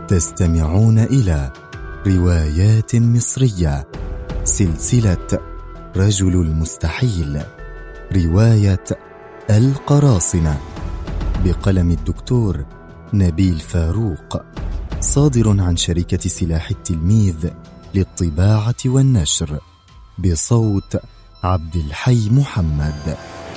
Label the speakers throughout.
Speaker 1: تستمعون إلى روايات مصرية، سلسلة رجل المستحيل، رواية القراصنة، بقلم الدكتور نبيل فاروق، صادر عن شركة سلاح التلميذ للطباعة والنشر، بصوت عبد الحي محمد.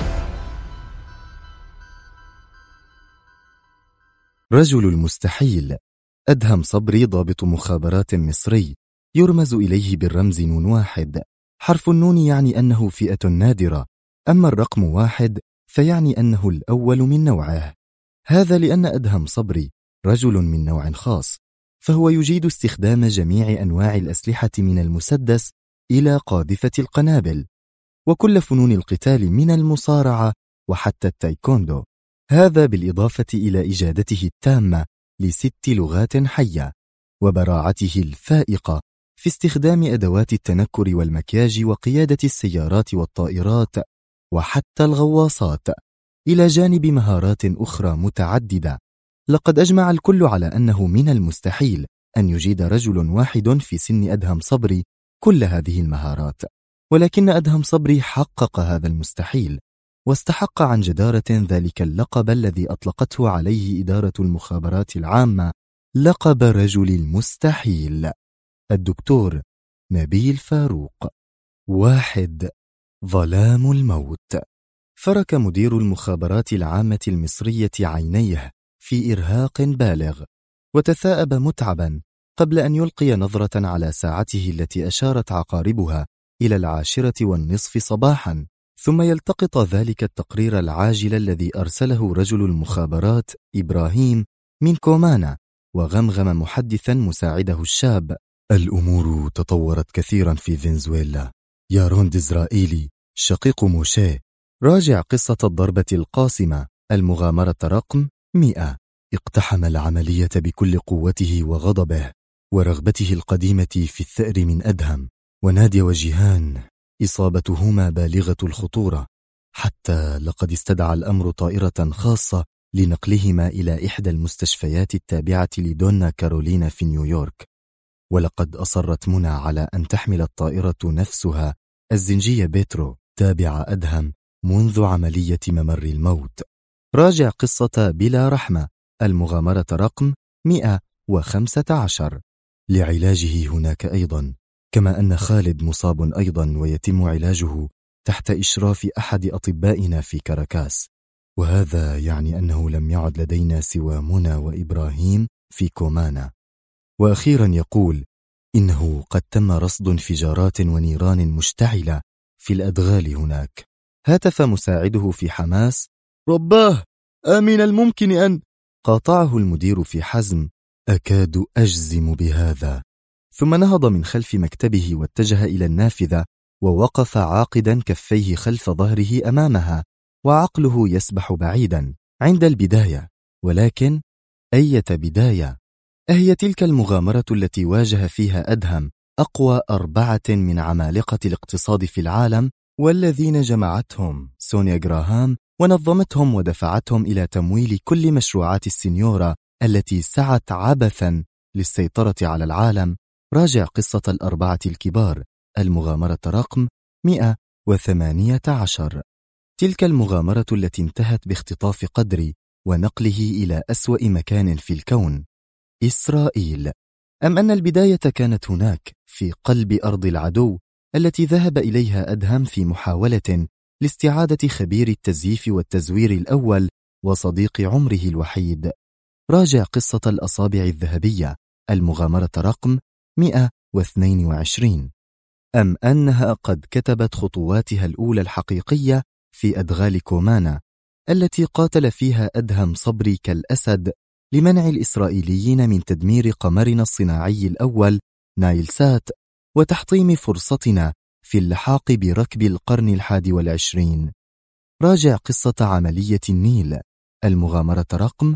Speaker 1: رجل المستحيل. أدهم صبري ضابط مخابرات مصري، يرمز إليه بالرمز نون واحد. حرف النون يعني أنه فئة نادرة، أما الرقم 1 فيعني أنه الأول من نوعه. هذا لأن أدهم صبري رجل من نوع خاص، فهو يجيد استخدام جميع أنواع الأسلحة من المسدس إلى قاذفة القنابل، وكل فنون القتال من المصارعة وحتى التايكوندو. هذا بالإضافة إلى إجادته التامة ل6 لغات حية، وبراعته الفائقة في استخدام أدوات التنكر والمكياج وقيادة السيارات والطائرات وحتى الغواصات، إلى جانب مهارات أخرى متعددة. لقد أجمع الكل على أنه من المستحيل أن يجيد رجل واحد في سن أدهم صبري كل هذه المهارات، ولكن أدهم صبري حقق هذا المستحيل، واستحق عن جدارة ذلك اللقب الذي أطلقته عليه إدارة المخابرات العامة، لقب رجل المستحيل. الدكتور نبيل فاروق. 1. ظلام الموت. فرك مدير المخابرات العامة المصرية عينيه في إرهاق بالغ، وتثاءب متعبا قبل أن يلقي نظرة على ساعته التي أشارت عقاربها إلى 10:20 صباحا، ثم يلتقط ذلك التقرير العاجل الذي أرسله رجل المخابرات إبراهيم من كومانا، وغمغم محدثا مساعده الشاب: الأمور تطورت كثيرا في فنزويلا. يارون ديزرائيلي شقيق موشيه راجع قصة الضربة القاصمة، المغامرة رقم 100. اقتحم العملية بكل قوته وغضبه ورغبته القديمة في الثأر من أدهم ونادية وجيهان، إصابتهما بالغة الخطورة، حتى لقد استدعى الأمر طائرة خاصة لنقلهما إلى إحدى المستشفيات التابعة لدونا كارولينا في نيويورك. ولقد أصرت منى على أن تحمل الطائرة نفسها الزنجية بيترو تابع أدهم منذ عملية ممر الموت. راجع قصة بلا رحمة، المغامرة رقم 115. لعلاجه هناك أيضا، كما أن خالد مصاب أيضا ويتم علاجه تحت إشراف أحد أطبائنا في كاراكاس، وهذا يعني أنه لم يعد لدينا سوى منى وإبراهيم في كومانا. وأخيرا يقول إنه قد تم رصد انفجارات ونيران مشتعلة في الأدغال هناك. هاتف مساعده في حماس: رباه، من الممكن أن... قاطعه المدير في حزم: أكاد أجزم بهذا. ثم نهض من خلف مكتبه واتجه إلى النافذة، ووقف عاقدا كفيه خلف ظهره أمامها، وعقله يسبح بعيدا عند البداية. ولكن أية بداية؟ أهي تلك المغامرة التي واجه فيها أدهم أقوى 4 من عمالقة الاقتصاد في العالم، والذين جمعتهم سونيا غراهام ونظمتهم ودفعتهم إلى تمويل كل مشروعات السنيورة التي سعت عبثا للسيطرة على العالم. راجع قصة ال4 الكبار، المغامرة رقم 118. تلك المغامرة التي انتهت باختطاف قدري ونقله إلى أسوأ مكان في الكون، إسرائيل. أم أن البداية كانت هناك في قلب أرض العدو التي ذهب إليها أدهم في محاولة لاستعادة خبير التزييف والتزوير الأول وصديق عمره الوحيد. راجع قصة الأصابع الذهبية، المغامرة رقم 122. أم أنها قد كتبت خطواتها الأولى الحقيقية في أدغال كومانا التي قاتل فيها أدهم صبري كالأسد لمنع الإسرائيليين من تدمير قمرنا الصناعي الأول نايل سات، وتحطيم فرصتنا في اللحاق بركب القرن 21. راجع قصة عملية النيل، المغامرة رقم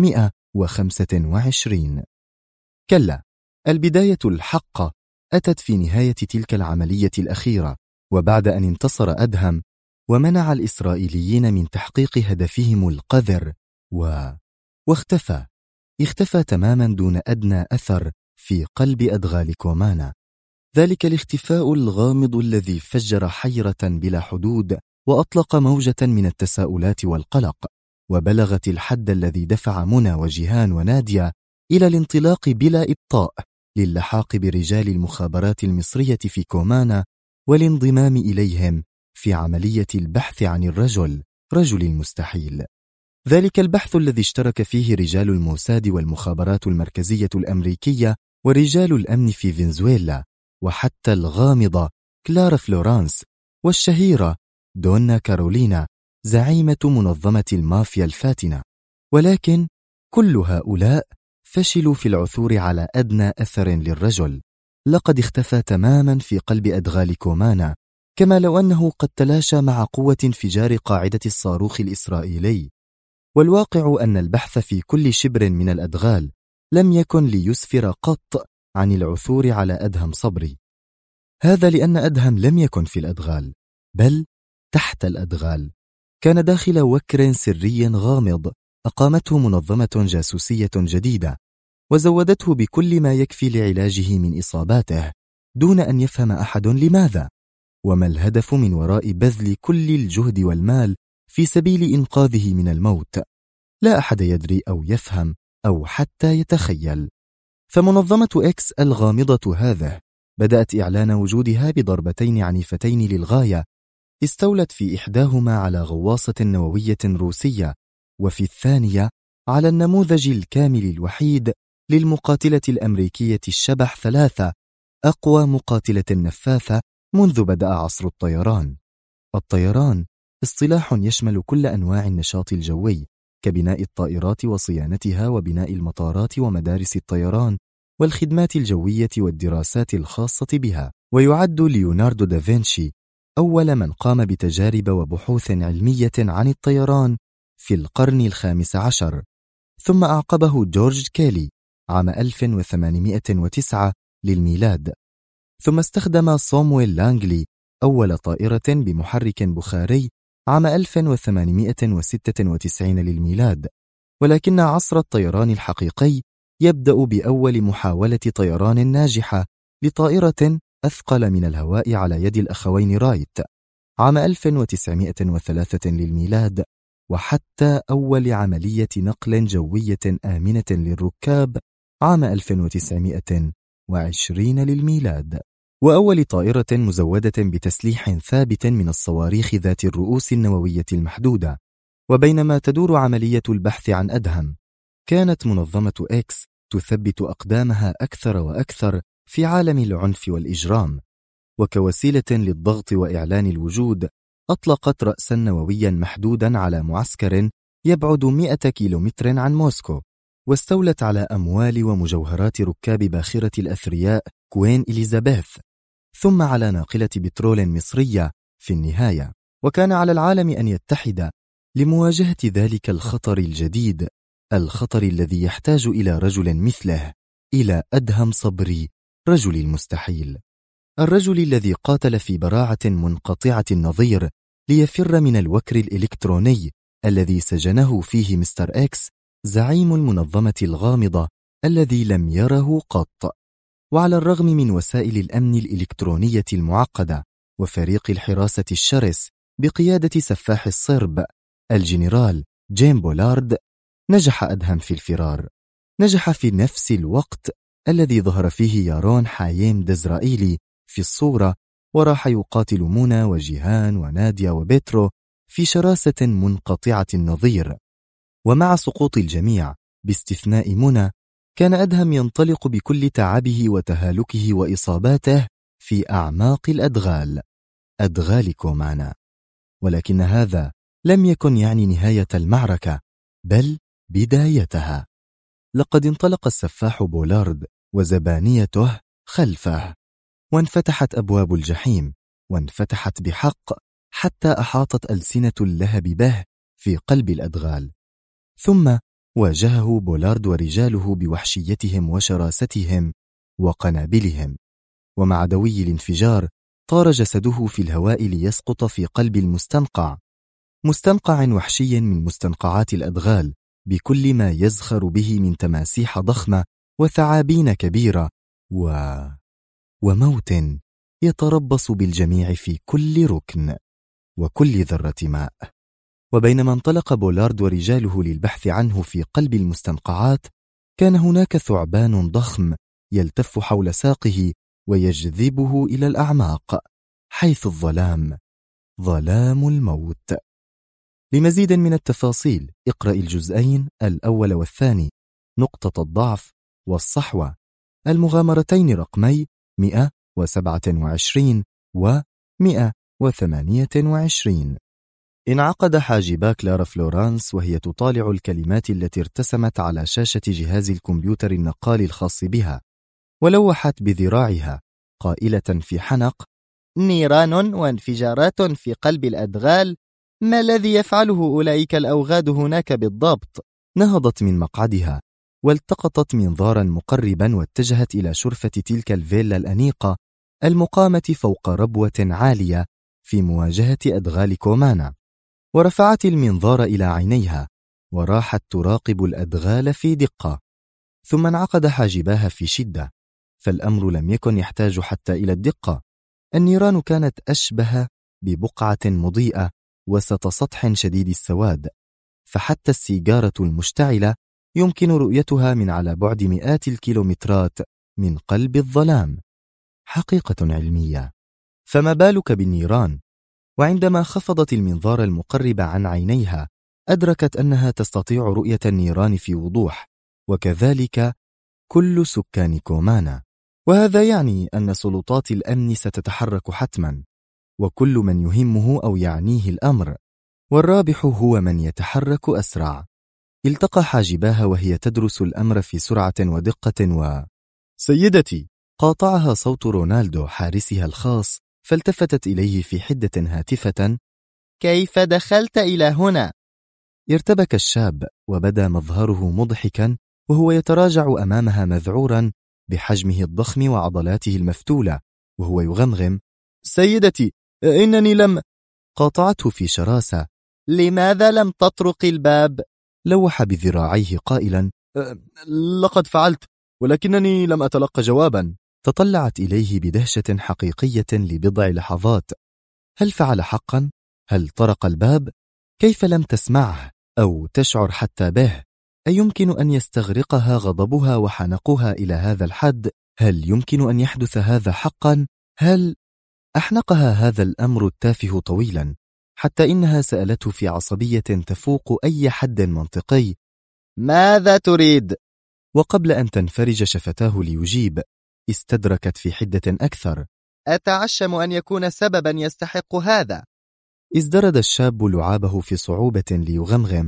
Speaker 1: 125. كلا، البداية الحقة أتت في نهاية تلك العملية الأخيرة، وبعد أن انتصر أدهم ومنع الإسرائيليين من تحقيق هدفهم القذر واختفى. اختفى تماما دون أدنى أثر في قلب أدغال كومانا. ذلك الاختفاء الغامض الذي فجر حيرة بلا حدود وأطلق موجة من التساؤلات والقلق، وبلغت الحد الذي دفع منى وجيهان ونادية إلى الانطلاق بلا إبطاء للحاق برجال المخابرات المصرية في كومانا والانضمام إليهم في عملية البحث عن رجل المستحيل. ذلك البحث الذي اشترك فيه رجال الموساد والمخابرات المركزية الأمريكية ورجال الأمن في فنزويلا، وحتى الغامضة كلارا فلورانس، والشهيرة دونا كارولينا زعيمة منظمة المافيا الفاتنة. ولكن كل هؤلاء فشلوا في العثور على أدنى أثر للرجل. لقد اختفى تماما في قلب أدغال كومانا، كما لو أنه قد تلاشى مع قوة انفجار قاعدة الصاروخ الإسرائيلي. والواقع أن البحث في كل شبر من الأدغال لم يكن ليسفر قط عن العثور على أدهم صبري. هذا لأن أدهم لم يكن في الأدغال، بل تحت الأدغال. كان داخل وكر سري غامض أقامته منظمة جاسوسية جديدة، وزودته بكل ما يكفي لعلاجه من إصاباته، دون أن يفهم أحد لماذا وما الهدف من وراء بذل كل الجهد والمال في سبيل إنقاذه من الموت. لا أحد يدري أو يفهم أو حتى يتخيل. فمنظمة إكس الغامضة هذه بدأت إعلان وجودها بضربتين عنيفتين للغاية استولت في إحداهما على غواصة نووية روسية، وفي الثانية على النموذج الكامل الوحيد للمقاتلة الأمريكية الشبح 3، أقوى مقاتلة نفاثة منذ بدأ عصر الطيران. الطيران اصطلاح يشمل كل أنواع النشاط الجوي، كبناء الطائرات وصيانتها وبناء المطارات ومدارس الطيران والخدمات الجوية والدراسات الخاصة بها. ويعد ليوناردو دافنشي أول من قام بتجارب وبحوث علمية عن الطيران في القرن ال15، ثم أعقبه جورج كيلي عام 1809 للميلاد، ثم استخدم صومويل لانغلي أول طائرة بمحرك بخاري عام 1896 للميلاد. ولكن عصر الطيران الحقيقي يبدأ بأول محاولة طيران ناجحة لطائرة أثقل من الهواء على يد الأخوين رايت عام 1903 للميلاد، وحتى أول عملية نقل جوية آمنة للركاب عام 1920 للميلاد، وأول طائرة مزودة بتسليح ثابت من الصواريخ ذات الرؤوس النووية المحدودة. وبينما تدور عملية البحث عن أدهم، كانت منظمة إكس تثبت أقدامها أكثر وأكثر في عالم العنف والإجرام، وكوسيلة للضغط وإعلان الوجود أطلقت رأسا نوويا محدودا على معسكر يبعد 100 كيلومتر عن موسكو، واستولت على أموال ومجوهرات ركاب باخرة الأثرياء كوين إليزابيث، ثم على ناقلة بترول مصرية في النهاية. وكان على العالم أن يتحد لمواجهة ذلك الخطر الجديد، الخطر الذي يحتاج إلى رجل مثله، إلى أدهم صبري، رجل المستحيل، الرجل الذي قاتل في براعة منقطعة النظير ليفر من الوكر الإلكتروني الذي سجنه فيه مستر إكس، زعيم المنظمة الغامضة الذي لم يره قط. وعلى الرغم من وسائل الأمن الإلكترونية المعقدة وفريق الحراسة الشرس بقيادة سفاح الصرب الجنرال جيم بولارد، نجح أدهم في الفرار. نجح في نفس الوقت الذي ظهر فيه يارون حايم دزرائيلي في الصورة، وراح يقاتل منى وجيهان ونادية وبيترو في شراسة منقطعة النظير. ومع سقوط الجميع باستثناء منى، كان أدهم ينطلق بكل تعبه وتهالكه وإصاباته في أعماق الأدغال، أدغال كومانا. ولكن هذا لم يكن يعني نهاية المعركة، بل بدايتها. لقد انطلق السفاح بولارد وزبانيته خلفه، وانفتحت أبواب الجحيم، وانفتحت بحق حتى أحاطت ألسنة اللهب به في قلب الأدغال. ثم واجهه بولارد ورجاله بوحشيتهم وشراستهم وقنابلهم، ومع دوي الانفجار طار جسده في الهواء ليسقط في قلب المستنقع، مستنقع وحشي من مستنقعات الأدغال بكل ما يزخر به من تماسيح ضخمة وثعابين كبيرة وموت يتربص بالجميع في كل ركن وكل ذرة ماء. وبينما انطلق بولارد ورجاله للبحث عنه في قلب المستنقعات، كان هناك ثعبان ضخم يلتف حول ساقه ويجذبه إلى الأعماق، حيث الظلام، ظلام الموت. لمزيد من التفاصيل اقرأ الجزئين الأول والثاني، نقطة الضعف والصحوة، المغامرتين رقمي 127 و 128. انعقد حاجبا كلارا فلورانس وهي تطالع الكلمات التي ارتسمت على شاشة جهاز الكمبيوتر النقال الخاص بها، ولوحت بذراعها قائلة في حنق: نيران وانفجارات في قلب الأدغال، ما الذي يفعله أولئك الأوغاد هناك بالضبط؟ نهضت من مقعدها والتقطت منظارا مقربا واتجهت إلى شرفة تلك الفيلا الأنيقة المقامة فوق ربوة عالية في مواجهة أدغال كومانا، ورفعت المنظار إلى عينيها وراحت تراقب الأدغال في دقة. ثم انعقد حاجباها في شدة، فالأمر لم يكن يحتاج حتى إلى الدقة. النيران كانت أشبه ببقعة مضيئة وسط سطح شديد السواد، فحتى السيجارة المشتعلة يمكن رؤيتها من على بعد مئات الكيلومترات من قلب الظلام. حقيقة علمية، فما بالك بالنيران؟ وعندما خفضت المنظار المقرب عن عينيها أدركت أنها تستطيع رؤية النيران في وضوح، وكذلك كل سكان كومانا. وهذا يعني أن سلطات الأمن ستتحرك حتما، وكل من يهمه أو يعنيه الأمر، والرابح هو من يتحرك أسرع. التقى حاجباها وهي تدرس الأمر في سرعة ودقة سيدتي، قاطعها صوت رونالدو حارسها الخاص، فالتفتت إليه في حدة هاتفة: كيف دخلت إلى هنا؟ ارتبك الشاب وبدا مظهره مضحكا وهو يتراجع أمامها مذعورا بحجمه الضخم وعضلاته المفتولة، وهو يغمغم: سيدتي، إنني لم. قاطعته في شراسة: لماذا لم تطرق الباب؟ لوح بذراعيه قائلا: لقد فعلت، ولكنني لم أتلقى جوابا. تطلعت إليه بدهشة حقيقية لبضع لحظات. هل فعل حقا؟ هل طرق الباب؟ كيف لم تسمعه أو تشعر حتى به؟ أيمكن أن يستغرقها غضبها وحنقها إلى هذا الحد؟ هل يمكن أن يحدث هذا حقا؟ هل أحنقها هذا الأمر التافه طويلا حتى إنها سألته في عصبية تفوق أي حد منطقي: ماذا تريد؟ وقبل أن تنفرج شفتاه ليجيب استدركت في حدة أكثر: أتعشم أن يكون سببا يستحق هذا؟ ازدرد الشاب لعابه في صعوبة ليغمغم: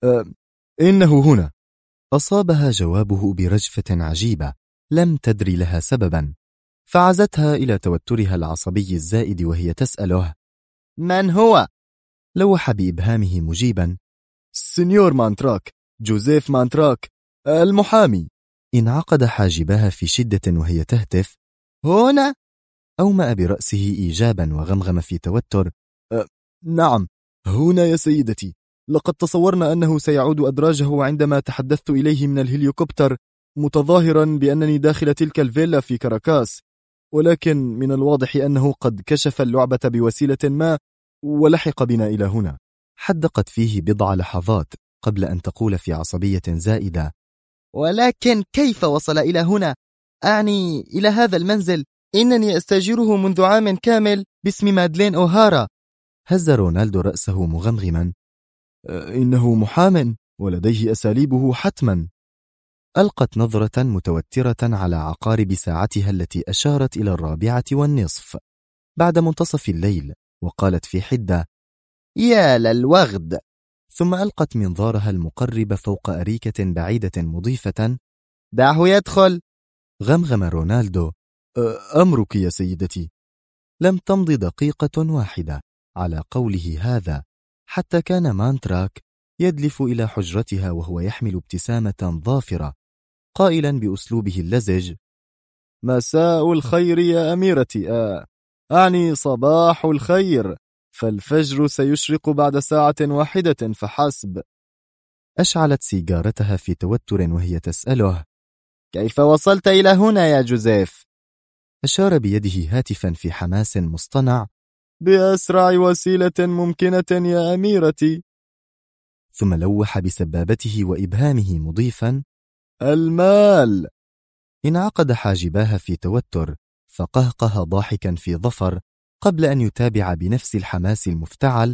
Speaker 1: إنه هنا. أصابها جوابه برجفة عجيبة لم تدري لها سببا، فعزتها إلى توترها العصبي الزائد وهي تسأله: من هو؟ لوح بإبهامه مجيبا: سينيور مانتراك، جوزيف مانتراك، المحامي. انعقد حاجبها في شدة وهي تهتف: هنا؟ أومأ برأسه إيجابا وغمغم في توتر: نعم، هنا يا سيدتي. لقد تصورنا أنه سيعود أدراجه عندما تحدثت إليه من الهليكوبتر، متظاهرا بأنني داخل تلك الفيلا في كاراكاس، ولكن من الواضح أنه قد كشف اللعبة بوسيلة ما ولحق بنا إلى هنا. حدقت فيه بضع لحظات قبل أن تقول في عصبية زائدة: ولكن كيف وصل إلى هنا؟ أعني إلى هذا المنزل، إنني أستأجره منذ عام كامل باسم مادلين أوهارا. هز رونالدو رأسه مغمغما: إنه محام ولديه أساليبه حتما. ألقت نظرة متوترة على عقارب ساعتها التي أشارت إلى 1:15 بعد منتصف الليل، وقالت في حدة: يا للوغد. ثم ألقت منظارها المقرب فوق أريكة بعيدة مضيفة: دعه يدخل. غمغم رونالدو: أمرك يا سيدتي. لم تمض دقيقة واحدة على قوله هذا حتى كان مانتراك يدلف إلى حجرتها وهو يحمل ابتسامة ظافرة، قائلا بأسلوبه اللزج: مساء الخير يا أميرتي، أعني صباح الخير، فالفجر سيشرق بعد ساعة واحدة فحسب. أشعلت سيجارتها في توتر وهي تسأله: كيف وصلت إلى هنا يا جوزيف؟ أشار بيده هاتفا في حماس مصطنع: بأسرع وسيلة ممكنة يا أميرتي. ثم لوح بسبابته وإبهامه مضيفا: المال. انعقد حاجباها في توتر، فقهقه ضاحكا في ظفر قبل أن يتابع بنفس الحماس المفتعل: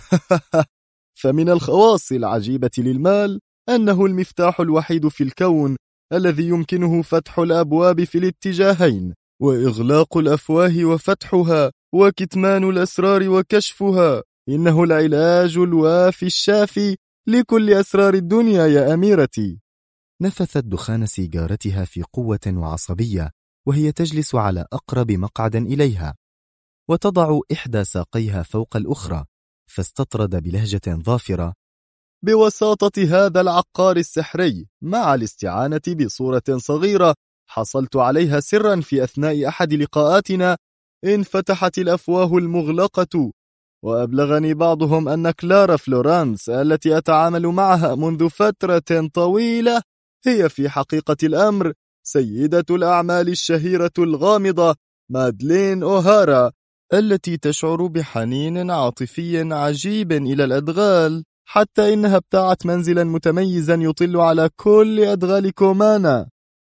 Speaker 1: فمن الخواص العجيبة للمال أنه المفتاح الوحيد في الكون الذي يمكنه فتح الأبواب في الاتجاهين، وإغلاق الأفواه وفتحها، وكتمان الأسرار وكشفها. إنه العلاج الوافي الشافي لكل أسرار الدنيا يا أميرتي. نفثت دخان سيجارتها في قوة وعصبية وهي تجلس على أقرب مقعد إليها، وتضع إحدى ساقيها فوق الأخرى، فاستطرد بلهجة ظافرة: بوساطة هذا العقار السحري، مع الاستعانة بصورة صغيرة حصلت عليها سرا في أثناء أحد لقاءاتنا، انفتحت الأفواه المغلقة، وأبلغني بعضهم أن كلارا فلورانس التي أتعامل معها منذ فترة طويلة هي في حقيقة الأمر سيدة الأعمال الشهيرة الغامضة مادلين أوهارا، التي تشعر بحنين عاطفي عجيب إلى الأدغال، حتى إنها ابتاعت منزلا متميزا يطل على كل أدغال كومانا.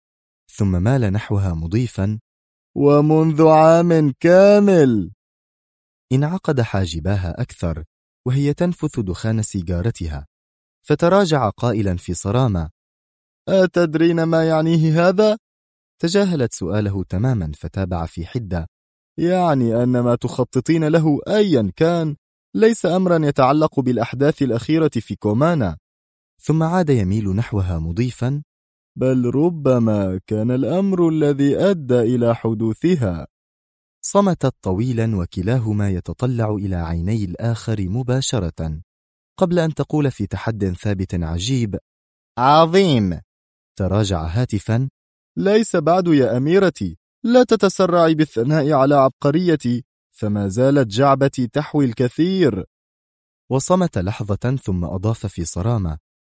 Speaker 1: ثم مال نحوها مضيفا: ومنذ عام كامل. انعقد حاجباها أكثر وهي تنفث دخان سيجارتها، فتراجع قائلا في صرامة: أتدرين ما يعنيه هذا؟ تجاهلت سؤاله تماما فتابع في حدة: يعني أن ما تخططين له أيا كان ليس أمرا يتعلق بالأحداث الأخيرة في كومانا. ثم عاد يميل نحوها مضيفا: بل ربما كان الأمر الذي أدى إلى حدوثها. صمتت طويلا وكلاهما يتطلع إلى عيني الآخر مباشرة، قبل أن تقول في تحد ثابت عجيب: عظيم. تراجع هاتفا: ليس بعد يا أميرتي، لا تتسرعي بالثناء على عبقريتي، فما زالت جعبتي تحوي الكثير. وصمت لحظة ثم أضاف في صرامة: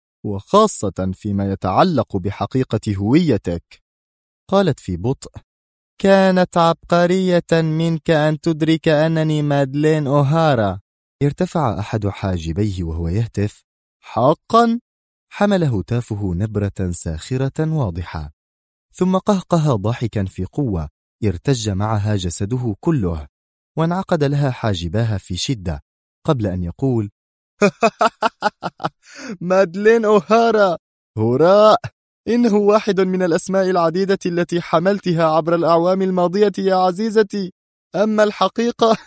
Speaker 1: وخاصة فيما يتعلق بحقيقة هويتك. قالت في بطء: كانت عبقرية منك أن تدرك أنني مادلين أوهارا. ارتفع أحد حاجبيه وهو يهتف: حقا؟ حمل هتافه نبرة ساخرة واضحة، ثم قهقه ضاحكا في قوة ارتج معها جسده كله، وانعقد لها حاجباها في شدة قبل أن يقول: مادلين أوهارا، هراء! إنه واحد من الأسماء العديدة التي حملتها عبر الأعوام الماضية يا عزيزتي. أما الحقيقة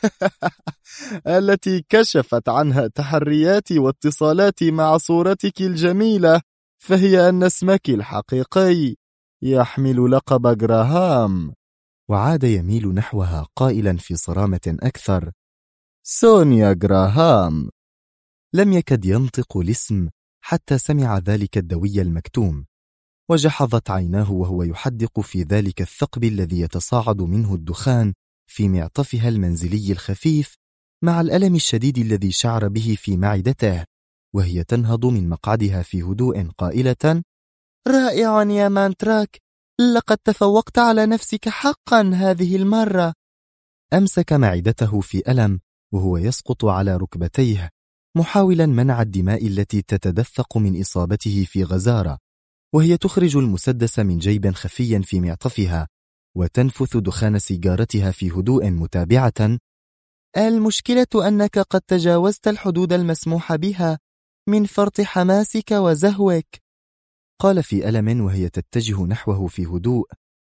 Speaker 1: التي كشفت عنها تحرياتي واتصالاتي مع صورتك الجميلة، فهي أن اسمك الحقيقي يحمل لقب جراهام. وعاد يميل نحوها قائلا في صرامة أكثر: سونيا جراهام. لم يكد ينطق الاسم حتى سمع ذلك الدوي المكتوم، وجحظت عيناه وهو يحدق في ذلك الثقب الذي يتصاعد منه الدخان في معطفها المنزلي الخفيف، مع الألم الشديد الذي شعر به في معدته، وهي تنهض من مقعدها في هدوء قائلة: رائع يا مانتراك، لقد تفوقت على نفسك حقا هذه المرة. أمسك معدته في ألم وهو يسقط على ركبتيه، محاولا منع الدماء التي تتدفق من إصابته في غزارة، وهي تخرج المسدس من جيب خفي في معطفها، وتنفث دخان سيجارتها في هدوء متابعة: المشكلة أنك قد تجاوزت الحدود المسموح بها من فرط حماسك وزهوك. قال في ألم وهي تتجه نحوه في هدوء: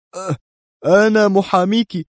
Speaker 1: أنا محاميك،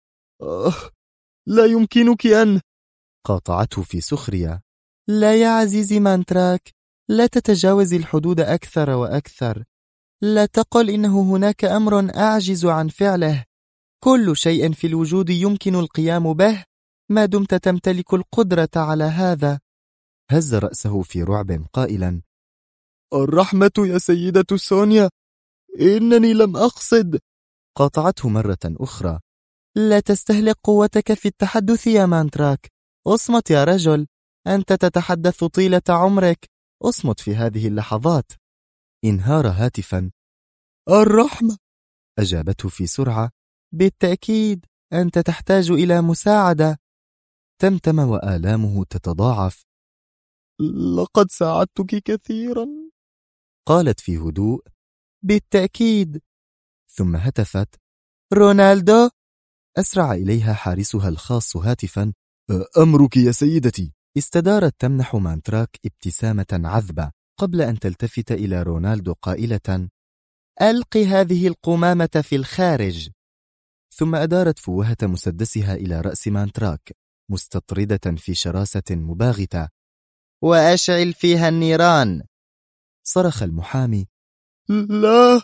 Speaker 1: لا يمكنك أن. قاطعته في سخرية: لا يا عزيزي مانتراك، لا تتجاوز الحدود أكثر وأكثر. لا تقل إنه هناك أمر أعجز عن فعله. كل شيء في الوجود يمكن القيام به ما دمت تمتلك القدرة على هذا. هز رأسه في رعب قائلا: الرحمة يا سيدة سونيا، إنني لم أقصد. قاطعته مرة أخرى: لا تستهلك قوتك في التحدث يا مانتراك، اصمت يا رجل، أنت تتحدث طيلة عمرك اصمت في هذه اللحظات. انهار هاتفا. الرحمة، أجابته في سرعة. بالتأكيد أنت تحتاج إلى مساعدة. تمتم وآلامه تتضاعف. لقد ساعدتك كثيرا، قالت في هدوء. بالتأكيد. ثم هتفت. رونالدو. أسرع إليها حارسها الخاص هاتفا. أمرك يا سيدتي. استدارت تمنح مانتراك ابتسامة عذبة قبل أن تلتفت إلى رونالدو قائلة: ألق هذه القمامة في الخارج. ثم أدارت فوهة مسدسها إلى رأس مانتراك مستطردة في شراسة مباغتة. وأشعل فيها النيران. صرخ المحامي. لا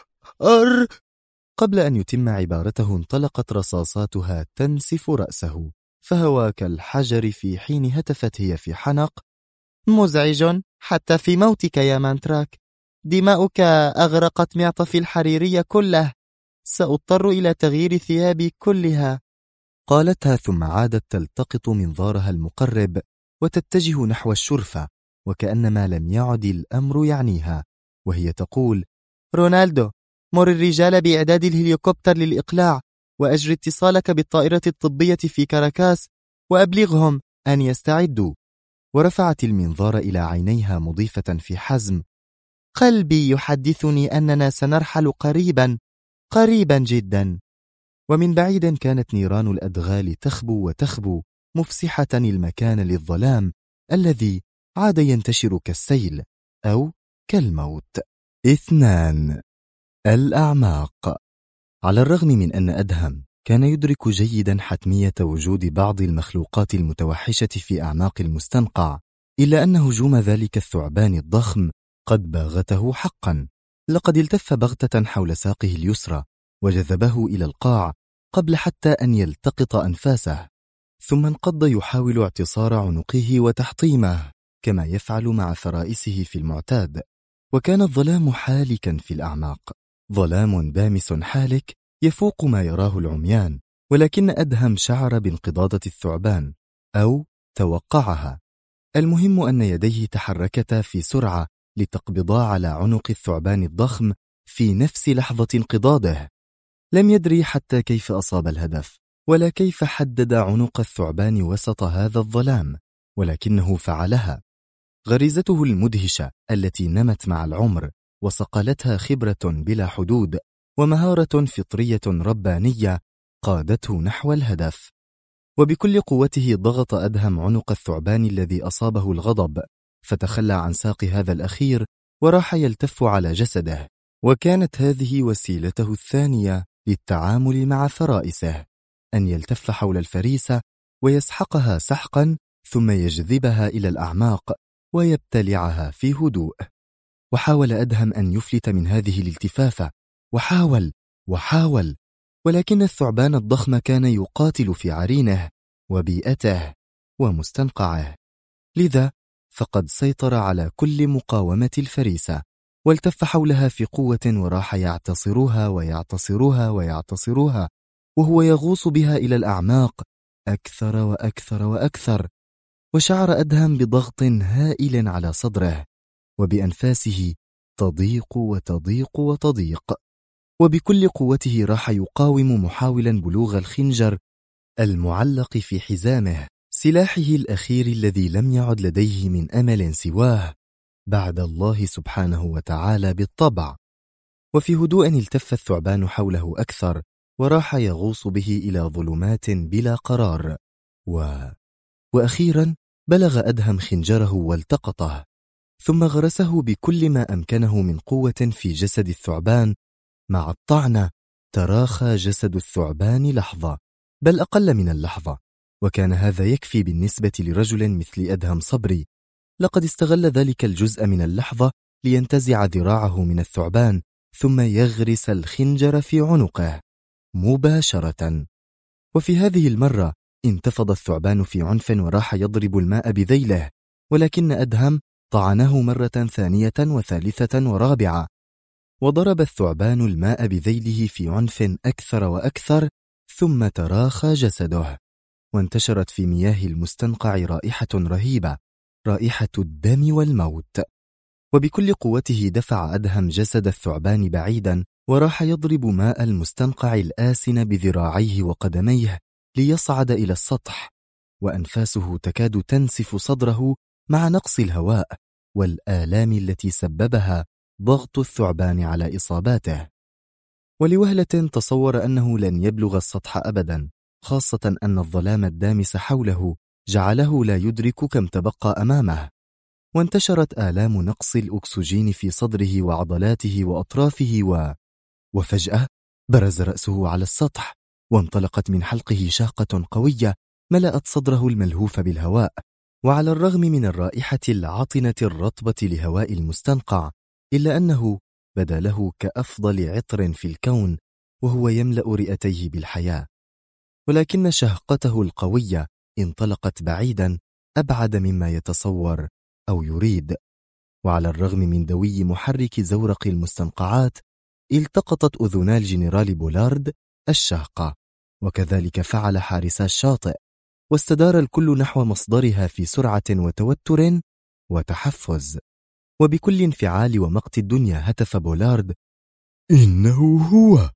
Speaker 1: قبل أن يتم عبارته انطلقت رصاصاتها تنسف رأسه، فهوى كالحجر في حين هتفت هي في حنق: مزعج حتى في موتك يا مانتراك. دماؤك أغرقت معطفي الحريري كله. سأضطر إلى تغيير ثيابي كلها. قالتها ثم عادت تلتقط منظارها المقرب وتتجه نحو الشرفة، وكأنما لم يعد الأمر يعنيها، وهي تقول: رونالدو، مر الرجال بإعداد الهليكوبتر للإقلاع، وأجري اتصالك بالطائرة الطبية في كاراكاس، وأبلغهم أن يستعدوا. ورفعت المنظار إلى عينيها مضيفة في حزم: قلبي يحدثني أننا سنرحل قريبا جدا. ومن بعيد كانت نيران الأدغال تخبو وتخبو، مفسحة المكان للظلام الذي عاد ينتشر كالسيل أو كالموت. 2. الأعماق. على الرغم من أن أدهم كان يدرك جيدا حتمية وجود بعض المخلوقات المتوحشة في أعماق المستنقع، إلا أن هجوم ذلك الثعبان الضخم قد باغته حقا. لقد التف بغتة حول ساقه اليسرى وجذبه إلى القاع قبل حتى أن يلتقط أنفاسه، ثم انقض يحاول اعتصار عنقه وتحطيمه كما يفعل مع فرائسه في المعتاد. وكان الظلام حالكا في الأعماق، ظلام دامس حالك يفوق ما يراه العميان. ولكن أدهم شعر بانقضاضة الثعبان أو توقعها. المهم أن يديه تحركتا في سرعة لتقبضا على عنق الثعبان الضخم في نفس لحظة انقضاضه. لم يدري حتى كيف أصاب الهدف، ولا كيف حدد عنق الثعبان وسط هذا الظلام، ولكنه فعلها. غريزته المدهشة التي نمت مع العمر وصقلتها خبرة بلا حدود ومهارة فطرية ربانية قادته نحو الهدف. وبكل قوته ضغط أدهم عنق الثعبان الذي أصابه الغضب، فتخلى عن ساق هذا الأخير وراح يلتف على جسده. وكانت هذه وسيلته الثانية للتعامل مع فرائسه، أن يلتف حول الفريسة ويسحقها سحقا ثم يجذبها إلى الأعماق ويبتلعها في هدوء. وحاول أدهم أن يفلت من هذه الالتفافة، وحاول، ولكن الثعبان الضخم كان يقاتل في عرينه وبيئته ومستنقعه، لذا فقد سيطر على كل مقاومة الفريسة، والتف حولها في قوة وراح يعتصرها وهو يغوص بها إلى الأعماق أكثر وأكثر وأكثر. وشعر أدهم بضغط هائل على صدره، وبأنفاسه تضيق وتضيق وتضيق، وبكل قوته راح يقاوم محاولا بلوغ الخنجر المعلق في حزامه، سلاحه الأخير الذي لم يعد لديه من أمل سواه بعد الله سبحانه وتعالى بالطبع. وفي هدوء التف الثعبان حوله أكثر وراح يغوص به إلى ظلمات بلا قرار. وأخيرا بلغ أدهم خنجره والتقطه، ثم غرسه بكل ما أمكنه من قوة في جسد الثعبان. مع الطعنة تراخى جسد الثعبان لحظة، بل أقل من اللحظة، وكان هذا يكفي بالنسبة لرجل مثل أدهم صبري. لقد استغل ذلك الجزء من اللحظة لينتزع ذراعه من الثعبان ثم يغرس الخنجر في عنقه مباشرة. وفي هذه المرة انتفض الثعبان في عنف وراح يضرب الماء بذيله، ولكن أدهم طعنه مرة ثانية وثالثة ورابعة، وضرب الثعبان الماء بذيله في عنف أكثر وأكثر، ثم تراخى جسده، وانتشرت في مياه المستنقع رائحة رهيبة، رائحة الدم والموت. وبكل قوته دفع أدهم جسد الثعبان بعيدا، وراح يضرب ماء المستنقع الآسن بذراعيه وقدميه ليصعد إلى السطح، وأنفاسه تكاد تنسف صدره مع نقص الهواء والآلام التي سببها ضغط الثعبان على إصاباته. ولوهلة تصور أنه لن يبلغ السطح أبدا، خاصة أن الظلام الدامس حوله جعله لا يدرك كم تبقى أمامه. وانتشرت آلام نقص الأكسجين في صدره وعضلاته وأطرافه وفجأة برز رأسه على السطح، وانطلقت من حلقه شاقة قوية ملأت صدره الملهوف بالهواء. وعلى الرغم من الرائحة العطنة الرطبة لهواء المستنقع، إلا أنه بدا له كأفضل عطر في الكون، وهو يملأ رئتيه بالحياة. ولكن شهقته القوية انطلقت بعيدا أبعد مما يتصور أو يريد. وعلى الرغم من دوي محرك زورق المستنقعات، التقطت أذنا الجنرال بولارد الشاقة، وكذلك فعل حارسا الشاطئ، واستدار الكل نحو مصدرها في سرعة وتوتر وتحفز. وبكل انفعال ومقت الدنيا هتف بولارد: إنه هو!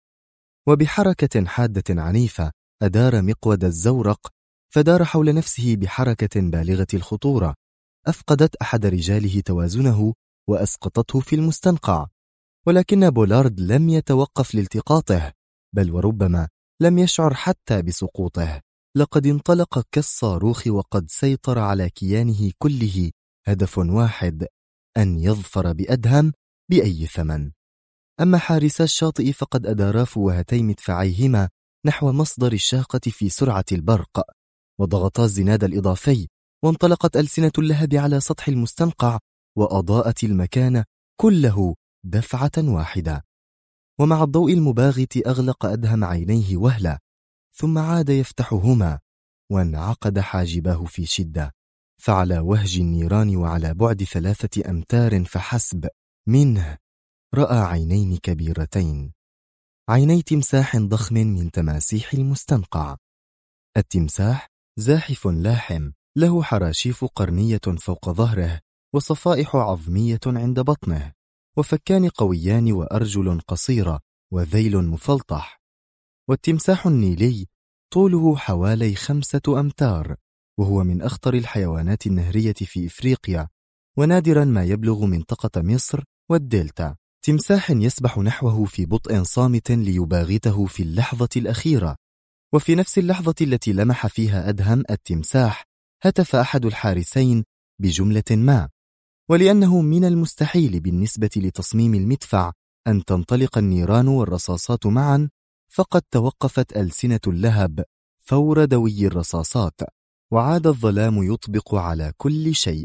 Speaker 1: وبحركة حادة عنيفة أدار مقود الزورق، فدار حول نفسه بحركة بالغة الخطورة، أفقدت أحد رجاله توازنه وأسقطته في المستنقع. ولكن بولارد لم يتوقف لالتقاطه، بل وربما لم يشعر حتى بسقوطه. لقد انطلق كالصاروخ، وقد سيطر على كيانه كله هدف واحد: أن يظفر بأدهم بأي ثمن. أما حارسا الشاطئ فقد أدارا فوهتي مدفعيهما نحو مصدر الشاقة في سرعة البرق، وضغطا الزناد الإضافي، وانطلقت ألسنة اللهب على سطح المستنقع، وأضاءت المكان كله دفعة واحدة. ومع الضوء المباغت أغلق أدهم عينيه وهلة، ثم عاد يفتحهما، وانعقد حاجباه في شدة. فعلى وهج النيران وعلى بعد 3 أمتار فحسب منه رأى عينين كبيرتين، عيني تمساح ضخم من تماسيح المستنقع. التمساح زاحف لاحم، له حراشيف قرنية فوق ظهره، وصفائح عظمية عند بطنه، وفكان قويان، وأرجل قصيرة، وذيل مفلطح. والتمساح النيلي طوله حوالي 5 أمتار، وهو من أخطر الحيوانات النهرية في إفريقيا، ونادرا ما يبلغ منطقة مصر والدلتا. تمساح يسبح نحوه في بطء صامت ليباغته في اللحظة الأخيرة. وفي نفس اللحظة التي لمح فيها أدهم التمساح، هتف أحد الحارسين بجملة ما، ولأنه من المستحيل بالنسبة لتصميم المدفع أن تنطلق النيران والرصاصات معا، فقد توقفت ألسنة اللهب فور دوي الرصاصات، وعاد الظلام يطبق على كل شيء.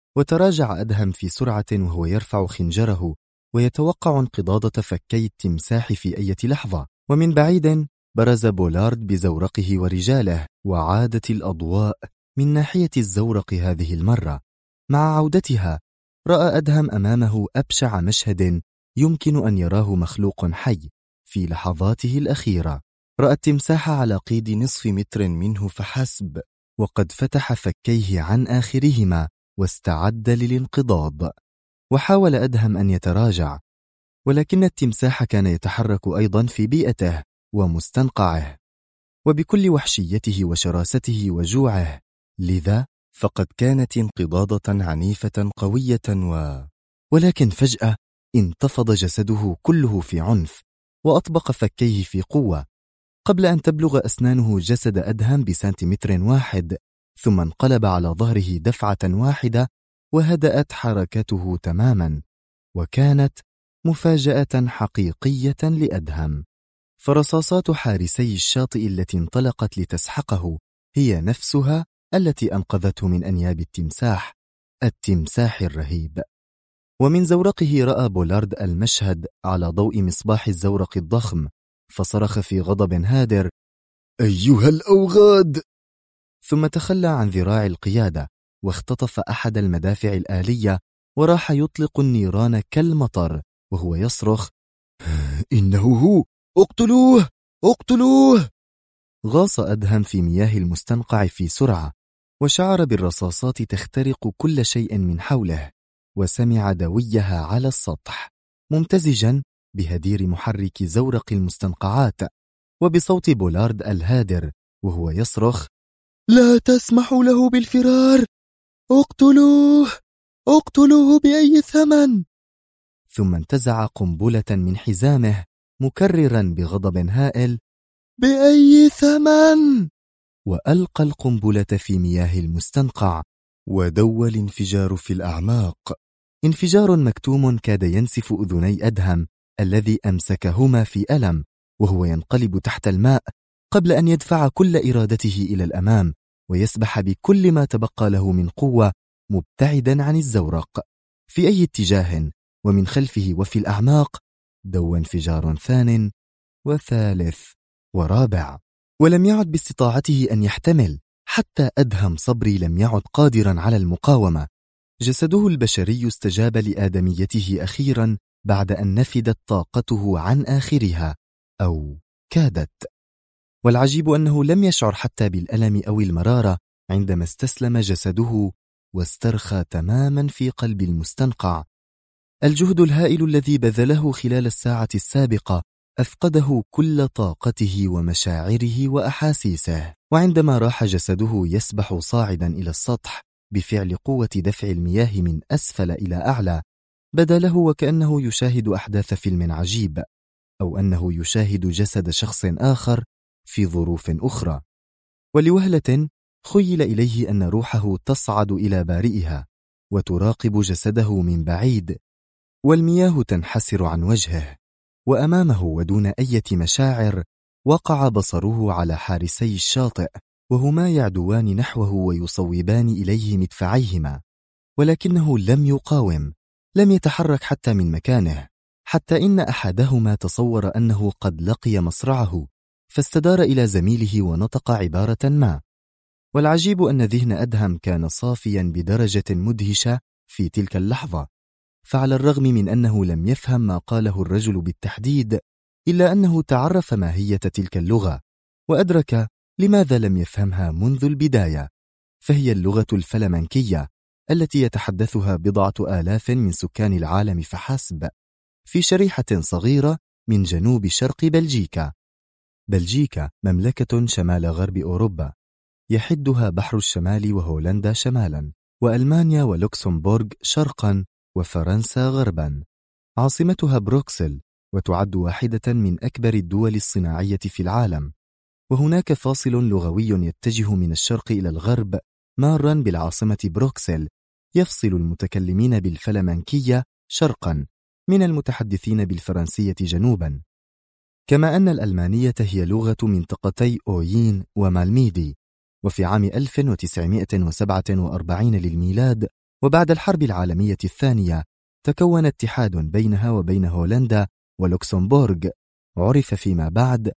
Speaker 1: وتراجع أدهم في سرعة وهو يرفع خنجره ويتوقع انقضاضة فكي التمساح في أي لحظة. ومن بعيد برز بولارد بزورقه ورجاله، وعادت الأضواء من ناحية الزورق هذه المرة. مع عودتها رأى أدهم أمامه أبشع مشهد يمكن أن يراه مخلوق حي في لحظاته الأخيرة. رأى التمساح على قيد نصف متر منه فحسب، وقد فتح فكيه عن آخرهما واستعد للانقضاض. وحاول أدهم أن يتراجع، ولكن التمساح كان يتحرك أيضا في بيئته ومستنقعه، وبكل وحشيته وشراسته وجوعه، لذا فقد كانت انقضاضة عنيفة قوية ولكن فجأة انتفض جسده كله في عنف، وأطبق فكيه في قوة، قبل أن تبلغ أسنانه جسد أدهم بسنتيمتر واحد، ثم انقلب على ظهره دفعة واحدة، وهدأت حركته تماما. وكانت مفاجأة حقيقية لأدهم، فرصاصات حارسي الشاطئ التي انطلقت لتسحقه هي نفسها التي أنقذته من أنياب التمساح الرهيب. ومن زورقه رأى بولارد المشهد على ضوء مصباح الزورق الضخم، فصرخ في غضب هادر: أيها الأوغاد! ثم تخلى عن ذراع القيادة، واختطف أحد المدافع الآلية، وراح يطلق النيران كالمطر وهو يصرخ: إنه هو! اقتلوه! اقتلوه! غاص أدهم في مياه المستنقع في سرعة، وشعر بالرصاصات تخترق كل شيء من حوله، وسمع دويها على السطح ممتزجا بهدير محرك زورق المستنقعات، وبصوت بولارد الهادر وهو يصرخ: لا تسمحوا له بالفرار، اقتلوه، اقتلوه بأي ثمن. ثم انتزع قنبلة من حزامه مكررا بغضب هائل: بأي ثمن؟ وألقى القنبلة في مياه المستنقع، ودوى الانفجار في الأعماق، انفجار مكتوم كاد ينسف أذني أدهم الذي أمسكهما في ألم وهو ينقلب تحت الماء، قبل أن يدفع كل إرادته إلى الأمام ويسبح بكل ما تبقى له من قوة مبتعدا عن الزورق في أي اتجاه، ومن خلفه وفي الأعماق دوى انفجار ثان وثالث ورابع، ولم يعد باستطاعته أن يحتمل. حتى أدهم صبري لم يعد قادرا على المقاومة. جسده البشري استجاب لآدميته أخيرا بعد أن نفدت طاقته عن آخرها، أو كادت. والعجيب أنه لم يشعر حتى بالألم أو المرارة عندما استسلم جسده واسترخى تماما في قلب المستنقع. الجهد الهائل الذي بذله خلال الساعة السابقة أفقده كل طاقته ومشاعره وأحاسيسه، وعندما راح جسده يسبح صاعدا إلى السطح بفعل قوة دفع المياه من أسفل إلى أعلى، بدا له وكأنه يشاهد أحداث فيلم عجيب، أو أنه يشاهد جسد شخص آخر في ظروف أخرى. ولوهلة خيل إليه أن روحه تصعد إلى بارئها وتراقب جسده من بعيد، والمياه تنحسر عن وجهه، وأمامه ودون أي مشاعر وقع بصره على حارسي الشاطئ وهما يعدوان نحوه ويصوبان إليه مدفعيهما، ولكنه لم يقاوم، لم يتحرك حتى من مكانه، حتى إن أحدهما تصور أنه قد لقي مصرعه فاستدار إلى زميله ونطق عبارة ما. والعجيب أن ذهن أدهم كان صافيا بدرجة مدهشة في تلك اللحظة، فعلى الرغم من أنه لم يفهم ما قاله الرجل بالتحديد، إلا أنه تعرف ماهية تلك اللغة وأدرك لماذا لم يفهمها منذ البداية، فهي اللغة الفلمنكية التي يتحدثها 10,000 من سكان العالم فحسب، في شريحة صغيرة من جنوب شرق بلجيكا. بلجيكا مملكة شمال غرب أوروبا، يحدها بحر الشمال وهولندا شمالا، وألمانيا ولوكسمبورغ شرقا، وفرنسا غربا. عاصمتها بروكسل، وتعد واحدة من أكبر الدول الصناعية في العالم. وهناك فاصل لغوي يتجه من الشرق إلى الغرب مارا بالعاصمة بروكسل، يفصل المتكلمين بالفلمنكية شرقا من المتحدثين بالفرنسية جنوبا، كما أن الألمانية هي لغة منطقتي أويين ومالميدي. وفي عام 1947 للميلاد، وبعد الحرب العالمية الثانية، تكون اتحاد بينها وبين هولندا ولوكسمبورغ، عرف فيما بعد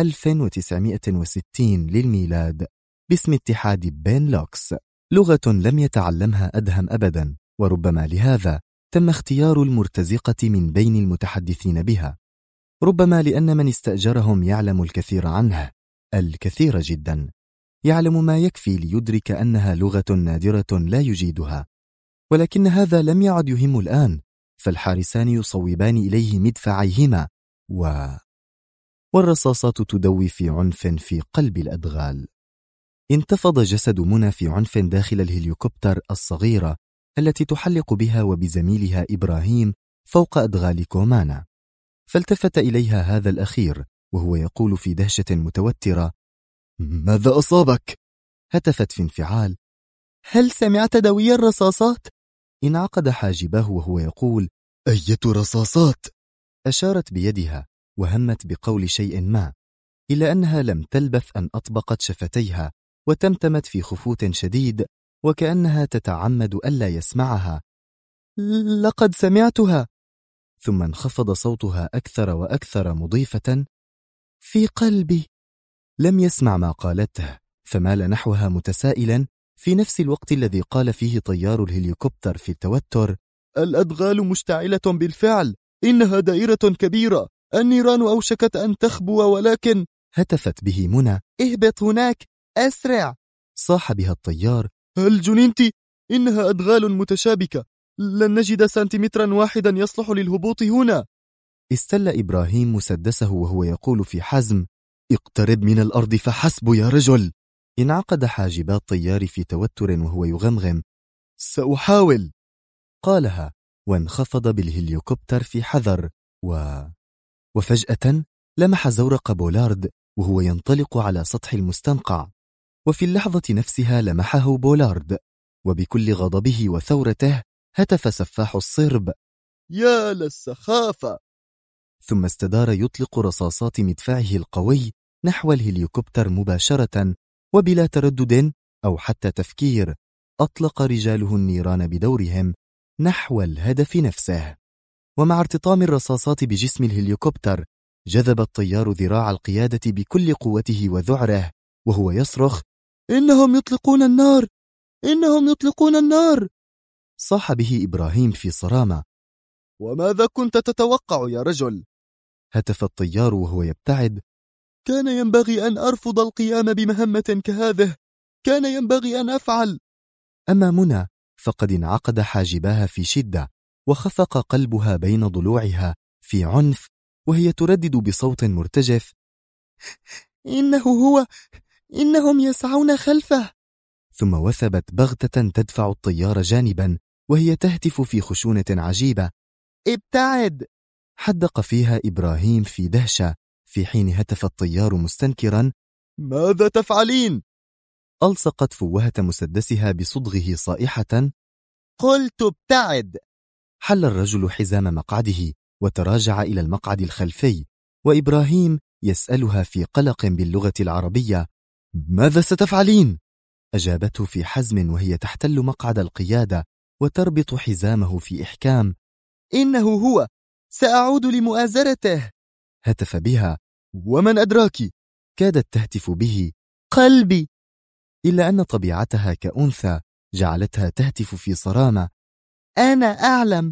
Speaker 1: 1960 للميلاد باسم اتحاد بنلوكس، لغة لم يتعلمها أدهم أبدا، وربما لهذا تم اختيار المرتزقة من بين المتحدثين بها، ربما لأن من استأجرهم يعلم الكثير عنه، الكثير جدا، يعلم ما يكفي ليدرك أنها لغة نادرة لا يجيدها. ولكن هذا لم يعد يهم الآن، فالحارسان يصوبان إليه مدفعيهما والرصاصات تدوي في عنف في قلب الأدغال. انتفض جسد منى في عنف داخل الهليكوبتر الصغيرة التي تحلق بها وبزميلها إبراهيم فوق أدغال كومانا، فالتفت إليها هذا الأخير وهو يقول في دهشة متوترة: ماذا أصابك؟ هتفت في انفعال: هل سمعت دوي الرصاصات؟ انعقد حاجبه وهو يقول: أية رصاصات؟ أشارت بيدها وهمت بقول شيء ما، إلا أنها لم تلبث أن أطبقت شفتيها وتمتمت في خفوت شديد وكأنها تتعمد ألا يسمعها: لقد سمعتها. ثم انخفض صوتها أكثر وأكثر مضيفة: في قلبي. لم يسمع ما قالته، فمال نحوها متسائلا في نفس الوقت الذي قال فيه طيار الهليكوبتر في التوتر: الأدغال مشتعلة بالفعل، إنها دائرة كبيرة، النيران أوشكت أن تخبو. ولكن هتفت به منى: اهبط هناك أسرع. صاح بها الطيار: هل جننت؟ إنها أدغال متشابكة، لن نجد سنتيمترا واحدا يصلح للهبوط هنا. استل إبراهيم مسدسه وهو يقول في حزم: اقترب من الأرض فحسب يا رجل. انعقد حاجبا الطيار في توتر وهو يغمغم: سأحاول، قالها، وانخفض بالهليكوبتر في حذر وفجأة لمح زورق بولارد وهو ينطلق على سطح المستنقع، وفي اللحظة نفسها لمحه بولارد، وبكل غضبه وثورته هتف سفاح الصرب: يا للسخافة! ثم استدار يطلق رصاصات مدفعه القوي نحو الهليكوبتر مباشرة، وبلا تردد أو حتى تفكير أطلق رجاله النيران بدورهم نحو الهدف نفسه. ومع ارتطام الرصاصات بجسم الهليكوبتر جذب الطيار ذراع القيادة بكل قوته وذعره وهو يصرخ: إنهم يطلقون النار! إنهم يطلقون النار! صاح به إبراهيم في صرامة: وماذا كنت تتوقع يا رجل؟ هتف الطيار وهو يبتعد: كان ينبغي أن أرفض القيام بمهمة كهذه، كان ينبغي أن أفعل. أما منى فقد انعقد حاجباها في شدة، وخفق قلبها بين ضلوعها في عنف، وهي تردد بصوت مرتجف: إنهم يسعون خلفه. ثم وثبت بغتة تدفع الطيار جانبا وهي تهتف في خشونة عجيبة: ابتعد! حدق فيها إبراهيم في دهشة، في حين هتف الطيار مستنكرا: ماذا تفعلين؟ ألصقت فوهة مسدسها بصدغه صائحة: قلت ابتعد! حل الرجل حزام مقعده وتراجع إلى المقعد الخلفي، وإبراهيم يسألها في قلق باللغة العربية: ماذا ستفعلين؟ أجابته في حزم وهي تحتل مقعد القيادة وتربط حزامه في إحكام: إنه هو، سأعود لمؤازرته. هتف بها: ومن أدراك؟ كادت تهتف به: قلبي. إلا أن طبيعتها كأنثى جعلتها تهتف في صرامة: أنا أعلم.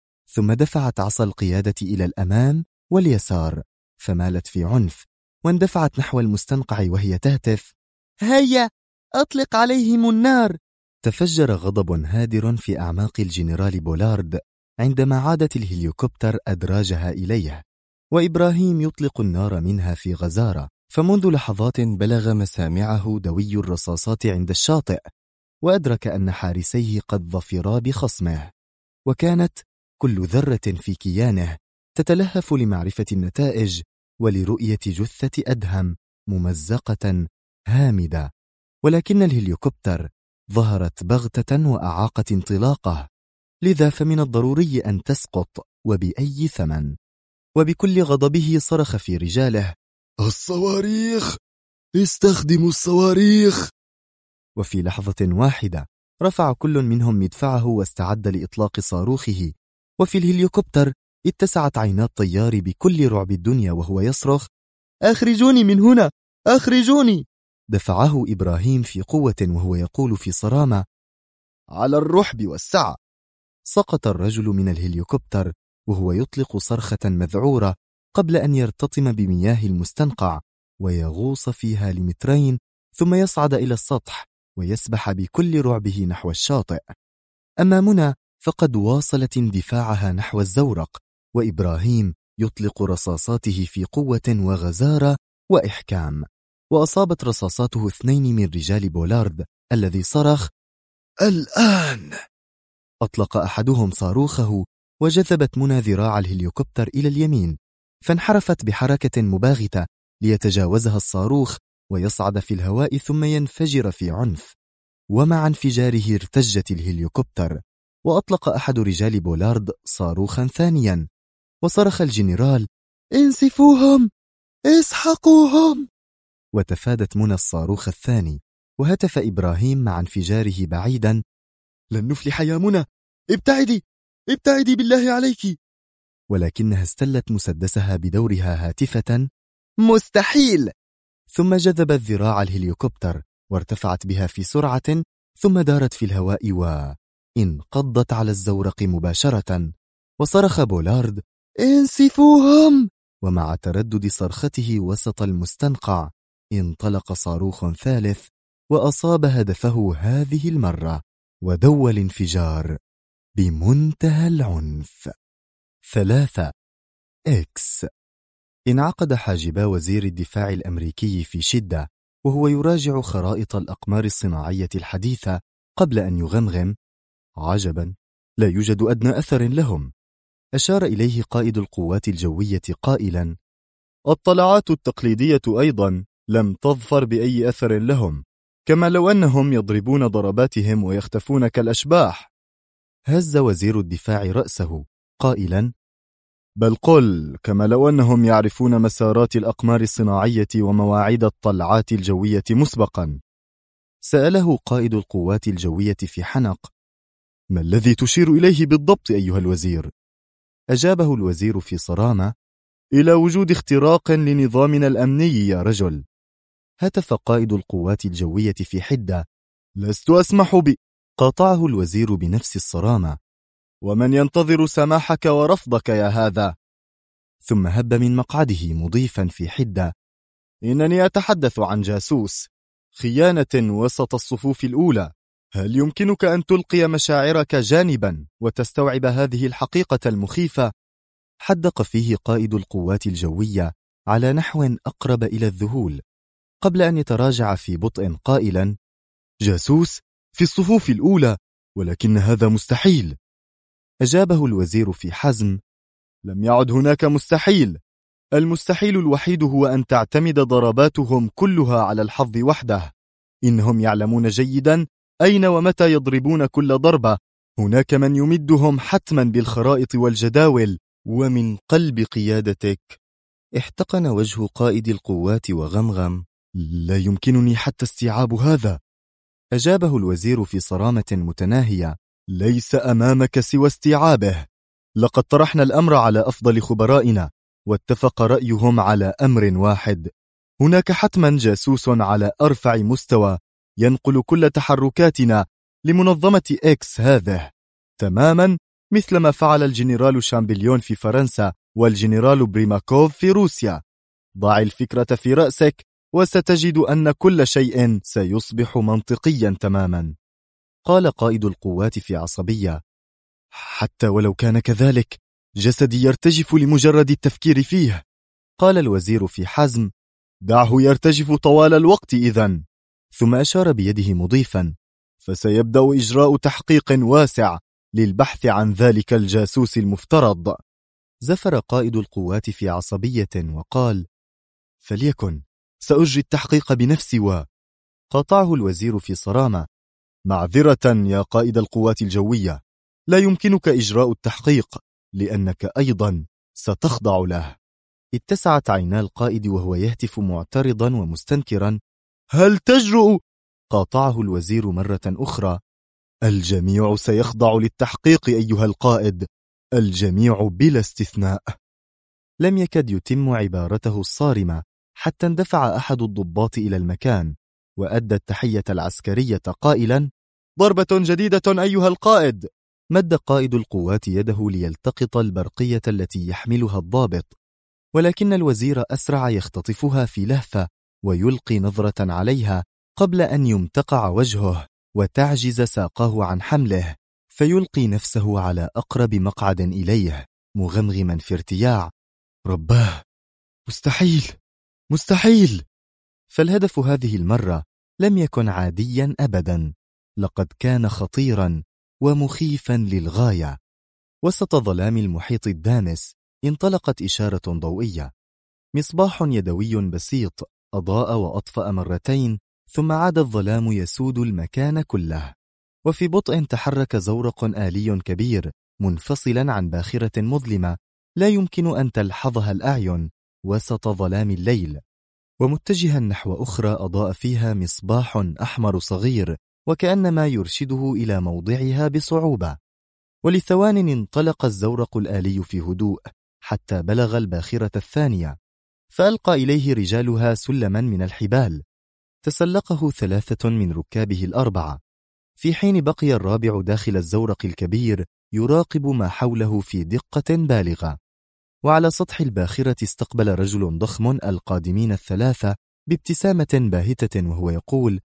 Speaker 1: ثم دفعت عصا القيادة إلى الأمام واليسار، فمالت في عنف واندفعت نحو المستنقع وهي تهتف: هيا أطلق عليهم النار. تفجر غضب هادر في أعماق الجنرال بولارد عندما عادت الهليكوبتر أدراجها إليه، وإبراهيم يطلق النار منها في غزارة. فمنذ لحظات بلغ مسامعه دوي الرصاصات عند الشاطئ، وأدرك أن حارسيه قد ظفرا بخصمه، وكانت كل ذرة في كيانه تتلهف لمعرفة النتائج ولرؤية جثة أدهم ممزقة هامدة، ولكن الهليكوبتر ظهرت بغتة وأعاقت انطلاقه، لذا فمن الضروري أن تسقط وبأي ثمن. وبكل غضبه صرخ في رجاله: الصواريخ! استخدموا الصواريخ! وفي لحظة واحدة رفع كل منهم مدفعه واستعد لإطلاق صاروخه، وفي الهليكوبتر اتسعت عينا الطيار بكل رعب الدنيا وهو يصرخ: أخرجوني من هنا! أخرجوني! دفعه إبراهيم في قوة وهو يقول في صرامة: على الرحب والسعة. سقط الرجل من الهليكوبتر وهو يطلق صرخة مذعورة قبل أن يرتطم بمياه المستنقع ويغوص فيها لمترين، ثم يصعد إلى السطح ويسبح بكل رعبه نحو الشاطئ. أما منى فقد واصلت اندفاعها نحو الزورق، وإبراهيم يطلق رصاصاته في قوة وغزارة وإحكام، وأصابت رصاصاته 2 من رجال بولارد الذي صرخ: الآن! أطلق أحدهم صاروخه وجذبت منى ذراع الهليكوبتر إلى اليمين، فانحرفت بحركة مباغتة ليتجاوزها الصاروخ ويصعد في الهواء ثم ينفجر في عنف. ومع انفجاره ارتجت الهليكوبتر، وأطلق أحد رجال بولارد صاروخا ثانيا، وصرخ الجنرال: انسفوهم! اسحقوهم! وتفادت منى الصاروخ الثاني، وهتف إبراهيم مع انفجاره بعيدا: لن نفلح يا منى! ابتعدي! ابتعدي بالله عليك! ولكنها استلت مسدسها بدورها هاتفة: مستحيل! ثم جذبت ذراع الهليكوبتر وارتفعت بها في سرعة، ثم دارت في الهواء وانقضت على الزورق مباشرة. وصرخ بولارد: انسفوهم! ومع تردد صرخته وسط المستنقع انطلق صاروخ ثالث وأصاب هدفه هذه المرة، ودوى الانفجار بمنتهى العنف. 3. إكس. انعقد حاجبا وزير الدفاع الأمريكي في شدة وهو يراجع خرائط الأقمار الصناعية الحديثة قبل أن يغمغم: عجبا، لا يوجد أدنى أثر لهم. أشار إليه قائد القوات الجوية قائلا: الطلعات التقليدية أيضا لم تظفر بأي أثر لهم، كما لو أنهم يضربون ضرباتهم ويختفون كالأشباح. هز وزير الدفاع رأسه قائلا: بل قل كما لو أنهم يعرفون مسارات الأقمار الصناعية ومواعيد الطلعات الجوية مسبقا. سأله قائد القوات الجوية في حنق: ما الذي تشير إليه بالضبط أيها الوزير؟ أجابه الوزير في صرامة: إلى وجود اختراق لنظامنا الأمني يا رجل. هتف قائد القوات الجوية في حدة: لست أسمح قاطعه الوزير بنفس الصرامة: ومن ينتظر سماحك ورفضك يا هذا؟ ثم هب من مقعده مضيفا في حدة: إنني أتحدث عن جاسوس، خيانة وسط الصفوف الأولى. هل يمكنك أن تلقي مشاعرك جانبا وتستوعب هذه الحقيقة المخيفة؟ حدق فيه قائد القوات الجوية على نحو أقرب إلى الذهول، قبل أن يتراجع في بطء قائلا: جاسوس في الصفوف الأولى؟ ولكن هذا مستحيل. أجابه الوزير في حزم: لم يعد هناك مستحيل. المستحيل الوحيد هو أن تعتمد ضرباتهم كلها على الحظ وحده. إنهم يعلمون جيدا أين ومتى يضربون كل ضربة. هناك من يمدهم حتما بالخرائط والجداول. ومن قلب قيادتك. احتقن وجه قائد القوات وغمغم: لا يمكنني حتى استيعاب هذا. أجابه الوزير في صرامة متناهية: ليس أمامك سوى استيعابه. لقد طرحنا الأمر على أفضل خبرائنا واتفق رأيهم على أمر واحد: هناك حتما جاسوس على أرفع مستوى ينقل كل تحركاتنا لمنظمة إكس هذه، تماما مثل ما فعل الجنرال شامبليون في فرنسا والجنرال بريماكوف في روسيا. ضع الفكرة في رأسك وستجد أن كل شيء سيصبح منطقيا تماما. قال قائد القوات في عصبية: حتى ولو كان كذلك جسدي يرتجف لمجرد التفكير فيه. قال الوزير في حزم: دعه يرتجف طوال الوقت إذن. ثم أشار بيده مضيفا: فسيبدأ إجراء تحقيق واسع للبحث عن ذلك الجاسوس المفترض. زفر قائد القوات في عصبية وقال: فليكن، سأجري التحقيق بنفسي. قاطعه الوزير في صرامة: معذرة يا قائد القوات الجوية، لا يمكنك إجراء التحقيق لأنك أيضا ستخضع له. اتسعت عينا القائد وهو يهتف معترضا ومستنكرا: هل تجرؤ؟ قاطعه الوزير مرة أخرى: الجميع سيخضع للتحقيق أيها القائد، الجميع بلا استثناء. لم يكد يتم عبارته الصارمة حتى اندفع أحد الضباط إلى المكان وأدى التحية العسكرية قائلا: ضربة جديدة أيها القائد. مد قائد القوات يده ليلتقط البرقية التي يحملها الضابط، ولكن الوزير أسرع يختطفها في لهفة ويلقي نظرة عليها قبل أن يمتقع وجهه وتعجز ساقه عن حمله، فيلقي نفسه على أقرب مقعد إليه مغمغما في ارتياع: رباه، مستحيل، مستحيل. فالهدف هذه المرة لم يكن عاديا أبدا، لقد كان خطيرا ومخيفا للغاية. وسط ظلام المحيط الدامس انطلقت إشارة ضوئية، مصباح يدوي بسيط أضاء وأطفأ مرتين، ثم عاد الظلام يسود المكان كله. وفي بطء تحرك زورق آلي كبير منفصلا عن باخرة مظلمة لا يمكن أن تلحظها الأعين وسط ظلام الليل، ومتجها نحو أخرى أضاء فيها مصباح أحمر صغير وكأنما يرشده إلى موضعها بصعوبة. ولثوان انطلق الزورق الآلي في هدوء حتى بلغ الباخرة الثانية، فألقى إليه رجالها سلما من الحبال تسلقه 3 من ركابه ال4، في حين بقي الرابع داخل الزورق الكبير يراقب ما حوله في دقة بالغة. وعلى سطح الباخرة استقبل رجل ضخم القادمين ال3 بابتسامة باهتة وهو يقول: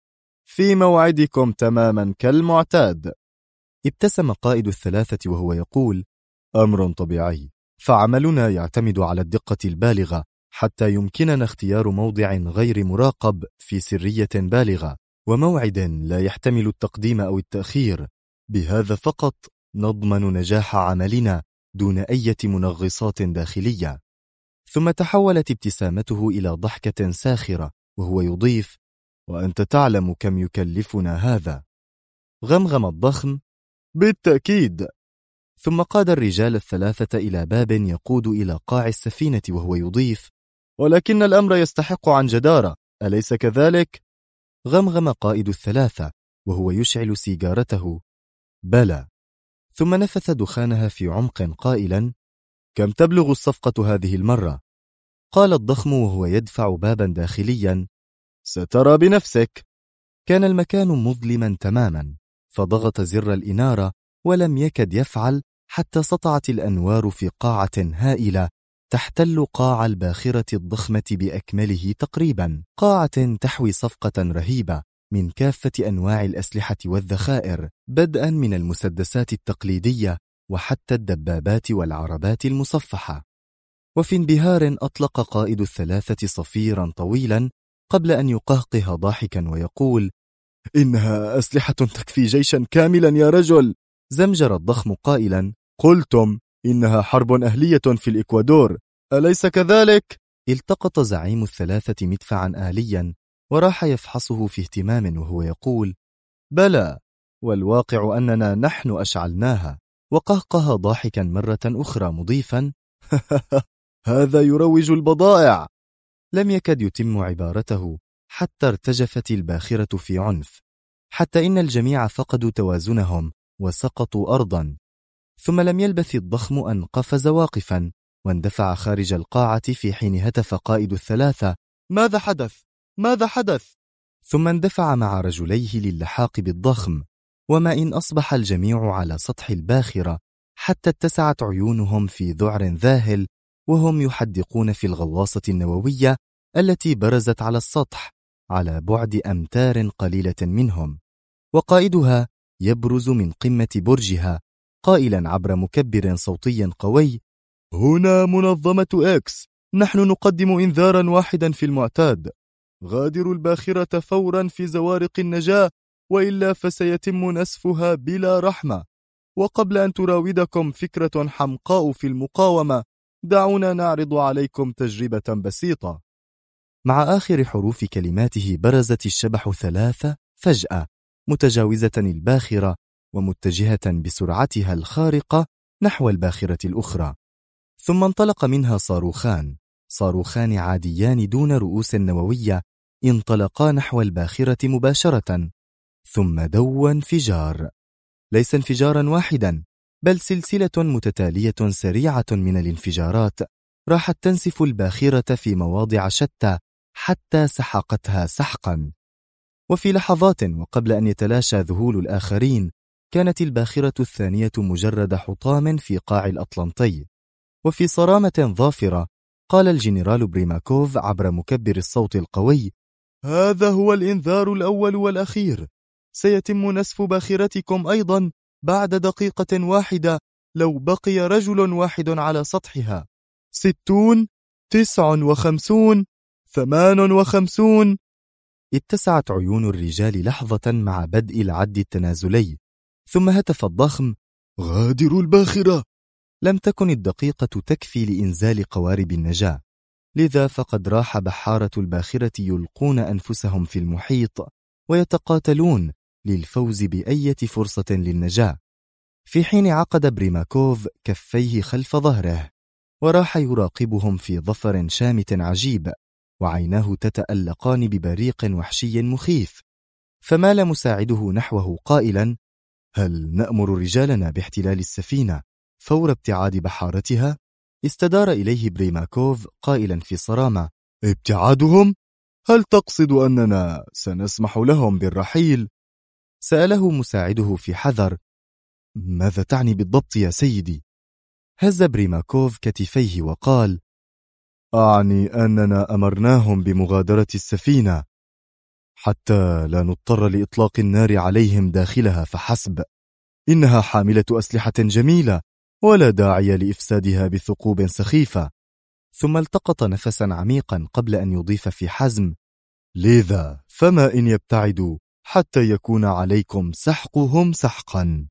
Speaker 1: في موعدكم تماما كالمعتاد. ابتسم قائد الثلاثة وهو يقول: أمر طبيعي، فعملنا يعتمد على الدقة البالغة حتى يمكننا اختيار موضع غير مراقب في سرية بالغة، وموعد لا يحتمل التقديم أو التأخير. بهذا فقط نضمن نجاح عملنا دون أي منغصات داخلية. ثم تحولت ابتسامته إلى ضحكة ساخرة وهو يضيف: وأنت تعلم كم يكلفنا هذا. غمغم الضخم: بالتأكيد. ثم قاد الرجال الثلاثة إلى باب يقود إلى قاع السفينة وهو يضيف: ولكن الأمر يستحق عن جدارة، أليس كذلك؟ غمغم قائد الثلاثة وهو يشعل سيجارته: بلى. ثم نفث دخانها في عمق قائلا: كم تبلغ الصفقة هذه المرة؟ قال الضخم وهو يدفع بابا داخليا: سترى بنفسك. كان المكان مظلما تماما، فضغط زر الإنارة ولم يكد يفعل حتى سطعت الأنوار في قاعة هائلة تحتل قاع الباخرة الضخمة بأكمله تقريبا، قاعة تحوي صفقة رهيبة من كافة أنواع الأسلحة والذخائر، بدءا من المسدسات التقليدية وحتى الدبابات والعربات المصفحة. وفي انبهار أطلق قائد الثلاثة صفيرا طويلا قبل أن يقهقه ضاحكا ويقول: إنها أسلحة تكفي جيشا كاملا يا رجل. زمجر الضخم قائلا: قلتم إنها حرب أهلية في الإكوادور، أليس كذلك؟ التقط زعيم الثلاثة مدفعا آليا وراح يفحصه في اهتمام وهو يقول: بلى، والواقع أننا نحن أشعلناها. وقهقه ضاحكا مرة أخرى مضيفا: هذا يروج البضائع. لم يكد يتم عبارته حتى ارتجفت الباخرة في عنف، حتى إن الجميع فقدوا توازنهم وسقطوا أرضا. ثم لم يلبث الضخم أن قفز واقفا واندفع خارج القاعة، في حين هتف قائد الثلاثة: ماذا حدث؟ ماذا حدث؟ ثم اندفع مع رجليه للحاق بالضخم، وما إن أصبح الجميع على سطح الباخرة حتى اتسعت عيونهم في ذعر ذاهل وهم يحدقون في الغواصة النووية التي برزت على السطح على بعد أمتار قليلة منهم، وقائدها يبرز من قمة برجها قائلا عبر مكبر صوتي قوي: هنا منظمة إكس، نحن نقدم إنذارا واحدا في المعتاد، غادروا الباخرة فورا في زوارق النجاة، وإلا فسيتم نسفها بلا رحمة. وقبل أن تراودكم فكرة حمقاء في المقاومة، دعونا نعرض عليكم تجربة بسيطة. مع آخر حروف كلماته برزت الشبح ثلاثة فجأة، متجاوزة الباخرة ومتجهة بسرعتها الخارقة نحو الباخرة الأخرى. ثم انطلق منها صاروخان عاديان دون رؤوس نووية، انطلقا نحو الباخرة مباشرة. ثم دوا انفجار، ليس انفجارا واحدا، بل سلسلة متتالية سريعة من الانفجارات راحت تنسف الباخرة في مواضع شتى حتى سحقتها سحقا. وفي لحظات وقبل أن يتلاشى ذهول الآخرين، كانت الباخرة الثانية مجرد حطام في قاع الأطلنطي. وفي صرامة ظافرة قال الجنرال بريماكوف عبر مكبر الصوت القوي: هذا هو الإنذار الأول والأخير، سيتم نسف باخرتكم أيضا بعد دقيقة واحدة لو بقي رجل واحد على سطحها. 60 59 58. اتسعت عيون الرجال لحظة مع بدء العد التنازلي، ثم هتف الضخم: غادروا الباخرة. لم تكن الدقيقة تكفي لإنزال قوارب النجاة، لذا فقد راح بحارة الباخرة يلقون أنفسهم في المحيط ويتقاتلون للفوز بأي فرصة للنجاة، في حين عقد بريماكوف كفيه خلف ظهره وراح يراقبهم في ظفر شامت عجيب، وعيناه تتألقان ببريق وحشي مخيف. فمال مساعده نحوه قائلا: هل نأمر رجالنا باحتلال السفينة فور ابتعاد بحارتها؟ استدار إليه بريماكوف قائلا في صرامة: ابتعادهم؟ هل تقصد أننا سنسمح لهم بالرحيل؟ سأله مساعده في حذر: ماذا تعني بالضبط يا سيدي؟ هز بريماكوف كتفيه وقال: أعني أننا أمرناهم بمغادرة السفينة. حتى لا نضطر لإطلاق النار عليهم داخلها فحسب. إنها حاملة أسلحة جميلة ولا داعي لإفسادها بثقوب سخيفة. ثم التقط نفسا عميقا قبل أن يضيف في حزم: لذا فما إن يبتعدوا حتى يكون عليكم سحقهم سحقا.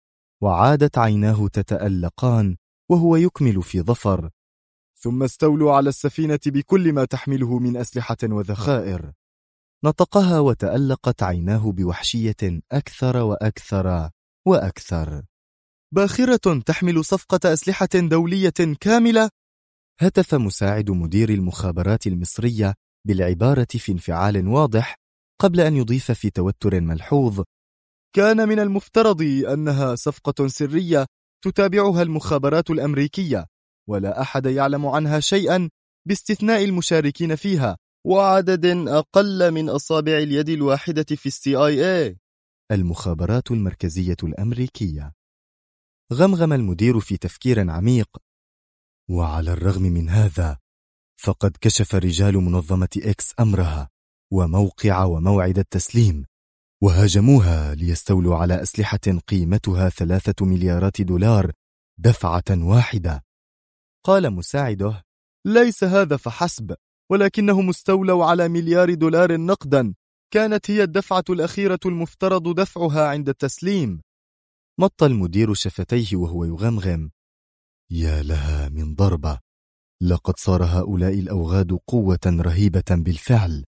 Speaker 1: وعادت عيناه تتألقان وهو يكمل في ظفر: ثم استولوا على السفينة بكل ما تحمله من أسلحة وذخائر. نطقها وتألقت عيناه بوحشية أكثر وأكثر وأكثر. باخرة تحمل صفقة أسلحة دولية كاملة؟ هتف مساعد مدير المخابرات المصرية بالعبارة في انفعال واضح قبل أن يضيف في توتر ملحوظ: كان من المفترض أنها صفقة سرية تتابعها المخابرات الأمريكية، ولا أحد يعلم عنها شيئا باستثناء المشاركين فيها وعدد أقل من أصابع اليد الواحدة في CIA، المخابرات المركزية الأمريكية. غمغم المدير في تفكير عميق: وعلى الرغم من هذا فقد كشف رجال منظمة إكس أمرها وموقع وموعد التسليم، وهاجموها ليستولوا على أسلحة قيمتها 3 مليارات دولار دفعة واحدة. قال مساعده: ليس هذا فحسب، ولكنهم استولوا على 1 مليار دولار نقدا، كانت هي الدفعة الأخيرة المفترض دفعها عند التسليم. مط المدير شفتيه وهو يغمغم: يا لها من ضربة، لقد صار هؤلاء الأوغاد قوة رهيبة بالفعل.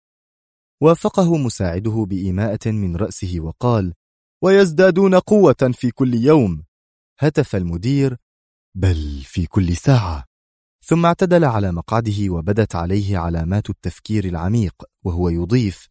Speaker 1: وافقه مساعده بإيماءة من رأسه وقال: ويزدادون قوة في كل يوم. هتف المدير: بل في كل ساعة. ثم اعتدل على مقعده وبدت عليه علامات التفكير العميق وهو يضيف: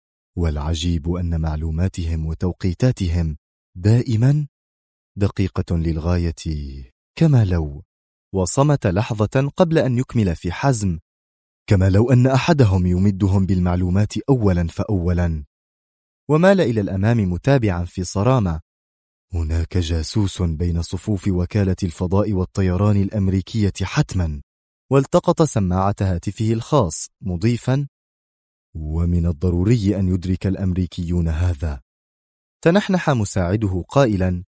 Speaker 1: والعجيب أن معلوماتهم وتوقيتاتهم دائما دقيقة للغاية، كما لو. وصمت لحظة قبل أن يكمل في حزم: كما لو أن أحدهم يمدهم بالمعلومات أولا فأولا. ومال إلى الأمام متابعا في صرامة: هناك جاسوس بين صفوف وكالة الفضاء والطيران الأمريكية حتما. والتقط سماعة هاتفه الخاص مضيفا: ومن الضروري أن يدرك الأمريكيون هذا. تنحنح مساعده قائلا: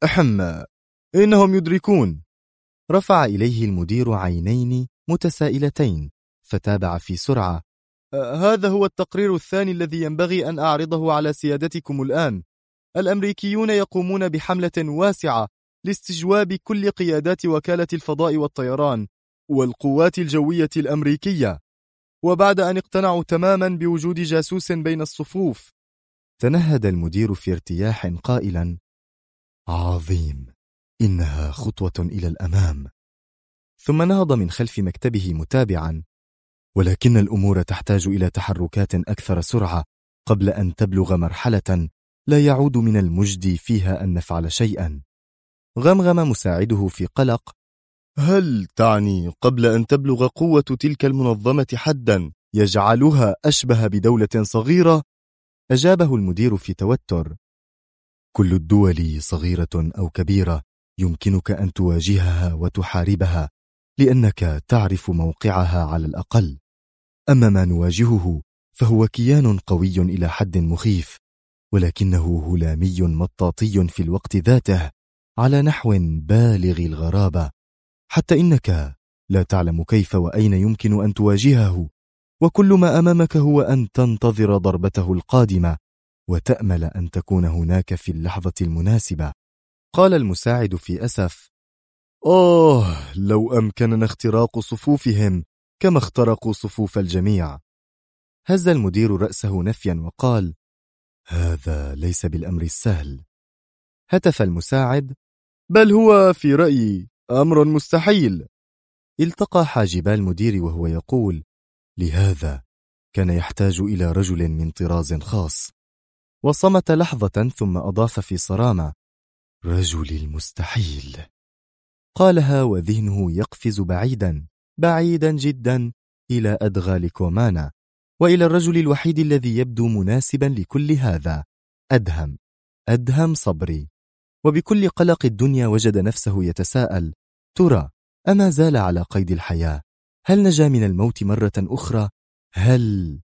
Speaker 1: إنهم يدركون. رفع إليه المدير عينين متسائلتين فتابع في سرعة: هذا هو التقرير الثاني الذي ينبغي أن أعرضه على سيادتكم الآن. الأمريكيون يقومون بحملة واسعة لاستجواب كل قيادات وكالة الفضاء والطيران والقوات الجوية الأمريكية، وبعد أن اقتنعوا تماما بوجود جاسوس بين الصفوف. تنهد المدير في ارتياح قائلا: عظيم، إنها خطوة إلى الأمام. ثم نهض من خلف مكتبه متابعا: ولكن الأمور تحتاج إلى تحركات أكثر سرعة قبل أن تبلغ مرحلة لا يعود من المجدي فيها أن نفعل شيئا. غمغم مساعده في قلق: هل تعني قبل أن تبلغ قوة تلك المنظمة حدا يجعلها أشبه بدولة صغيرة؟ أجابه المدير في توتر: كل الدول صغيرة أو كبيرة يمكنك أن تواجهها وتحاربها لأنك تعرف موقعها على الأقل. أما ما نواجهه فهو كيان قوي إلى حد مخيف، ولكنه هلامي مطاطي في الوقت ذاته على نحو بالغ الغرابة، حتى إنك لا تعلم كيف وأين يمكن أن تواجهه، وكل ما أمامك هو أن تنتظر ضربته القادمة وتأمل أن تكون هناك في اللحظة المناسبة. قال المساعد في أسف: لو أمكننا اختراق صفوفهم كما اخترقوا صفوف الجميع. هز المدير رأسه نفيا وقال: هذا ليس بالأمر السهل. هتف المساعد: بل هو في رأيي أمر مستحيل. التقى حاجبا المدير وهو يقول: لهذا كان يحتاج إلى رجل من طراز خاص. وصمت لحظة ثم أضاف في صرامة: رجل المستحيل. قالها وذهنه يقفز بعيدا بعيدا جدا إلى أدغال كومانا وإلى الرجل الوحيد الذي يبدو مناسبا لكل هذا: أدهم صبري. وبكل قلق الدنيا وجد نفسه يتساءل: ترى أما زال على قيد الحياة؟ هل نجا من الموت مرة أخرى؟ هل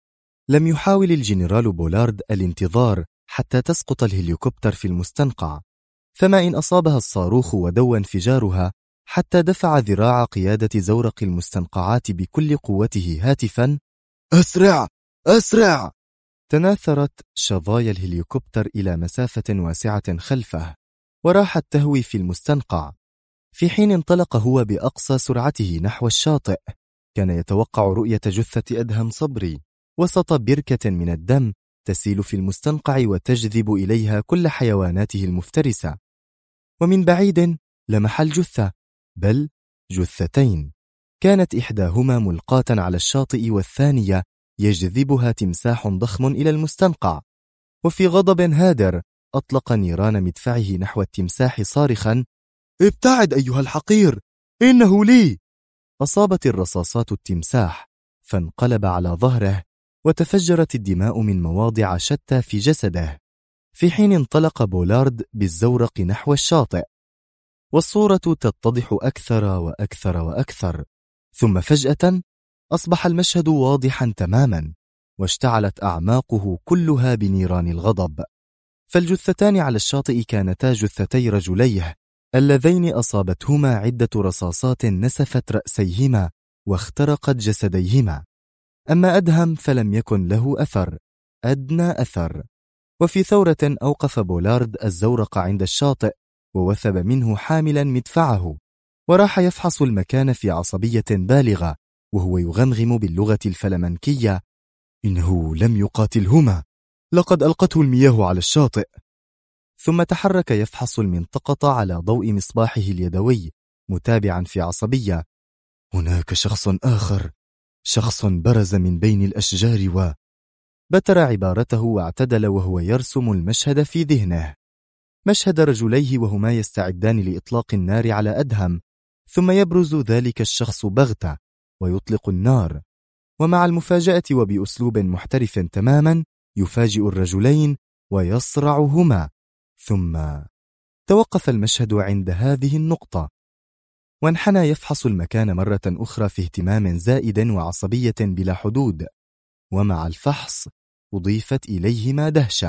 Speaker 1: لم يحاول الجنرال بولارد الانتظار حتى تسقط الهليكوبتر في المستنقع، فما إن أصابها الصاروخ ودوى انفجارها حتى دفع ذراع قيادة زورق المستنقعات بكل قوته هاتفا: أسرع! أسرع! تناثرت شظايا الهليكوبتر إلى مسافة واسعة خلفه، وراحت تهوي في المستنقع، في حين انطلق هو بأقصى سرعته نحو الشاطئ. كان يتوقع رؤية جثة أدهم صبري وسط بركة من الدم تسيل في المستنقع وتجذب إليها كل حيواناته المفترسة. ومن بعيد لمح الجثة، بل جثتين، كانت إحداهما ملقاة على الشاطئ والثانية يجذبها تمساح ضخم إلى المستنقع. وفي غضب هادر أطلق نيران مدفعه نحو التمساح صارخا: ابتعد أيها الحقير، إنه لي! أصابت الرصاصات التمساح فانقلب على ظهره، وتفجرت الدماء من مواضع شتى في جسده، في حين انطلق بولارد بالزورق نحو الشاطئ. والصورة تتضح أكثر وأكثر وأكثر، ثم فجأة أصبح المشهد واضحا تماما، واشتعلت أعماقه كلها بنيران الغضب. فالجثتان على الشاطئ كانتا جثتي رجليه اللذين أصابتهما عدة رصاصات نسفت رأسيهما واخترقت جسديهما. أما أدهم فلم يكن له أثر، أدنى أثر. وفي ثورة أوقف بولارد الزورق عند الشاطئ ووثب منه حاملا مدفعه، وراح يفحص المكان في عصبية بالغة وهو يغمغم باللغة الفلمنكية: إنه لم يقاتلهما، لقد ألقته المياه على الشاطئ. ثم تحرك يفحص المنطقة على ضوء مصباحه اليدوي، متابعا في عصبية: هناك شخص آخر، شخص برز من بين الأشجار. بتر عبارته واعتدل وهو يرسم المشهد في ذهنه، مشهد رجليه وهما يستعدان لإطلاق النار على أدهم، ثم يبرز ذلك الشخص بغتة ويطلق النار، ومع المفاجأة وبأسلوب محترف تماما يفاجئ الرجلين ويصرعهما. ثم توقف المشهد عند هذه النقطة، وانحنى يفحص المكان مرة أخرى في اهتمام زائد وعصبية بلا حدود. ومع الفحص أضيفت إليهما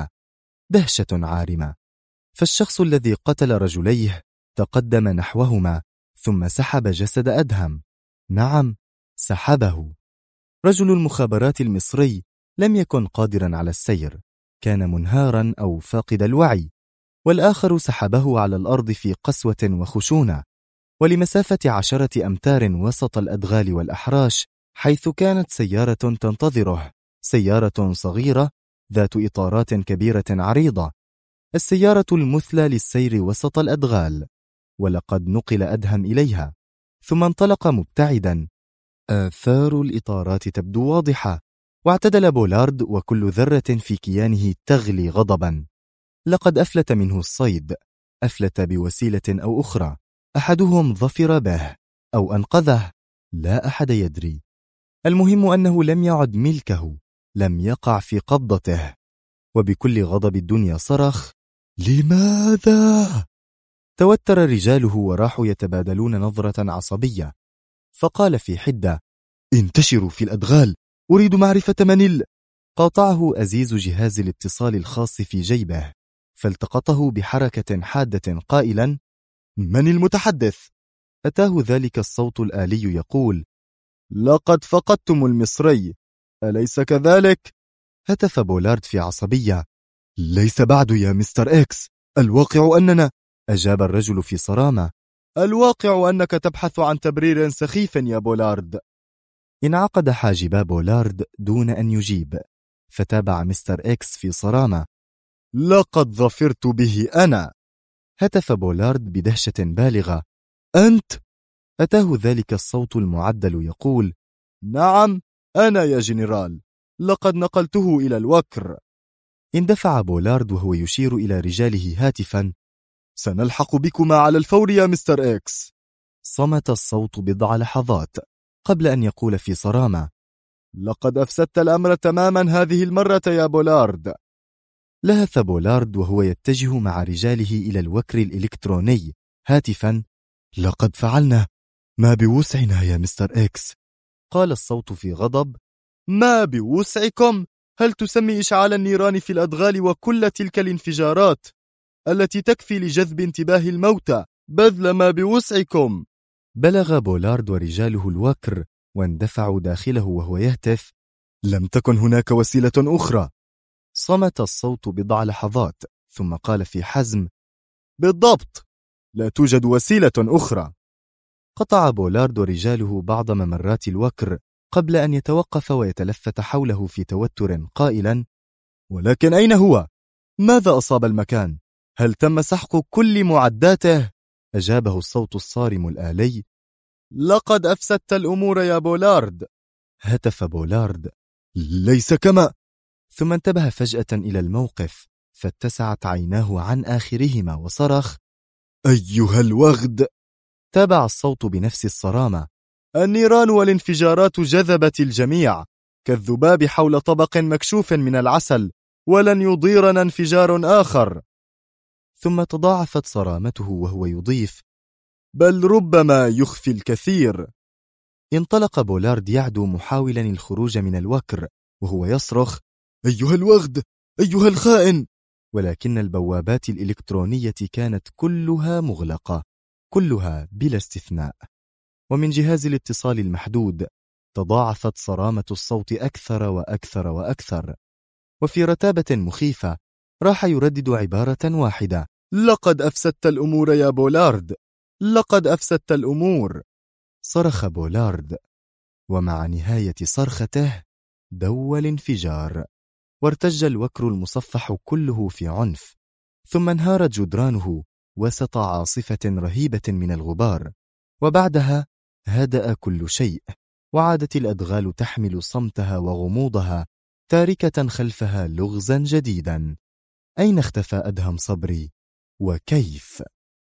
Speaker 1: دهشة عارمة، فالشخص الذي قتل رجليه تقدم نحوهما ثم سحب جسد أدهم. نعم، سحبه. رجل المخابرات المصري لم يكن قادرا على السير، كان منهارا أو فاقد الوعي، والآخر سحبه على الأرض في قسوة وخشونة، ولمسافة 10 أمتار وسط الأدغال والأحراش، حيث كانت سيارة تنتظره، سيارة صغيرة ذات إطارات كبيرة عريضة، السيارة المثلى للسير وسط الأدغال. ولقد نقل أدهم إليها، ثم انطلق مبتعدا. آثار الإطارات تبدو واضحة، واعتدل بولارد وكل ذرة في كيانه تغلي غضبا. لقد أفلت منه الصيد، أفلت بوسيلة أو أخرى، أحدهم ظفر به أو أنقذه، لا أحد يدري. المهم أنه لم يعد ملكه، لم يقع في قبضته. وبكل غضب الدنيا صرخ: لماذا؟ توتر رجاله وراحوا يتبادلون نظرة عصبية، فقال في حدة: انتشروا في الأدغال، أريد معرفة من قاطعه أزيز جهاز الاتصال الخاص في جيبه، فالتقطه بحركة حادة قائلا: من المتحدث؟ أتاه ذلك الصوت الآلي يقول: لقد فقدتم المصري، أليس كذلك؟ هتف بولارد في عصبية: ليس بعد يا مستر إكس، الواقع أننا... أجاب الرجل في صرامة: الواقع أنك تبحث عن تبرير سخيف يا بولارد. انعقد حاجبا بولارد دون أن يجيب، فتابع مستر إكس في صرامة: لقد ظفرت به أنا. هتف بولارد بدهشة بالغة: أنت؟ أتاه ذلك الصوت المعدل يقول: نعم، أنا يا جنرال، لقد نقلته إلى الوكر. اندفع بولارد وهو يشير إلى رجاله هاتفا: سنلحق بكما على الفور يا مستر إكس. صمت الصوت بضع لحظات قبل أن يقول في صرامة: لقد أفسدت الأمر تماما هذه المرة يا بولارد. لهث بولارد وهو يتجه مع رجاله إلى الوكر الإلكتروني هاتفا: لقد فعلنا ما بوسعنا يا مستر إكس. قال الصوت في غضب: ما بوسعكم؟ هل تسمي إشعال النيران في الأدغال وكل تلك الانفجارات التي تكفي لجذب انتباه الموتى بذل ما بوسعكم؟ بلغ بولارد ورجاله الوكر واندفعوا داخله وهو يهتف: لم تكن هناك وسيلة أخرى. صمت الصوت بضع لحظات ثم قال في حزم: بالضبط، لا توجد وسيلة أخرى. قطع بولارد ورجاله بعض ممرات الوكر قبل أن يتوقف ويتلفت حوله في توتر قائلا: ولكن أين هو؟ ماذا أصاب المكان؟ هل تم سحق كل معداته؟ أجابه الصوت الصارم الآلي: لقد أفسدت الأمور يا بولارد. هتف بولارد: ليس كما. ثم انتبه فجأة إلى الموقف فاتسعت عيناه عن آخرهما وصرخ: أيها الوغد! تابع الصوت بنفس الصرامة: النيران والانفجارات جذبت الجميع كالذباب حول طبق مكشوف من العسل، ولن يضيرنا انفجار آخر. ثم تضاعفت صرامته وهو يضيف: بل ربما يخفي الكثير. انطلق بولارد يعدو محاولا الخروج من الوكر وهو يصرخ: أيها الوغد! أيها الخائن! ولكن البوابات الإلكترونية كانت كلها مغلقة، كلها بلا استثناء. ومن جهاز الاتصال المحدود تضاعفت صرامة الصوت أكثر وأكثر وأكثر، وفي رتابة مخيفة راح يردد عبارة واحدة: لقد أفسدت الأمور يا بولارد، لقد أفسدت الأمور. صرخ بولارد، ومع نهاية صرخته دوى الانفجار، وارتج الوكر المصفح كله في عنف، ثم انهارت جدرانه وسط عاصفة رهيبة من الغبار، وبعدها هدأ كل شيء، وعادت الأدغال تحمل صمتها وغموضها تاركة خلفها لغزا جديدا. أين اختفى أدهم صبري؟ وكيف؟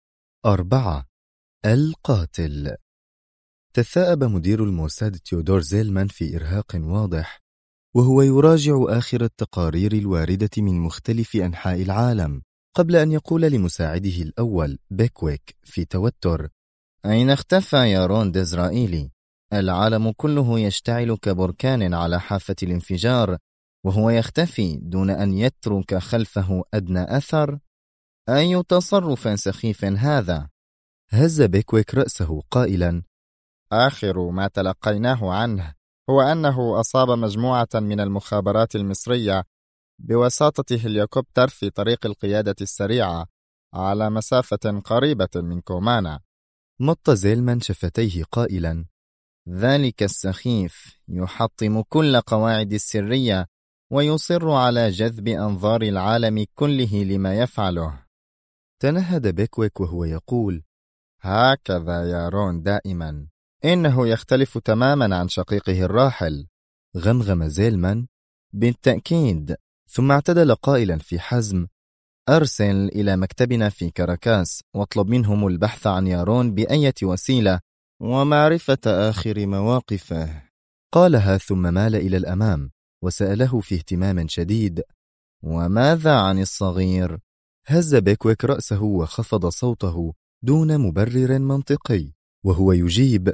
Speaker 1: 4. القاتل. تثاءب مدير الموساد تيودور زيلمان في إرهاق واضح وهو يراجع آخر التقارير الواردة من مختلف أنحاء العالم قبل أن يقول لمساعده الأول بيكويك في توتر: أين اختفى يارون ديزرائيلي؟ العالم كله يشتعل كبركان على حافة الانفجار وهو يختفي دون أن يترك خلفه أدنى أثر. أي تصرف سخيف هذا؟ هز بيكويك رأسه قائلا:
Speaker 2: آخر ما تلقيناه عنه هو أنه أصاب مجموعة من المخابرات المصرية بواسطة هليكوبتر في طريق القيادة السريعة على مسافة قريبة من كومانا.
Speaker 1: مط زيلمان شفتيه قائلا:
Speaker 2: ذلك السخيف يحطم كل قواعد السرية ويصر على جذب أنظار العالم كله لما يفعله.
Speaker 1: تنهد بيكويك وهو يقول:
Speaker 2: هكذا يارون دائما، إنه يختلف تماما عن شقيقه الراحل.
Speaker 1: غمغم زيلمان: بالتأكيد. ثم اعتدل قائلا في حزم: أرسل إلى مكتبنا في كاراكاس واطلب منهم البحث عن يارون بأية وسيلة ومعرفة آخر مواقفه. قالها ثم مال إلى الأمام وسأله في اهتمام شديد:
Speaker 2: وماذا عن الصغير؟
Speaker 1: هز بيكويك رأسه وخفض صوته دون مبرر منطقي وهو يجيب: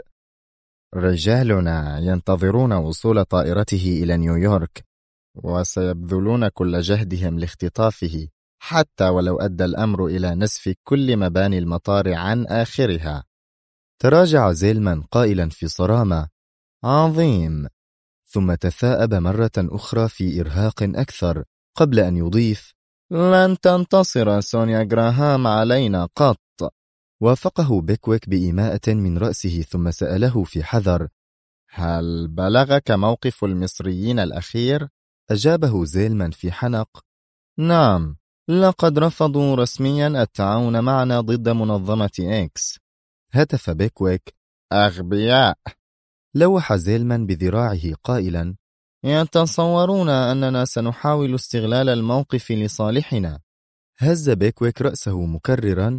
Speaker 2: رجالنا ينتظرون وصول طائرته إلى نيويورك وسيبذلون كل جهدهم لاختطافه حتى ولو أدى الأمر إلى نسف كل مباني المطار عن آخرها.
Speaker 1: تراجع زيلمان قائلا في صرامة: عظيم. ثم تثاءب مرة أخرى في إرهاق أكثر قبل أن يضيف:
Speaker 2: لن تنتصر سونيا جراهام علينا قط.
Speaker 1: وافقه بيكويك بإيماءة من رأسه ثم سأله في حذر:
Speaker 2: هل بلغك موقف المصريين الأخير؟
Speaker 1: أجابه زيلمان في حنق:
Speaker 2: نعم، لقد رفضوا رسميا التعاون معنا ضد منظمة إكس.
Speaker 1: هتف بيكويك:
Speaker 2: أغبياء.
Speaker 1: لوح زيلمان بذراعه قائلا:
Speaker 2: يتصورون أننا سنحاول استغلال الموقف لصالحنا.
Speaker 1: هز بيكويك رأسه مكررا: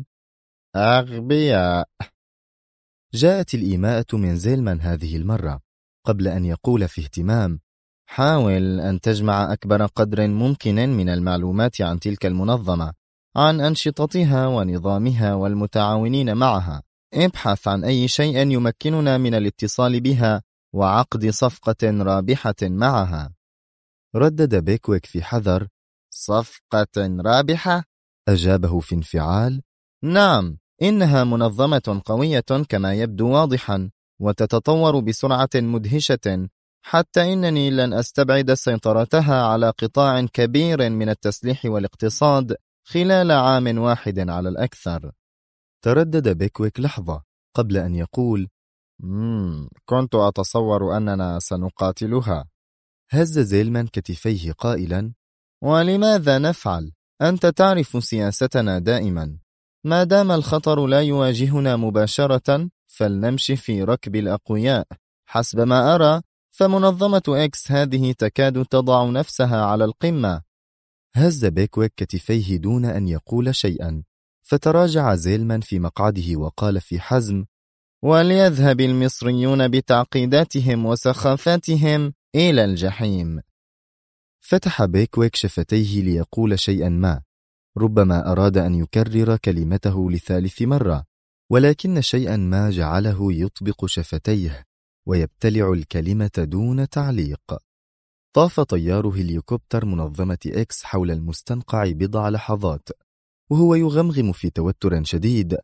Speaker 2: أغبياء.
Speaker 1: جاءت الإيماءة من زيلمان هذه المرة قبل أن يقول في اهتمام:
Speaker 2: حاول أن تجمع أكبر قدر ممكن من المعلومات عن تلك المنظمة، عن أنشطتها ونظامها والمتعاونين معها. ابحث عن أي شيء يمكننا من الاتصال بها وعقد صفقة رابحة معها.
Speaker 1: ردد بيكويك في حذر.
Speaker 2: صفقة رابحة؟
Speaker 1: أجابه في انفعال.
Speaker 2: نعم، إنها منظمة قوية كما يبدو واضحا، وتتطور بسرعة مدهشة، حتى إنني لن أستبعد سيطرتها على قطاع كبير من التسليح والاقتصاد خلال عام واحد على الأكثر.
Speaker 1: تردد بيكويك لحظة قبل أن يقول:
Speaker 2: كنت أتصور أننا سنقاتلها.
Speaker 1: هز زيلمان كتفيه قائلا:
Speaker 2: ولماذا نفعل؟ أنت تعرف سياستنا دائما، ما دام الخطر لا يواجهنا مباشرة فلنمشي في ركب الأقوياء. حسب ما أرى فمنظمة إكس هذه تكاد تضع نفسها على القمة.
Speaker 1: هز بيكويك كتفيه دون أن يقول شيئا، فتراجع زيلمان في مقعده وقال في حزم:
Speaker 2: وليذهب المصريون بتعقيداتهم وسخافاتهم إلى الجحيم.
Speaker 1: فتح بيكويك شفتيه ليقول شيئا ما، ربما أراد أن يكرر كلمته لثالث مرة، ولكن شيئا ما جعله يطبق شفتيه ويبتلع الكلمة دون تعليق. طاف طيار هليكوبتر منظمة إكس حول المستنقع بضع لحظات وهو يغمغم في توتر شديد: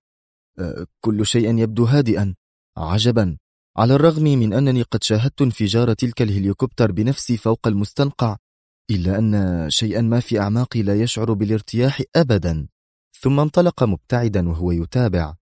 Speaker 1: كل شيء يبدو هادئا. عجبا، على الرغم من أنني قد شاهدت انفجار تلك الهليكوبتر بنفسي فوق المستنقع، إلا أن شيئا ما في أعماقي لا يشعر بالارتياح أبدا. ثم انطلق مبتعدا وهو يتابع: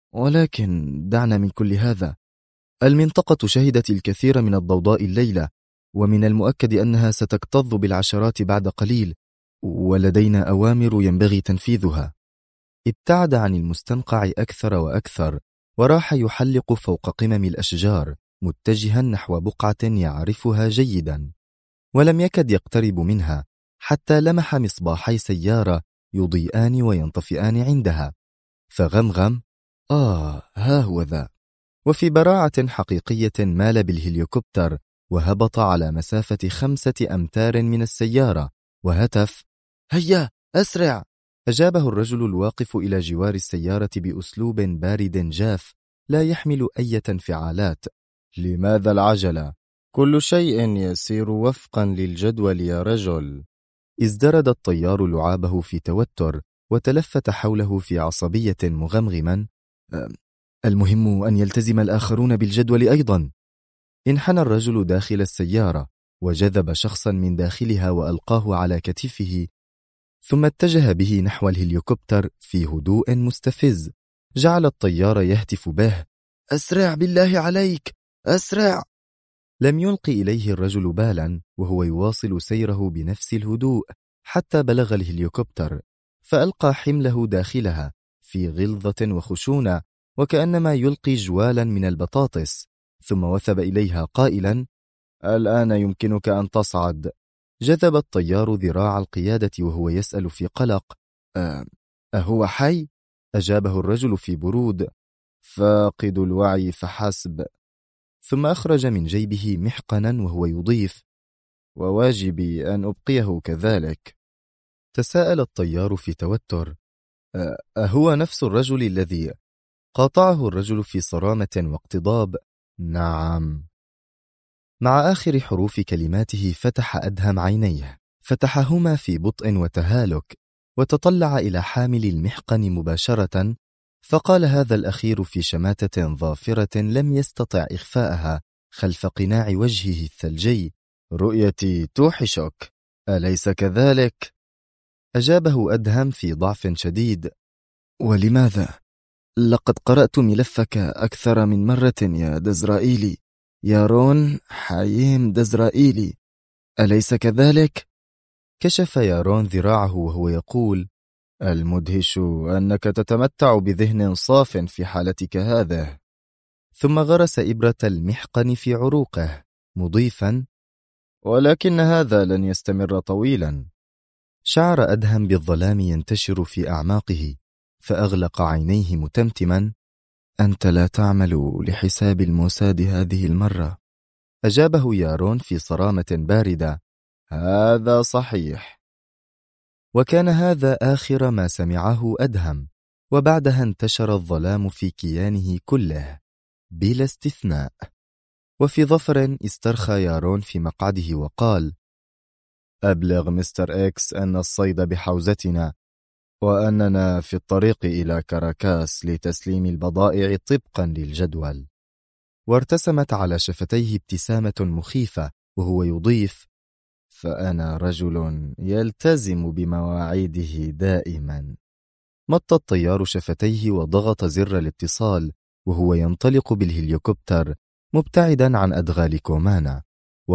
Speaker 1: ولكن دعنا من كل هذا، المنطقة شهدت الكثير من الضوضاء الليلة، ومن المؤكد أنها ستكتظ بالعشرات بعد قليل، ولدينا أوامر ينبغي تنفيذها. ابتعد عن المستنقع أكثر وأكثر، وراح يحلق فوق قمم الأشجار متجها نحو بقعة يعرفها جيدا، ولم يكد يقترب منها حتى لمح مصباحي سيارة يضيئان وينطفئان عندها، فغمغم: ها هو ذا. وفي براعة حقيقية مال بالهليكوبتر وهبط على مسافة 5 أمتار من السيارة وهتف: هيا أسرع! أجابه الرجل الواقف إلى جوار السيارة بأسلوب بارد جاف لا يحمل أي انفعالات:
Speaker 2: لماذا العجلة؟ كل شيء يسير وفقا للجدول يا رجل.
Speaker 1: ازدرد الطيار لعابه في توتر وتلفت حوله في عصبية مغمغما: المهم أن يلتزم الآخرون بالجدول أيضا. انحنى الرجل داخل السيارة وجذب شخصا من داخلها وألقاه على كتفه، ثم اتجه به نحو الهليكوبتر في هدوء مستفز. جعل الطيار يهتف به: أسرع بالله عليك، أسرع! لم يلقي إليه الرجل بالا وهو يواصل سيره بنفس الهدوء حتى بلغ الهليكوبتر، فألقى حمله داخلها في غلظة وخشونة وكأنما يلقي جوالا من البطاطس، ثم وثب إليها قائلا:
Speaker 2: الآن يمكنك أن تصعد.
Speaker 1: جذب الطيار ذراع القيادة وهو يسأل في قلق: أهو حي؟ أجابه الرجل في برود:
Speaker 2: فاقد الوعي فحسب.
Speaker 1: ثم أخرج من جيبه محقنا وهو يضيف:
Speaker 2: وواجبي أن أبقيه كذلك.
Speaker 1: تساءل الطيار في توتر: أهو نفس الرجل الذي؟ قاطعه الرجل في صرامة واقتضاب: نعم. مع آخر حروف كلماته فتح أدهم عينيه، فتحهما في بطء وتهالك، وتطلع إلى حامل المحقن مباشرة، فقال هذا الأخير في شماتة ظافرة لم يستطع إخفاءها خلف قناع وجهه الثلجي:
Speaker 2: رؤيتي توحشك، أليس كذلك؟
Speaker 1: أجابه أدهم في ضعف شديد: ولماذا؟ لقد قرأت ملفك أكثر من مرة يا دزرائيلي، يارون حايم دزرائيلي، أليس كذلك؟ كشف يارون ذراعه وهو يقول:
Speaker 2: المدهش أنك تتمتع بذهن صاف في حالتك هذه.
Speaker 1: ثم غرس إبرة المحقن في عروقه مضيفا:
Speaker 2: ولكن هذا لن يستمر طويلا.
Speaker 1: شعر أدهم بالظلام ينتشر في أعماقه، فأغلق عينيه متمتما: أنت لا تعمل لحساب الموساد هذه المرة. أجابه يارون في صرامة باردة:
Speaker 2: هذا صحيح.
Speaker 1: وكان هذا آخر ما سمعه أدهم، وبعدها انتشر الظلام في كيانه كله بلا استثناء. وفي ظفر استرخى يارون في مقعده وقال:
Speaker 2: أبلغ مستر إكس أن الصيد بحوزتنا، وأننا في الطريق إلى كاراكاس لتسليم البضائع طبقا للجدول.
Speaker 1: وارتسمت على شفتيه ابتسامة مخيفة وهو يضيف:
Speaker 2: فأنا رجل يلتزم بمواعيده دائما.
Speaker 1: مط الطيار شفتيه وضغط زر الاتصال وهو ينطلق بالهليكوبتر مبتعدا عن أدغال كومانا،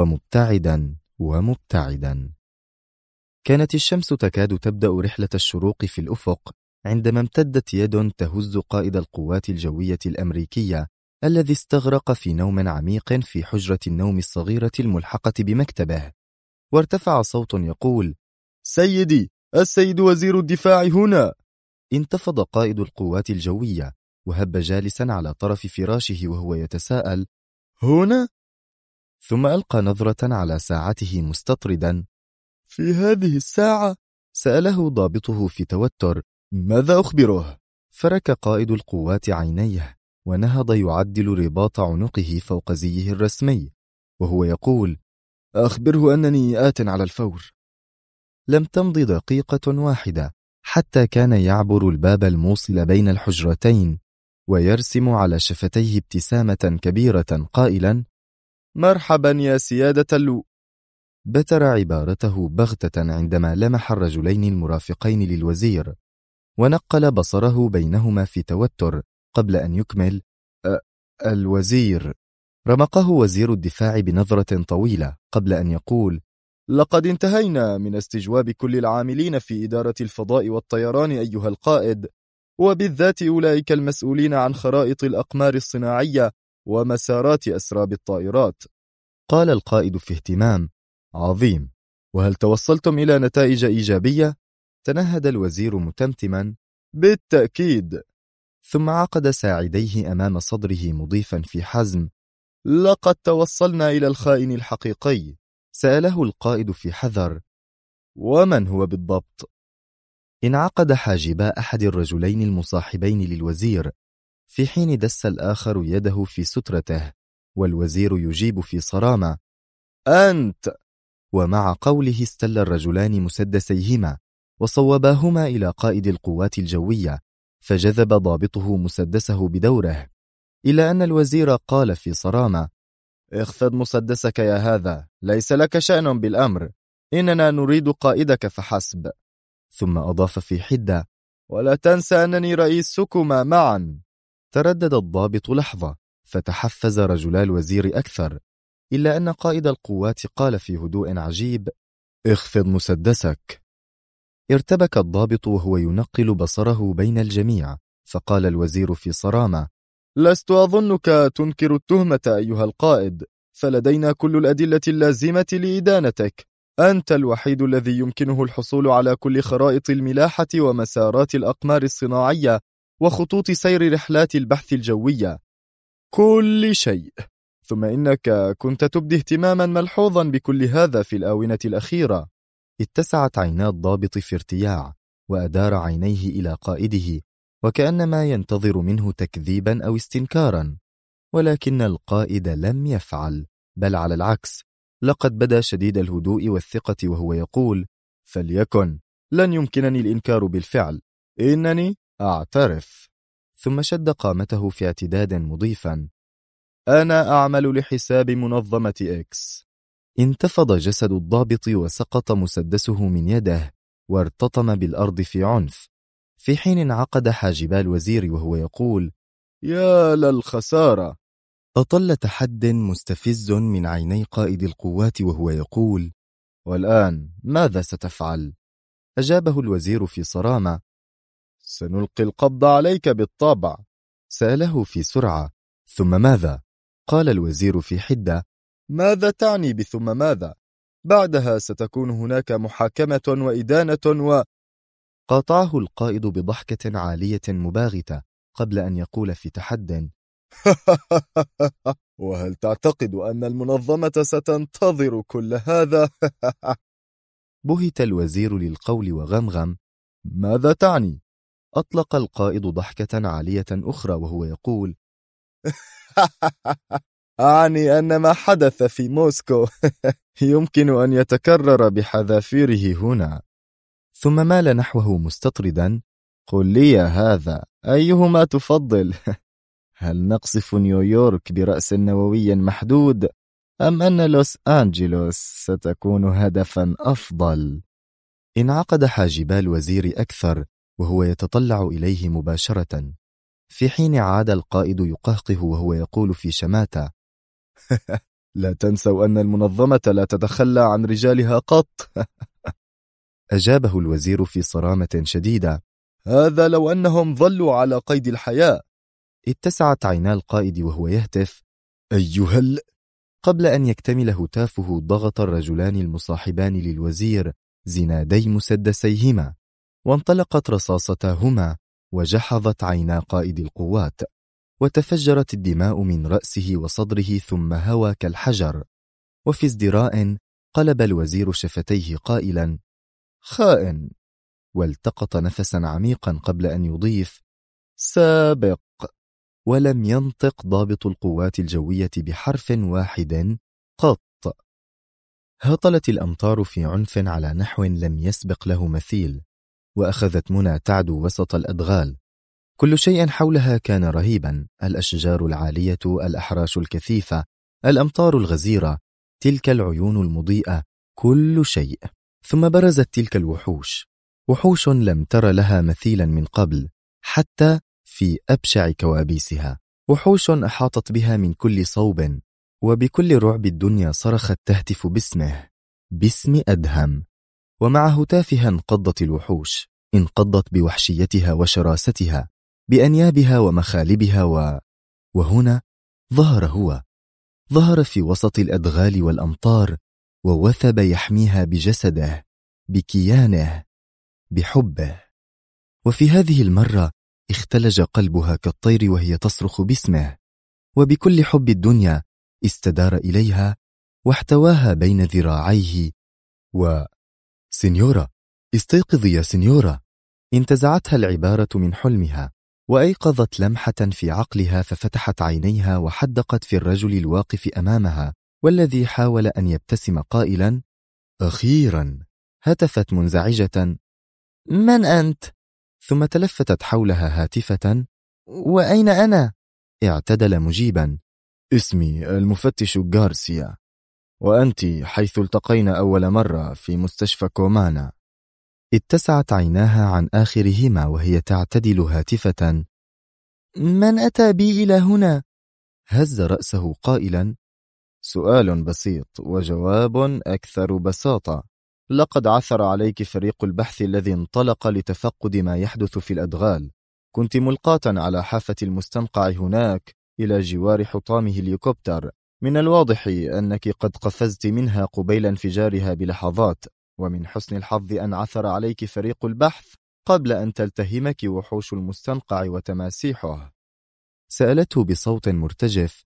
Speaker 1: ومبتعدا. كانت الشمس تكاد تبدأ رحلة الشروق في الأفق عندما امتدت يد تهز قائد القوات الجوية الأمريكية الذي استغرق في نوم عميق في حجرة النوم الصغيرة الملحقة بمكتبه، وارتفع صوت يقول:
Speaker 2: سيدي، السيد وزير الدفاع هنا.
Speaker 1: انتفض قائد القوات الجوية وهب جالسا على طرف فراشه وهو يتساءل:
Speaker 2: هنا؟
Speaker 1: ثم ألقى نظرة على ساعته مستطردا.
Speaker 2: في هذه الساعة؟
Speaker 1: سأله ضابطه في توتر:
Speaker 2: ماذا أخبره؟
Speaker 1: فرك قائد القوات عينيه ونهض يعدل رباط عنقه فوق زيه الرسمي وهو يقول:
Speaker 2: أخبره أنني آت على الفور.
Speaker 1: لم تمض دقيقة واحدة حتى كان يعبر الباب الموصل بين الحجرتين ويرسم على شفتيه ابتسامة كبيرة قائلا:
Speaker 2: مرحبا يا سيادة اللو.
Speaker 1: بتر عبارته بغتة عندما لمح الرجلين المرافقين للوزير ونقل بصره بينهما في توتر قبل أن يكمل:
Speaker 2: الوزير.
Speaker 1: رمقه وزير الدفاع بنظرة طويلة قبل أن يقول:
Speaker 2: لقد انتهينا من استجواب كل العاملين في إدارة الفضاء والطيران أيها القائد، وبالذات أولئك المسؤولين عن خرائط الأقمار الصناعية ومسارات أسراب الطائرات.
Speaker 1: قال القائد في اهتمام:
Speaker 2: عظيم، وهل توصلتم إلى نتائج إيجابية؟
Speaker 1: تنهد الوزير متمتما:
Speaker 2: بالتأكيد.
Speaker 1: ثم عقد ساعديه أمام صدره مضيفا في حزم:
Speaker 2: لقد توصلنا إلى الخائن الحقيقي.
Speaker 1: سأله القائد في حذر:
Speaker 2: ومن هو بالضبط؟
Speaker 1: انعقد حاجبا أحد الرجلين المصاحبين للوزير في حين دس الآخر يده في سترته، والوزير يجيب في صرامة:
Speaker 2: أنت.
Speaker 1: ومع قوله استل الرجلان مسدسيهما وصوباهما إلى قائد القوات الجوية، فجذب ضابطه مسدسه بدوره، إلا أن الوزير قال في صرامة:
Speaker 2: اخفض مسدسك يا هذا، ليس لك شأن بالأمر، إننا نريد قائدك فحسب.
Speaker 1: ثم أضاف في حدة:
Speaker 2: ولا تنسى أنني رئيسكما معا.
Speaker 1: تردد الضابط لحظة فتحفز رجلا الوزير أكثر، إلا أن قائد القوات قال في هدوء عجيب:
Speaker 2: اخفض مسدسك.
Speaker 1: ارتبك الضابط وهو ينقل بصره بين الجميع، فقال الوزير في صرامة:
Speaker 2: لست أظنك تنكر التهمة أيها القائد، فلدينا كل الأدلة اللازمة لإدانتك. أنت الوحيد الذي يمكنه الحصول على كل خرائط الملاحة ومسارات الأقمار الصناعية وخطوط سير رحلات البحث الجوية، كل شيء. ثم إنك كنت تبدي اهتماما ملحوظا بكل هذا في الآونة الأخيرة.
Speaker 1: اتسعت عينا الضابط في ارتياع وأدار عينيه إلى قائده وكأنما ينتظر منه تكذيبا أو استنكارا، ولكن القائد لم يفعل، بل على العكس، لقد بدا شديد الهدوء والثقة وهو يقول:
Speaker 2: فليكن، لن يمكنني الإنكار بالفعل، إنني أعترف.
Speaker 1: ثم شد قامته في اعتداد مضيفا:
Speaker 2: أنا أعمل لحساب منظمة إكس.
Speaker 1: انتفض جسد الضابط وسقط مسدسه من يده وارتطم بالأرض في عنف، في حين انعقد حاجبا الوزير وهو يقول:
Speaker 2: يا للخسارة.
Speaker 1: أطل تحد مستفز من عيني قائد القوات وهو يقول:
Speaker 2: والآن ماذا ستفعل؟
Speaker 1: أجابه الوزير في صرامة:
Speaker 2: سنلقي القبض عليك بالطبع.
Speaker 1: سأله في سرعة: ثم ماذا؟ قال الوزير في حدة:
Speaker 2: ماذا تعني بثم ماذا؟ بعدها ستكون هناك محاكمة وإدانة
Speaker 1: قاطعه القائد بضحكة عالية مباغتة قبل أن يقول في تحد:
Speaker 2: وهل تعتقد أن المنظمة ستنتظر كل هذا؟
Speaker 1: بهت الوزير للقول وغمغم:
Speaker 2: ماذا تعني؟
Speaker 1: أطلق القائد ضحكة عالية أخرى وهو يقول:
Speaker 2: أعني أن ما حدث في موسكو يمكن أن يتكرر بحذافيره هنا.
Speaker 1: ثم مال نحوه مستطردا:
Speaker 2: قل لي هذا، أيهما تفضل؟ هل نقصف نيويورك برأس نووي محدود، أم أن لوس أنجلوس ستكون هدفا أفضل؟
Speaker 1: انعقد حاجبا الوزير أكثر وهو يتطلع إليه مباشرة، في حين عاد القائد يقهقه وهو يقول في شماتة:
Speaker 2: لا تنسوا أن المنظمة لا تتخلى عن رجالها قط.
Speaker 1: أجابه الوزير في صرامة شديدة:
Speaker 2: هذا لو أنهم ظلوا على قيد الحياة.
Speaker 1: اتسعت عينا القائد وهو يهتف:
Speaker 2: أيها
Speaker 1: قبل أن يكتمل هتافه ضغط الرجلان المصاحبان للوزير زنادي مسدسيهما، وانطلقت رصاصتاهما وجحظت عينا قائد القوات، وتفجرت الدماء من رأسه وصدره ثم هوى كالحجر. وفي ازدراء قلب الوزير شفتيه قائلا:
Speaker 2: خائن.
Speaker 1: والتقط نفسا عميقا قبل أن يضيف:
Speaker 2: سابق.
Speaker 1: ولم ينطق ضابط القوات الجوية بحرف واحد قط. هطلت الأمطار في عنف على نحو لم يسبق له مثيل، وأخذت منى تعدو وسط الأدغال. كل شيء حولها كان رهيبا: الأشجار العالية، الأحراش الكثيفة، الأمطار الغزيرة، تلك العيون المضيئة، كل شيء. ثم برزت تلك الوحوش، وحوش لم تر لها مثيلا من قبل حتى في أبشع كوابيسها، وحوش أحاطت بها من كل صوب، وبكل رعب الدنيا صرخت تهتف باسمه، باسم أدهم. ومع هتافها انقضت الوحوش، انقضت بوحشيتها وشراستها، بأنيابها ومخالبها وهنا ظهر هو، ظهر في وسط الأدغال والأمطار، ووثب يحميها بجسده، بكيانه، بحبه. وفي هذه المرة اختلج قلبها كالطير وهي تصرخ باسمه، وبكل حب الدنيا استدار إليها واحتواها بين ذراعيه. سينيورا، استيقظي يا سينيورا! انتزعتها العبارة من حلمها، وأيقظت لمحة في عقلها، ففتحت عينيها وحدقت في الرجل الواقف أمامها، والذي حاول أن يبتسم قائلا: أخيرا! هتفت منزعجة:
Speaker 2: من أنت؟
Speaker 1: ثم تلفتت حولها هاتفة:
Speaker 2: وأين أنا؟
Speaker 1: اعتدل مجيبا:
Speaker 2: اسمي المفتش غارسيا، وأنت حيث التقينا أول مرة في مستشفى كومانا.
Speaker 1: اتسعت عيناها عن آخرهما وهي تعتدل هاتفة:
Speaker 2: من أتى بي إلى هنا؟
Speaker 1: هز رأسه قائلا:
Speaker 2: سؤال بسيط وجواب أكثر بساطة. لقد عثر عليك فريق البحث الذي انطلق لتفقد ما يحدث في الأدغال. كنت ملقاة على حافة المستنقع هناك إلى جوار حطام هليكوبتر. من الواضح أنك قد قفزت منها قبيل انفجارها بلحظات، ومن حسن الحظ أن عثر عليك فريق البحث قبل أن تلتهمك وحوش المستنقع وتماسيحه.
Speaker 1: سألته بصوت مرتجف: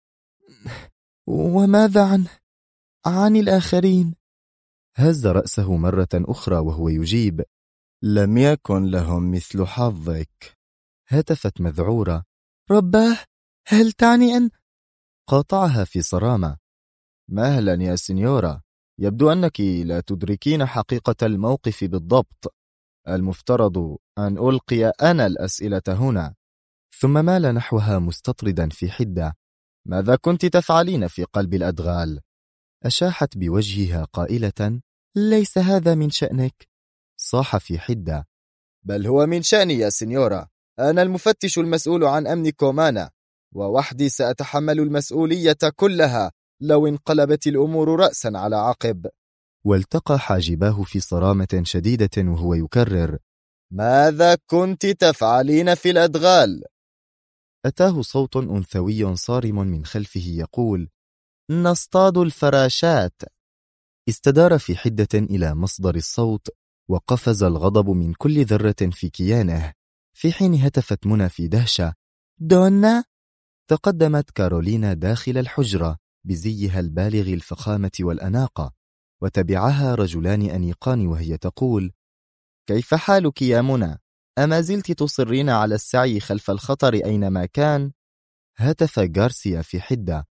Speaker 2: وماذا عن الآخرين؟
Speaker 1: هز رأسه مرة أخرى وهو يجيب:
Speaker 2: لم يكن لهم مثل حظك.
Speaker 1: هتفت مذعورة:
Speaker 2: رباه، هل تعني أن...
Speaker 1: قاطعها في صرامة:
Speaker 2: مهلا يا سينيورا، يبدو أنك لا تدركين حقيقة الموقف بالضبط. المفترض أن ألقي أنا الأسئلة هنا.
Speaker 1: ثم مال نحوها مستطردا في حدة:
Speaker 2: ماذا كنت تفعلين في قلب الأدغال؟
Speaker 1: أشاحت بوجهها قائلة:
Speaker 2: ليس هذا من شأنك.
Speaker 1: صاح في حدة:
Speaker 2: بل هو من شأني يا سينيورا، أنا المفتش المسؤول عن أمن كومانا، ووحدي سأتحمل المسؤولية كلها لو انقلبت الأمور رأسا على عقب.
Speaker 1: والتقى حاجباه في صرامة شديدة وهو يكرر:
Speaker 2: ماذا كنت تفعلين في الأدغال؟
Speaker 1: أتاه صوت أنثوي صارم من خلفه يقول:
Speaker 2: نصطاد الفراشات.
Speaker 1: استدار في حدة إلى مصدر الصوت، وقفز الغضب من كل ذرة في كيانه، في حين هتفت منى في دهشة:
Speaker 2: دونا؟
Speaker 1: تقدمت كارولينا داخل الحجرة بزيها البالغ الفخامة والأناقة، وتبعها رجلان أنيقان وهي تقول:
Speaker 2: كيف حالك يا منى؟ أما زلت تصرين على السعي خلف الخطر أينما كان؟
Speaker 1: هتف غارسيا في حدة: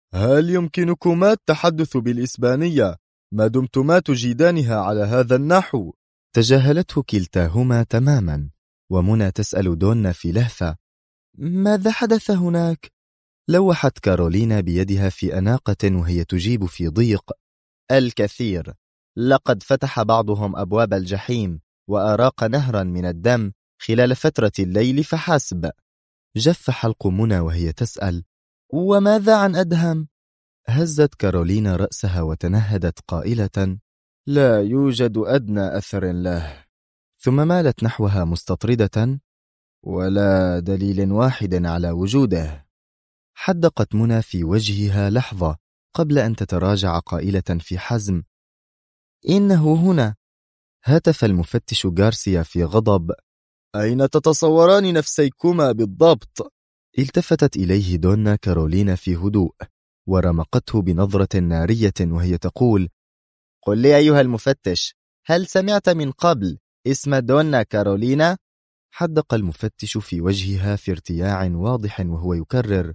Speaker 3: هل يمكنكما التحدث بالإسبانية ما دمتما تجيدانها على هذا النحو؟
Speaker 1: تجاهلته كلتاهما تماما، ومنى تسأل دونا في لهفة: ماذا حدث هناك؟ لوحت كارولينا بيدها في أناقة وهي تجيب في ضيق:
Speaker 2: الكثير. لقد فتح بعضهم أبواب الجحيم وأراق نهرا من الدم خلال فترة الليل فحسب.
Speaker 1: جف حلق منى وهي تسأل: وماذا عن أدهم؟ هزت كارولينا رأسها وتنهدت قائلة:
Speaker 3: لا يوجد أدنى أثر له.
Speaker 1: ثم مالت نحوها مستطردة:
Speaker 3: ولا دليل واحد على وجوده.
Speaker 1: حدقت منى في وجهها لحظة قبل أن تتراجع قائلة في حزم: إنه هنا. هتف المفتش غارسيا في غضب:
Speaker 3: أين تتصوران نفسيكما بالضبط؟
Speaker 1: التفتت إليه دونا كارولينا في هدوء ورمقته بنظرة نارية وهي تقول:
Speaker 2: قل لي أيها المفتش، هل سمعت من قبل اسم دونا كارولينا؟
Speaker 1: حدق المفتش في وجهها في ارتياع واضح وهو يكرر: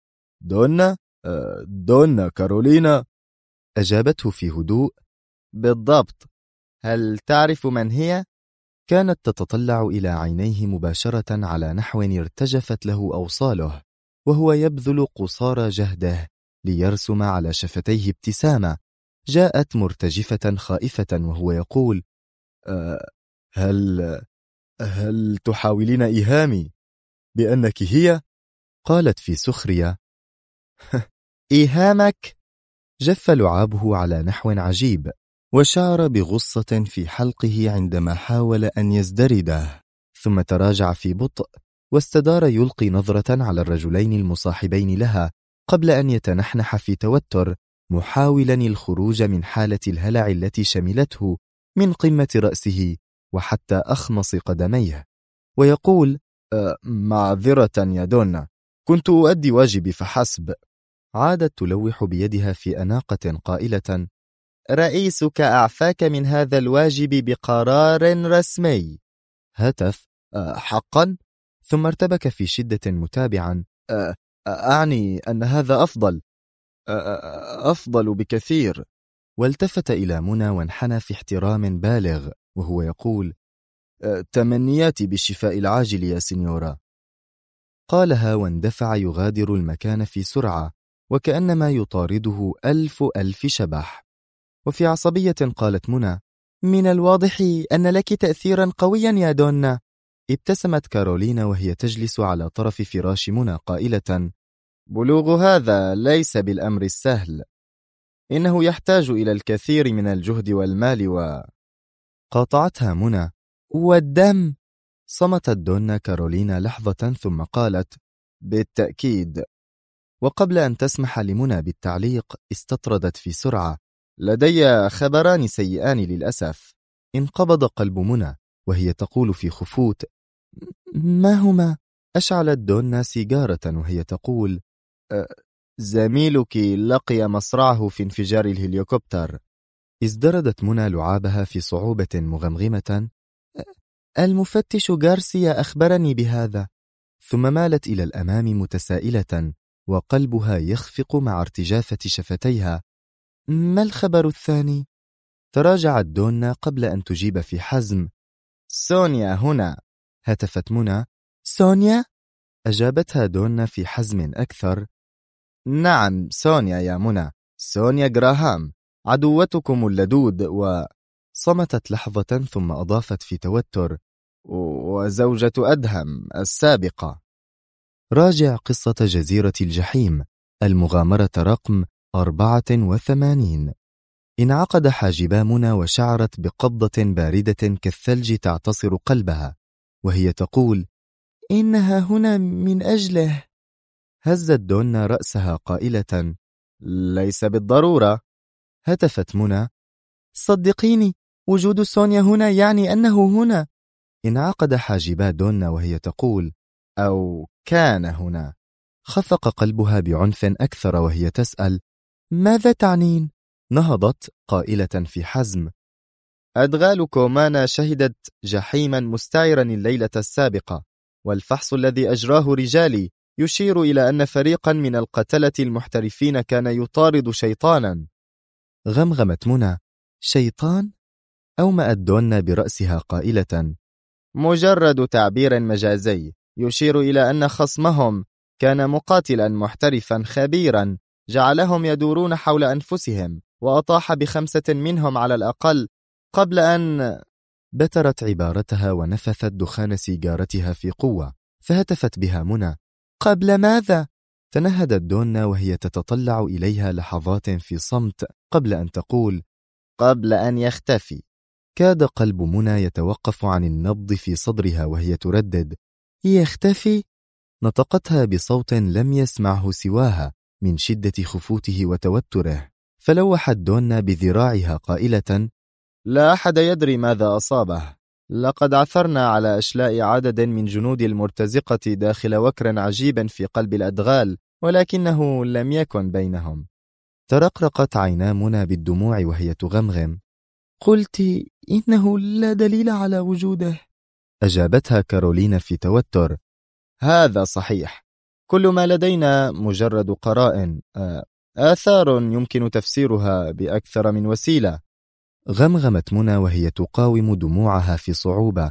Speaker 3: دونا كارولينا.
Speaker 1: أجابته في هدوء:
Speaker 2: بالضبط. هل تعرف من هي؟
Speaker 1: كانت تتطلع إلى عينيه مباشرة على نحو ارتجفت له أوصاله، وهو يبذل قصارى جهده ليرسم على شفتيه ابتسامة جاءت مرتجفة خائفة وهو يقول:
Speaker 3: هل تحاولين إيهامي بأنك هي؟
Speaker 1: قالت في سخرية:
Speaker 2: إيهامك؟
Speaker 1: جف لعابه على نحو عجيب، وشعر بغصة في حلقه عندما حاول أن يزدرده، ثم تراجع في بطء واستدار يلقي نظرة على الرجلين المصاحبين لها قبل أن يتنحنح في توتر، محاولا الخروج من حالة الهلع التي شملته من قمة رأسه وحتى أخمص قدميه، ويقول:
Speaker 3: معذرة يا دونا، كنت أؤدي واجبي فحسب.
Speaker 1: عادت تلوح بيدها في أناقة قائلة:
Speaker 2: رئيسك أعفاك من هذا الواجب بقرار رسمي.
Speaker 1: هتف:
Speaker 3: حقا؟
Speaker 1: ثم ارتبك في شدة متابعا:
Speaker 3: أعني أن هذا أفضل بكثير.
Speaker 1: والتفت إلى منى وانحنى في احترام بالغ وهو يقول:
Speaker 3: تمنياتي بالشفاء العاجل يا سينيورا.
Speaker 1: قالها واندفع يغادر المكان في سرعة وكأنما يطارده ألف شبح. وفي عصبية قالت منى: من الواضح أن لك تأثيرا قويا يا دونا. ابتسمت كارولينا وهي تجلس على طرف فراش منى قائلة:
Speaker 2: بلوغ هذا ليس بالأمر السهل، إنه يحتاج إلى الكثير من الجهد والمال
Speaker 1: قاطعتها منى: والدم. صمتت دونا كارولينا لحظة ثم قالت:
Speaker 2: بالتأكيد.
Speaker 1: وقبل أن تسمح لمنى بالتعليق استطردت في سرعة:
Speaker 2: لدي خبران سيئان للأسف.
Speaker 1: انقبض قلب منى وهي تقول في خفوت: ما هما؟ أشعلت دونا سيجارة وهي تقول:
Speaker 2: زميلك لقي مصرعه في انفجار الهليكوبتر.
Speaker 1: ازدردت منى لعابها في صعوبة مغمغمة: المفتش غارسيا أخبرني بهذا. ثم مالت إلى الأمام متسائلة وقلبها يخفق مع ارتجافة شفتيها: ما الخبر الثاني؟ تراجعت دونا قبل أن تجيب في حزم:
Speaker 2: سونيا هنا.
Speaker 1: هتفت منى: سونيا؟ أجابتها دونا في حزم أكثر:
Speaker 2: نعم سونيا يا منى، سونيا غراهام، عدوتكم اللدود
Speaker 1: صمتت لحظة ثم أضافت في توتر:
Speaker 2: وزوجة أدهم السابقة.
Speaker 1: راجع قصة جزيرة الجحيم، المغامرة رقم 84. انعقد حاجبا منى وشعرت بقبضة باردة كالثلج تعتصر قلبها وهي تقول: إنها هنا من أجله. هزت دونا رأسها قائلة:
Speaker 2: ليس بالضرورة.
Speaker 1: هتفت منى: صدقيني، وجود سونيا هنا يعني أنه هنا. انعقد حاجبا دونا وهي تقول:
Speaker 2: أو كان هنا.
Speaker 1: خفق قلبها بعنف أكثر وهي تسأل: ماذا تعنين؟ نهضت قائلة في حزم:
Speaker 2: أدغال كومانا شهدت جحيما مستعرا الليلة السابقة، والفحص الذي أجراه رجالي يشير إلى أن فريقا من القتلة المحترفين كان يطارد شيطانا.
Speaker 1: غمغمت منى: شيطان؟ أومأت دوننا برأسها قائلة:
Speaker 2: مجرد تعبير مجازي يشير إلى أن خصمهم كان مقاتلا محترفا خبيرا جعلهم يدورون حول أنفسهم، وأطاح ب5 منهم على الأقل قبل أن...
Speaker 1: بترت عبارتها ونفثت دخان سيجارتها في قوة، فهتفت بها منى: قبل ماذا؟ تنهدت دونا وهي تتطلع إليها لحظات في صمت قبل أن تقول:
Speaker 2: قبل أن يختفي.
Speaker 1: كاد قلب منى يتوقف عن النبض في صدرها وهي تردد: يختفي؟ نطقتها بصوت لم يسمعه سواها من شدة خفوته وتوتره، فلوحت دونا بذراعها قائلة:
Speaker 2: لا أحد يدري ماذا أصابه. لقد عثرنا على أشلاء عدد من جنود المرتزقة داخل وكر عجيب في قلب الأدغال، ولكنه لم يكن بينهم.
Speaker 1: ترقرقت عينا منى بالدموع وهي تغمغم: قلت إنه لا دليل على وجوده. أجابتها كارولين في توتر:
Speaker 2: هذا صحيح. كل ما لدينا مجرد قرائن، آثار يمكن تفسيرها بأكثر من وسيلة.
Speaker 1: غمغمت منى وهي تقاوم دموعها في صعوبة: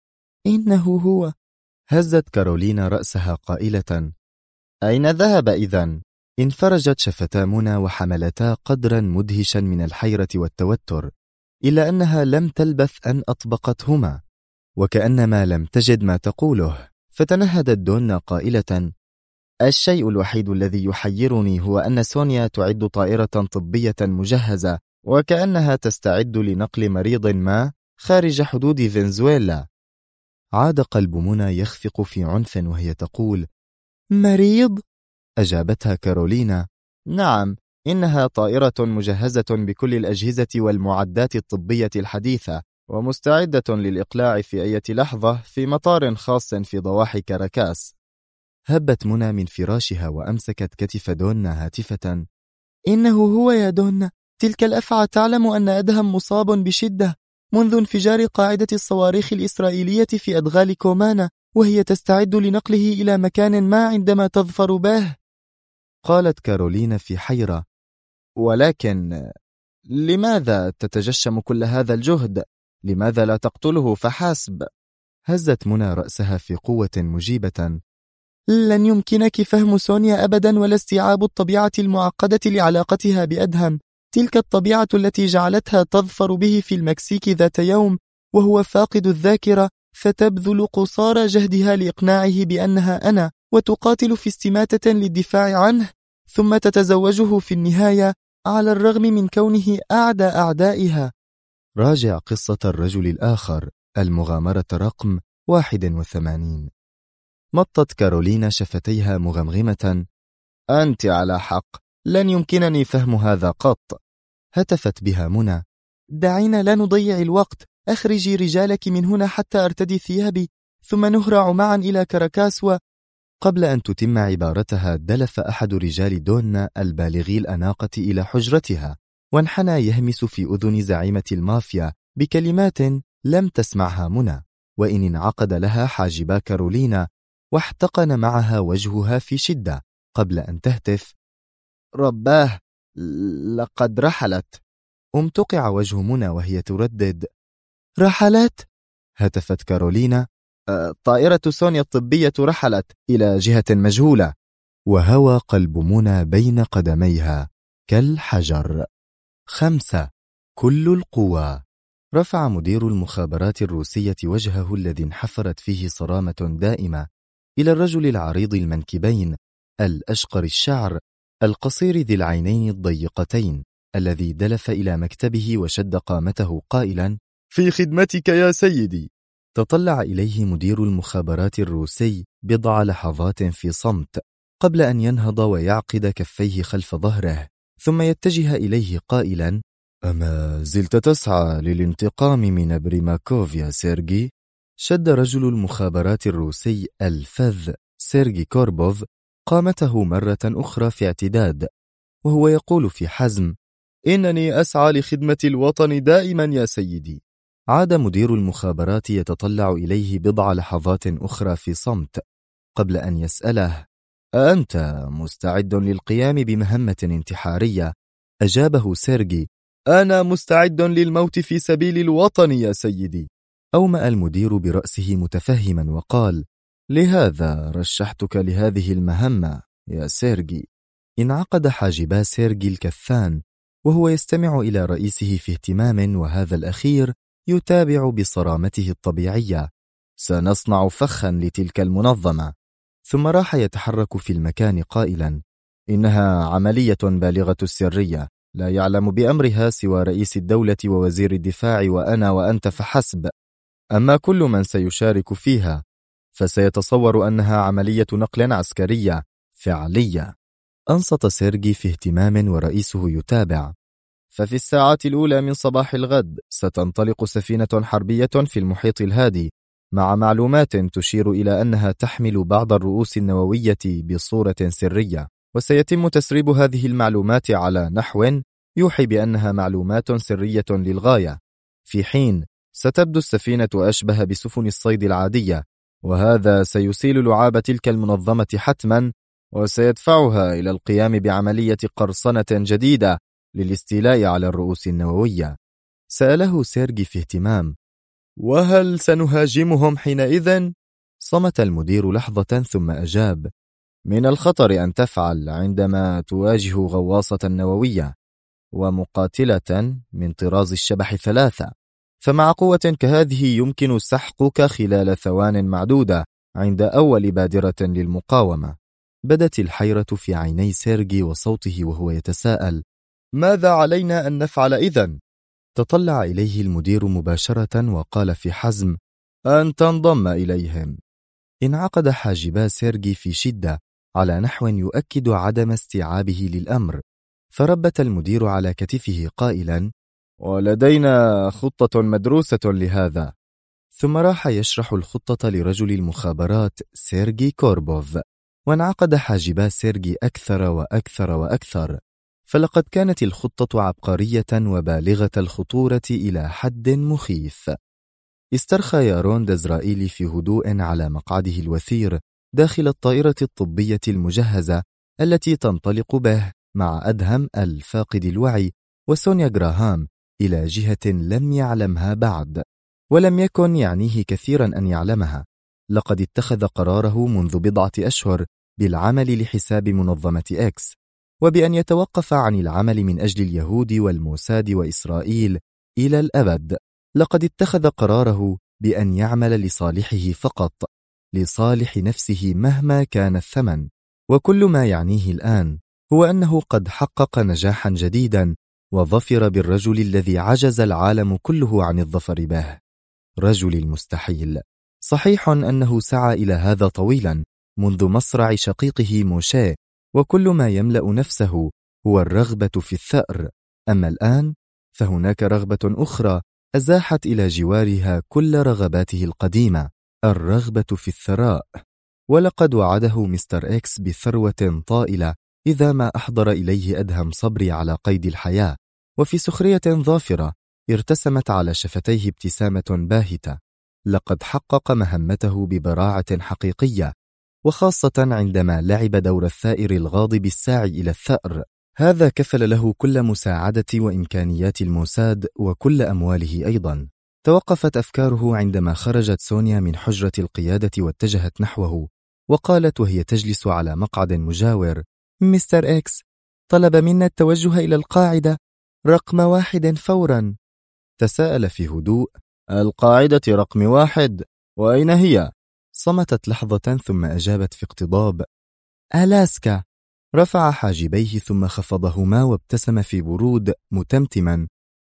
Speaker 1: إنه هو. هزت كارولين رأسها قائلة:
Speaker 2: أين ذهب إذن؟
Speaker 1: انفرجت شفتا منى وحملتا قدرا مدهشا من الحيرة والتوتر، إلا أنها لم تلبث أن أطبقتهما، وكأنما لم تجد ما تقوله، فتنهدت دونا قائلة:
Speaker 2: الشيء الوحيد الذي يحيرني هو أن سونيا تعد طائرة طبية مجهزة، وكأنها تستعد لنقل مريض ما خارج حدود فنزويلا.
Speaker 1: عاد قلب منى يخفق في عنف وهي تقول: مريض؟ أجابتها كارولينا:
Speaker 2: نعم، إنها طائرة مجهزة بكل الأجهزة والمعدات الطبية الحديثة، ومستعدة للإقلاع في أي لحظة في مطار خاص في ضواحي كاراكاس.
Speaker 1: هبت منى من فراشها وأمسكت كتف دونا هاتفة: إنه هو يا دونا، تلك الأفعى تعلم أن أدهم مصاب بشدة منذ انفجار قاعدة الصواريخ الإسرائيلية في أدغال كومانا، وهي تستعد لنقله إلى مكان ما عندما تظفر به. قالت كارولين في حيرة:
Speaker 2: ولكن لماذا تتجشم كل هذا الجهد؟ لماذا لا تقتله فحسب؟
Speaker 1: هزت منى رأسها في قوة مجيبة: لن يمكنك فهم سونيا أبدا، ولا استيعاب الطبيعة المعقدة لعلاقتها بأدهم، تلك الطبيعة التي جعلتها تظفر به في المكسيك ذات يوم وهو فاقد الذاكرة، فتبذل قصارى جهدها لإقناعه بأنها أنا، وتقاتل في استماتة للدفاع عنه، ثم تتزوجه في النهاية على الرغم من كونه أعدى أعدائها. راجع قصة الرجل الآخر، المغامرة رقم 81. مطت كارولين شفتيها مغمغمة:
Speaker 2: أنت على حق، لن يمكنني فهم هذا قط.
Speaker 1: هتفت بها منى: دعينا لا نضيع الوقت، أخرجي رجالك من هنا حتى أرتدي ثيابي، ثم نهرع معا إلى كاراكاس. قبل أن تتم عبارتها دلف أحد رجال دونا البالغي الأناقة إلى حجرتها، وانحنى يهمس في أذن زعيمة المافيا بكلمات لم تسمعها منى، وإن انعقد لها حاجبا كارولينا، واحتقن معها وجهها في شدة قبل أن تهتف:
Speaker 2: رباه، لقد رحلت.
Speaker 1: امتقع وجه منى وهي تردد: رحلت؟ هتفت كارولينا:
Speaker 2: طائرة سونيا الطبية رحلت إلى جهة مجهولة.
Speaker 1: وهوى قلب منى بين قدميها كالحجر. 5. كل القوى. رفع مدير المخابرات الروسية وجهه الذي انحفرت فيه صرامة دائمة إلى الرجل العريض المنكبين، الأشقر الشعر، القصير ذي العينين الضيقتين، الذي دلف إلى مكتبه وشد قامته قائلا:
Speaker 3: في خدمتك يا سيدي.
Speaker 1: تطلع إليه مدير المخابرات الروسي بضع لحظات في صمت قبل أن ينهض ويعقد كفيه خلف ظهره، ثم يتجه إليه قائلا:
Speaker 3: أما زلت تسعى للانتقام من بريماكوف يا سيرجي؟
Speaker 1: شد رجل المخابرات الروسي الفذ سيرجي كوربوف قامته مرة أخرى في اعتداد، وهو يقول في حزم:
Speaker 3: إنني أسعى لخدمة الوطن دائما يا سيدي.
Speaker 1: عاد مدير المخابرات يتطلع إليه بضع لحظات أخرى في صمت قبل أن يسأله: أنت مستعد للقيام بمهمة انتحارية؟ أجابه سيرجي.
Speaker 3: أنا مستعد للموت في سبيل الوطن يا سيدي.
Speaker 1: أومأ المدير برأسه متفهما وقال: لهذا رشحتك لهذه المهمة يا سيرجي. انعقد حاجبا سيرجي الكثان وهو يستمع إلى رئيسه في اهتمام، وهذا الأخير يتابع بصرامته الطبيعية. سنصنع فخا لتلك المنظمة. ثم راح يتحرك في المكان قائلا: إنها عملية بالغة السرية، لا يعلم بأمرها سوى رئيس الدولة ووزير الدفاع وأنا وأنت فحسب. أما كل من سيشارك فيها فسيتصور أنها عملية نقل عسكرية فعلية. أنصت سيرجي في اهتمام ورئيسه يتابع. ففي الساعة الأولى من صباح الغد ستنطلق سفينة حربية في المحيط الهادي مع معلومات تشير إلى أنها تحمل بعض الرؤوس النووية بصورة سرية، وسيتم تسريب هذه المعلومات على نحو يوحي بأنها معلومات سرية للغاية، في حين ستبدو السفينة أشبه بسفن الصيد العادية، وهذا سيسيل لعاب تلك المنظمة حتما، وسيدفعها إلى القيام بعملية قرصنة جديدة للاستيلاء على الرؤوس النووية. سأله سيرجي في اهتمام:
Speaker 3: وهل سنهاجمهم حينئذ؟
Speaker 1: صمت المدير لحظة ثم أجاب: من الخطر أن تفعل عندما تواجه غواصة نووية ومقاتلة من طراز الشبح 3، فمع قوة كهذه يمكن سحقك خلال ثوان معدودة عند أول بادرة للمقاومة. بدت الحيرة في عيني سيرجي وصوته وهو يتساءل:
Speaker 3: ماذا علينا أن نفعل إذن؟
Speaker 1: تطلع إليه المدير مباشرة وقال في حزم: أن تنضم إليهم. انعقد حاجبا سيرجي في شدة على نحو يؤكد عدم استيعابه للأمر، فربت المدير على كتفه قائلا:
Speaker 3: ولدينا خطة مدروسة لهذا.
Speaker 1: ثم راح يشرح الخطة لرجل المخابرات سيرجي كوربوف. وانعقد حاجبا سيرجي أكثر وأكثر وأكثر، فلقد كانت الخطة عبقرية وبالغة الخطورة إلى حد مخيف. استرخى يارون دزرائيلي في هدوء على مقعده الوثير داخل الطائرة الطبية المجهزة التي تنطلق به مع أدهم الفاقد الوعي وسونيا جراهام إلى جهة لم يعلمها بعد، ولم يكن يعنيه كثيرا أن يعلمها. لقد اتخذ قراره منذ بضعة أشهر بالعمل لحساب منظمة إكس، وبأن يتوقف عن العمل من أجل اليهود والموساد وإسرائيل إلى الأبد. لقد اتخذ قراره بأن يعمل لصالحه فقط، لصالح نفسه مهما كان الثمن. وكل ما يعنيه الآن هو أنه قد حقق نجاحا جديدا وظفر بالرجل الذي عجز العالم كله عن الظفر به، رجل المستحيل. صحيح أنه سعى إلى هذا طويلا منذ مصرع شقيقه موشيه، وكل ما يملأ نفسه هو الرغبة في الثأر. أما الآن فهناك رغبة أخرى أزاحت إلى جوارها كل رغباته القديمة، الرغبة في الثراء. ولقد وعده مستر إكس بثروة طائلة إذا ما أحضر إليه أدهم صبري على قيد الحياة. وفي سخرية ظافرة ارتسمت على شفتيه ابتسامة باهتة. لقد حقق مهمته ببراعة حقيقية، وخاصة عندما لعب دور الثائر الغاضب الساعي إلى الثأر. هذا كفل له كل مساعدة وإمكانيات الموساد وكل أمواله أيضا. توقفت أفكاره عندما خرجت سونيا من حجرة القيادة واتجهت نحوه، وقالت وهي تجلس على مقعد مجاور: مستر إكس طلب منا التوجه إلى القاعدة رقم 1 فورا. تساءل في هدوء:
Speaker 3: القاعدة رقم 1 وأين هي؟
Speaker 1: صمتت لحظة ثم أجابت في اقتضاب: ألاسكا. رفع حاجبيه ثم خفضهما وابتسم في برود متمتما: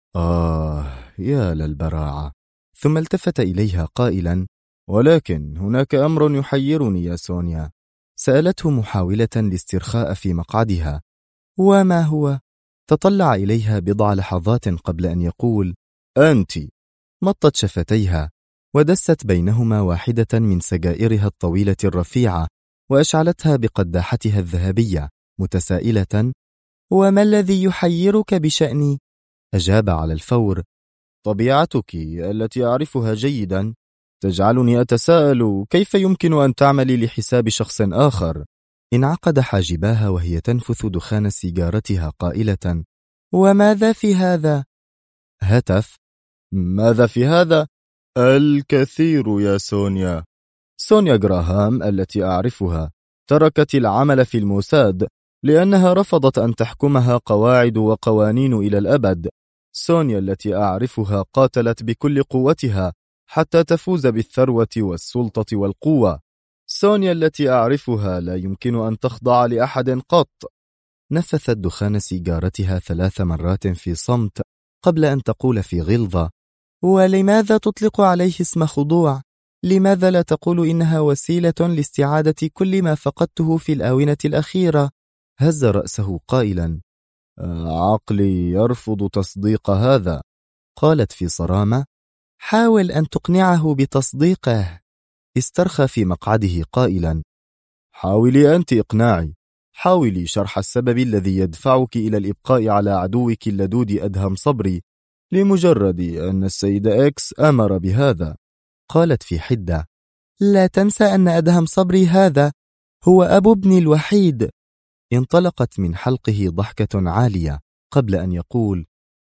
Speaker 1: يا للبراعة. ثم التفت إليها قائلا:
Speaker 3: ولكن هناك أمر يحيرني يا سونيا.
Speaker 1: سألته محاولة الاسترخاء في مقعدها: وما هو؟ تطلع إليها بضع لحظات قبل أن يقول:
Speaker 3: أنت.
Speaker 1: مطت شفتيها ودست بينهما واحدة من سجائرها الطويلة الرفيعة وأشعلتها بقداحتها الذهبية متسائلة: وما الذي يحيرك بشأني؟ أجاب على الفور:
Speaker 3: طبيعتك التي أعرفها جيدا تجعلني أتساءل كيف يمكن أن تعملي لحساب شخص آخر.
Speaker 1: انعقد حاجباها وهي تنفث دخان سيجارتها قائلة: وماذا في هذا؟ هتف:
Speaker 3: ماذا في هذا؟ الكثير يا سونيا. سونيا جراهام التي أعرفها تركت العمل في الموساد لأنها رفضت أن تحكمها قواعد وقوانين إلى الأبد. سونيا التي أعرفها قاتلت بكل قوتها حتى تفوز بالثروة والسلطة والقوة. سونيا التي أعرفها لا يمكن أن تخضع لأحد قط.
Speaker 1: نفثت دخان سيجارتها 3 مرات في صمت قبل أن تقول في غلظة: ولماذا تطلق عليه اسم خضوع؟ لماذا لا تقول إنها وسيلة لاستعادة كل ما فقدته في الآونة الأخيرة؟
Speaker 3: هز رأسه قائلا: عقلي يرفض تصديق هذا.
Speaker 1: قالت في صرامة: حاول أن تقنعه بتصديقه. استرخى في مقعده قائلا:
Speaker 3: حاولي أنت إقناعي. حاولي شرح السبب الذي يدفعك إلى الإبقاء على عدوك اللدود أدهم صبري لمجرد أن السيد إكس أمر بهذا.
Speaker 1: قالت في حدة: لا تنسى أن أدهم صبري هذا هو أبو ابني الوحيد. انطلقت من حلقه ضحكة عالية قبل أن يقول: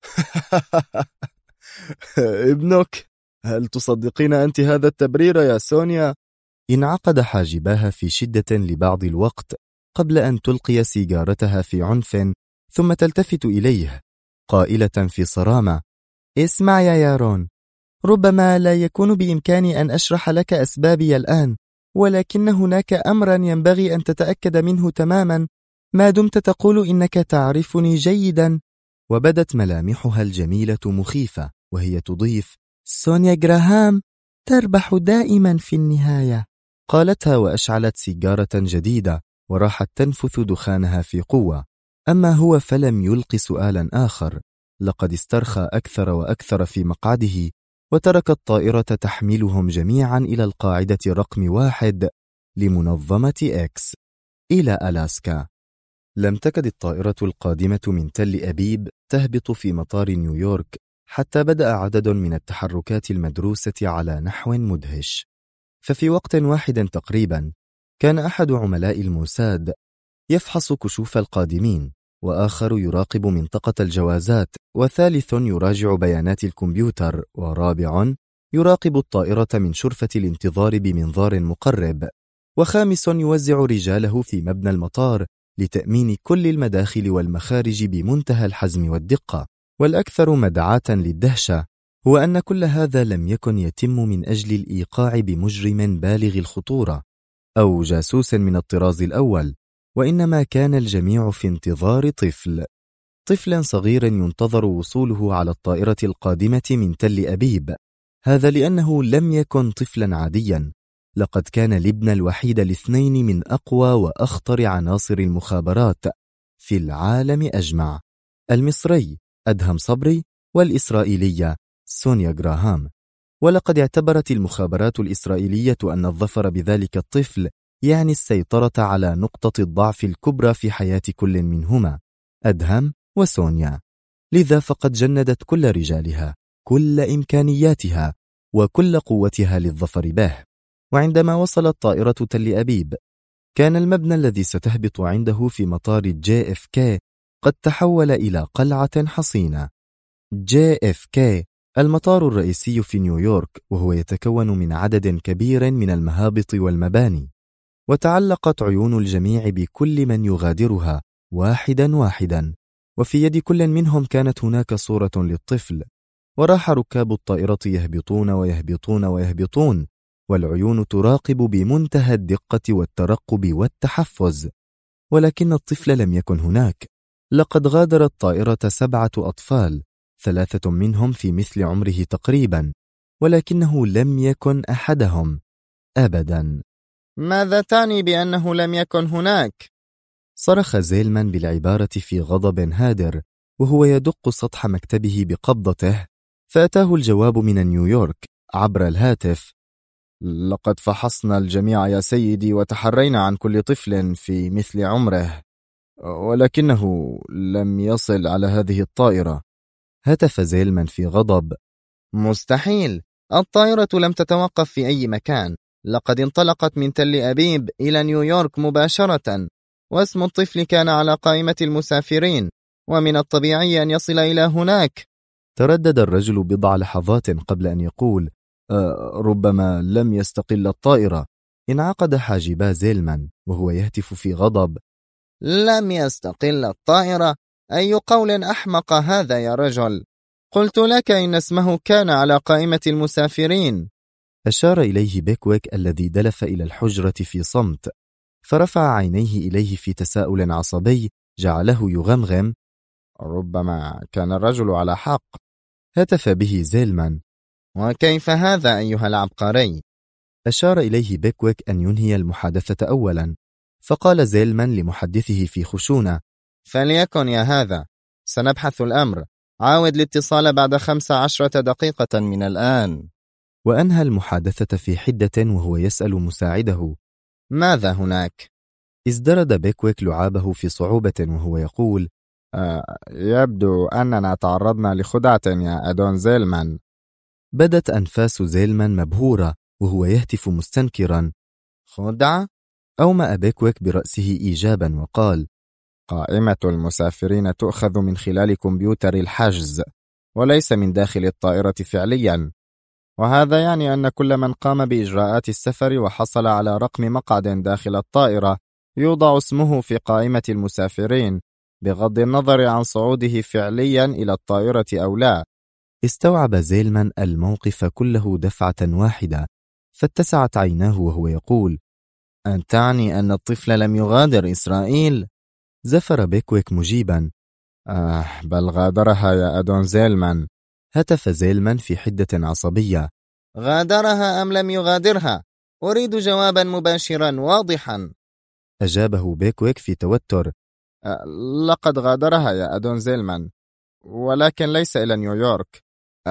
Speaker 3: ابنك؟ هل تصدقين أنت هذا التبرير يا سونيا؟
Speaker 1: انعقد حاجباها في شدة لبعض الوقت قبل أن تلقي سيجارتها في عنف، ثم تلتفت إليه قائلة في صرامة: اسمع يا يارون، ربما لا يكون بإمكاني أن أشرح لك أسبابي الآن، ولكن هناك أمرا ينبغي أن تتأكد منه تماما ما دمت تقول إنك تعرفني جيدا. وبدت ملامحها الجميلة مخيفة وهي تضيف: سونيا جراهام تربح دائما في النهاية. قالتها وأشعلت سيجارة جديدة وراحت تنفث دخانها في قوة. أما هو فلم يلق سؤالا آخر. لقد استرخى أكثر وأكثر في مقعده وترك الطائرة تحملهم جميعا إلى القاعدة رقم 1 لمنظمة إكس إلى ألاسكا. لم تكد الطائرة القادمة من تل أبيب تهبط في مطار نيويورك حتى بدأ عدد من التحركات المدروسة على نحو مدهش. ففي وقت واحد تقريبا كان أحد عملاء الموساد يفحص كشوف القادمين، وآخر يراقب منطقة الجوازات، وثالث يراجع بيانات الكمبيوتر، ورابع يراقب الطائرة من شرفة الانتظار بمنظار مقرب، وخامس يوزع رجاله في مبنى المطار لتأمين كل المداخل والمخارج بمنتهى الحزم والدقة. والأكثر مدعاة للدهشة هو أن كل هذا لم يكن يتم من أجل الإيقاع بمجرم بالغ الخطورة أو جاسوس من الطراز الأول، وإنما كان الجميع في انتظار طفل صغير ينتظر وصوله على الطائرة القادمة من تل أبيب. هذا لأنه لم يكن طفلا عاديا، لقد كان الابن الوحيد لاثنين من أقوى وأخطر عناصر المخابرات في العالم أجمع، المصري أدهم صبري والإسرائيلية سونيا جراهام. ولقد اعتبرت المخابرات الإسرائيلية أن الظفر بذلك الطفل يعني السيطرة على نقطة الضعف الكبرى في حياة كل منهما، أدهم وسونيا. لذا فقد جندت كل رجالها، كل إمكانياتها وكل قوتها للظفر به. وعندما وصلت طائرة تل أبيب كان المبنى الذي ستهبط عنده في مطار JFK قد تحول إلى قلعة حصينة. JFK المطار الرئيسي في نيويورك، وهو يتكون من عدد كبير من المهابط والمباني، وتعلقت عيون الجميع بكل من يغادرها واحدا واحدا، وفي يد كل منهم كانت هناك صورة للطفل. وراح ركاب الطائرة يهبطون ويهبطون ويهبطون، والعيون تراقب بمنتهى الدقة والترقب والتحفز، ولكن الطفل لم يكن هناك. لقد غادر الطائرة 7 أطفال، 3 منهم في مثل عمره تقريبا، ولكنه لم يكن أحدهم أبدا.
Speaker 2: ماذا تعني بأنه لم يكن هناك؟
Speaker 1: صرخ زيلمان بالعبارة في غضب هادر وهو يدق سطح مكتبه بقبضته، فأتاه الجواب من نيويورك عبر الهاتف:
Speaker 2: لقد فحصنا الجميع يا سيدي وتحرينا عن كل طفل في مثل عمره، ولكنه لم يصل على هذه الطائرة.
Speaker 1: هتف زيلمان في غضب:
Speaker 2: مستحيل، الطائرة لم تتوقف في أي مكان، لقد انطلقت من تل أبيب إلى نيويورك مباشرة، واسم الطفل كان على قائمة المسافرين، ومن الطبيعي أن يصل إلى هناك.
Speaker 3: تردد الرجل بضع لحظات قبل أن يقول ربما لم يستقل الطائرة. انعقد حاجبا زيلمان وهو يهتف في غضب:
Speaker 2: لم يستقل الطائرة؟ أي قول أحمق هذا يا رجل! قلت لك إن اسمه كان على قائمة المسافرين.
Speaker 3: أشار إليه بيكويك الذي دلف إلى الحجرة في صمت، فرفع عينيه إليه في تساؤل عصبي جعله يغمغم:
Speaker 2: ربما كان الرجل على حق.
Speaker 3: هتف به زيلمان:
Speaker 2: وكيف هذا أيها العبقري؟
Speaker 3: أشار إليه بيكويك أن ينهي المحادثة أولا، فقال زيلمان لمحدثه في خشونة:
Speaker 2: فليكن يا هذا، سنبحث الأمر. عاود الاتصال بعد 15 دقيقة من الآن.
Speaker 3: وأنهى المحادثة في حدة وهو يسأل مساعده:
Speaker 2: ماذا هناك؟
Speaker 3: ازدرد بيكويك لعابه في صعوبة وهو يقول:
Speaker 2: يبدو أننا تعرضنا لخدعة يا أدون زيلمان.
Speaker 3: بدت أنفاس زيلمان مبهورة وهو يهتف مستنكرا:
Speaker 2: خدعة؟
Speaker 3: أومأ بيكويك برأسه إيجابا وقال:
Speaker 2: قائمة المسافرين تؤخذ من خلال كمبيوتر الحجز، وليس من داخل الطائرة فعليا، وهذا يعني أن كل من قام بإجراءات السفر وحصل على رقم مقعد داخل الطائرة يوضع اسمه في قائمة المسافرين، بغض النظر عن صعوده فعليا إلى الطائرة أو لا.
Speaker 3: استوعب زيلمان الموقف كله دفعة واحدة، فاتسعت عيناه وهو يقول:
Speaker 2: أن تعني أن الطفل لم يغادر إسرائيل؟
Speaker 3: زفر بيكويك مجيبا:
Speaker 2: بل غادرها يا أدون زيلمان.
Speaker 3: هتف زيلمان في حدة عصبية:
Speaker 2: غادرها أم لم يغادرها؟ أريد جوابا مباشرا واضحا.
Speaker 3: أجابه بيكويك في توتر:
Speaker 2: لقد غادرها يا أدون زيلمان، ولكن ليس إلى نيويورك،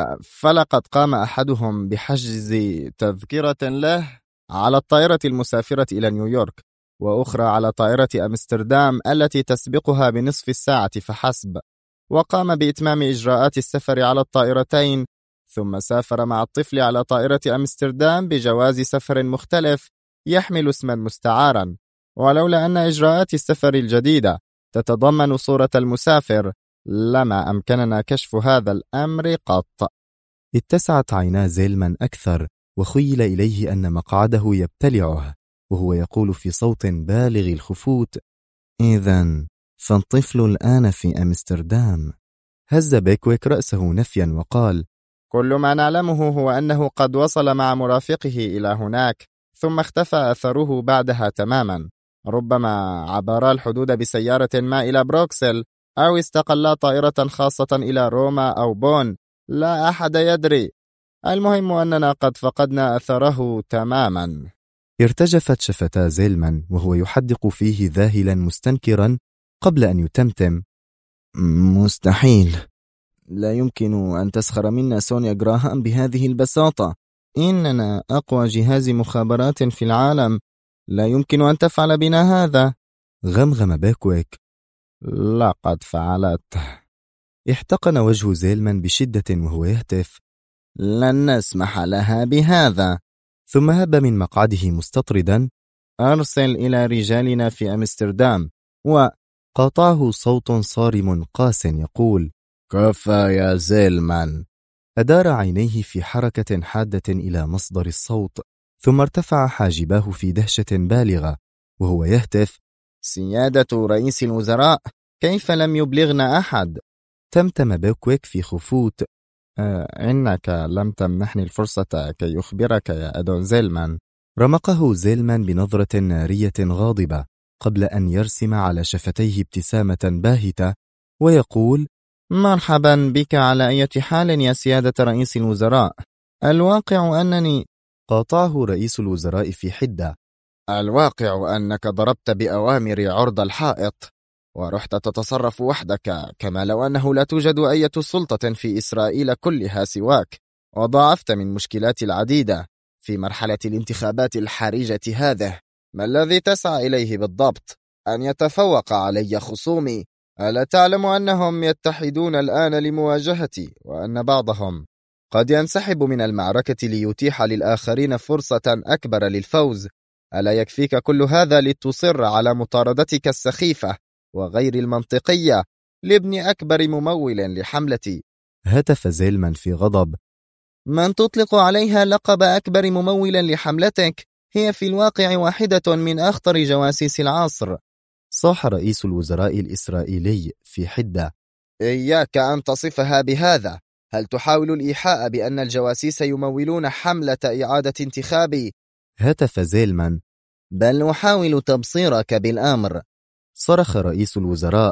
Speaker 2: فلقد قام أحدهم بحجز تذكرة له على الطائرة المسافرة إلى نيويورك، وأخرى على طائرة أمستردام التي تسبقها بنصف الساعة فحسب، وقام بإتمام إجراءات السفر على الطائرتين، ثم سافر مع الطفل على طائرة أمستردام بجواز سفر مختلف يحمل اسما مستعارا. ولولا أن إجراءات السفر الجديدة تتضمن صورة المسافر لما أمكننا كشف هذا الأمر قط.
Speaker 3: اتسعت عينا زيلمان أكثر، وخيل إليه أن مقعده يبتلعه وهو يقول في صوت بالغ الخفوت: إذن فالطفل الآن في أمستردام. هز بيكويك رأسه نفيا وقال:
Speaker 2: كل ما نعلمه هو أنه قد وصل مع مرافقه إلى هناك، ثم اختفى أثره بعدها تماما. ربما عبر الحدود بسيارة ما إلى بروكسل، أو استقلا طائرة خاصة إلى روما أو بون، لا أحد يدري. المهم أننا قد فقدنا أثره تماما.
Speaker 3: ارتجفت شفتا زيلمان وهو يحدق فيه ذاهلا مستنكرا قبل أن يتمتم:
Speaker 2: مستحيل، لا يمكن أن تسخر منا سونيا جراهام بهذه البساطة. إننا أقوى جهاز مخابرات في العالم، لا يمكن أن تفعل بنا هذا.
Speaker 3: غمغم بيكويك:
Speaker 2: لقد فعلت.
Speaker 3: احتقن وجه زيلمان بشدة وهو يهتف:
Speaker 2: لن نسمح لها بهذا.
Speaker 3: ثم هب من مقعده مستطردا:
Speaker 2: أرسل إلى رجالنا في أمستردام.
Speaker 3: وقاطعه صوت صارم قاس يقول:
Speaker 2: كفى يا زيلمان.
Speaker 3: أدار عينيه في حركة حادة إلى مصدر الصوت، ثم ارتفع حاجباه في دهشة بالغة وهو يهتف:
Speaker 2: سيادة رئيس الوزراء، كيف لم يبلغنا أحد؟
Speaker 3: تمتم بيكويك في خفوت:
Speaker 2: إنك لم تمنحني الفرصة كي يخبرك يا أدون زيلمان.
Speaker 3: رمقه زيلمان بنظرة نارية غاضبة قبل أن يرسم على شفتيه ابتسامة باهتة ويقول:
Speaker 2: مرحبا بك على أي حال يا سيادة رئيس الوزراء. الواقع أنني...
Speaker 3: قاطعه رئيس الوزراء في حدة:
Speaker 2: الواقع أنك ضربت بأوامر عرض الحائط، ورحت تتصرف وحدك كما لو أنه لا توجد أي سلطة في إسرائيل كلها سواك، وضاعفت من مشكلات العديدة في مرحلة الانتخابات الحرجة هذه. ما الذي تسعى إليه بالضبط؟ أن يتفوق علي خصومي؟ ألا تعلم أنهم يتحدون الآن لمواجهتي، وأن بعضهم قد ينسحب من المعركة ليتيح للآخرين فرصة أكبر للفوز. ألا يكفيك كل هذا لتصر على مطاردتك السخيفة وغير المنطقية لابن أكبر ممول لحملتي؟
Speaker 1: هتف زيلمان في غضب:
Speaker 2: من تطلق عليها لقب أكبر ممول لحملتك هي في الواقع واحدة من أخطر جواسيس العصر.
Speaker 1: صاح رئيس الوزراء الإسرائيلي في حدة:
Speaker 2: إياك أن تصفها بهذا. هل تحاول الإيحاء بأن الجواسيس يمولون حملة إعادة انتخابي؟
Speaker 1: هتف زيلمان:
Speaker 2: بل أحاول تبصيرك بالأمر.
Speaker 1: صرخ رئيس الوزراء: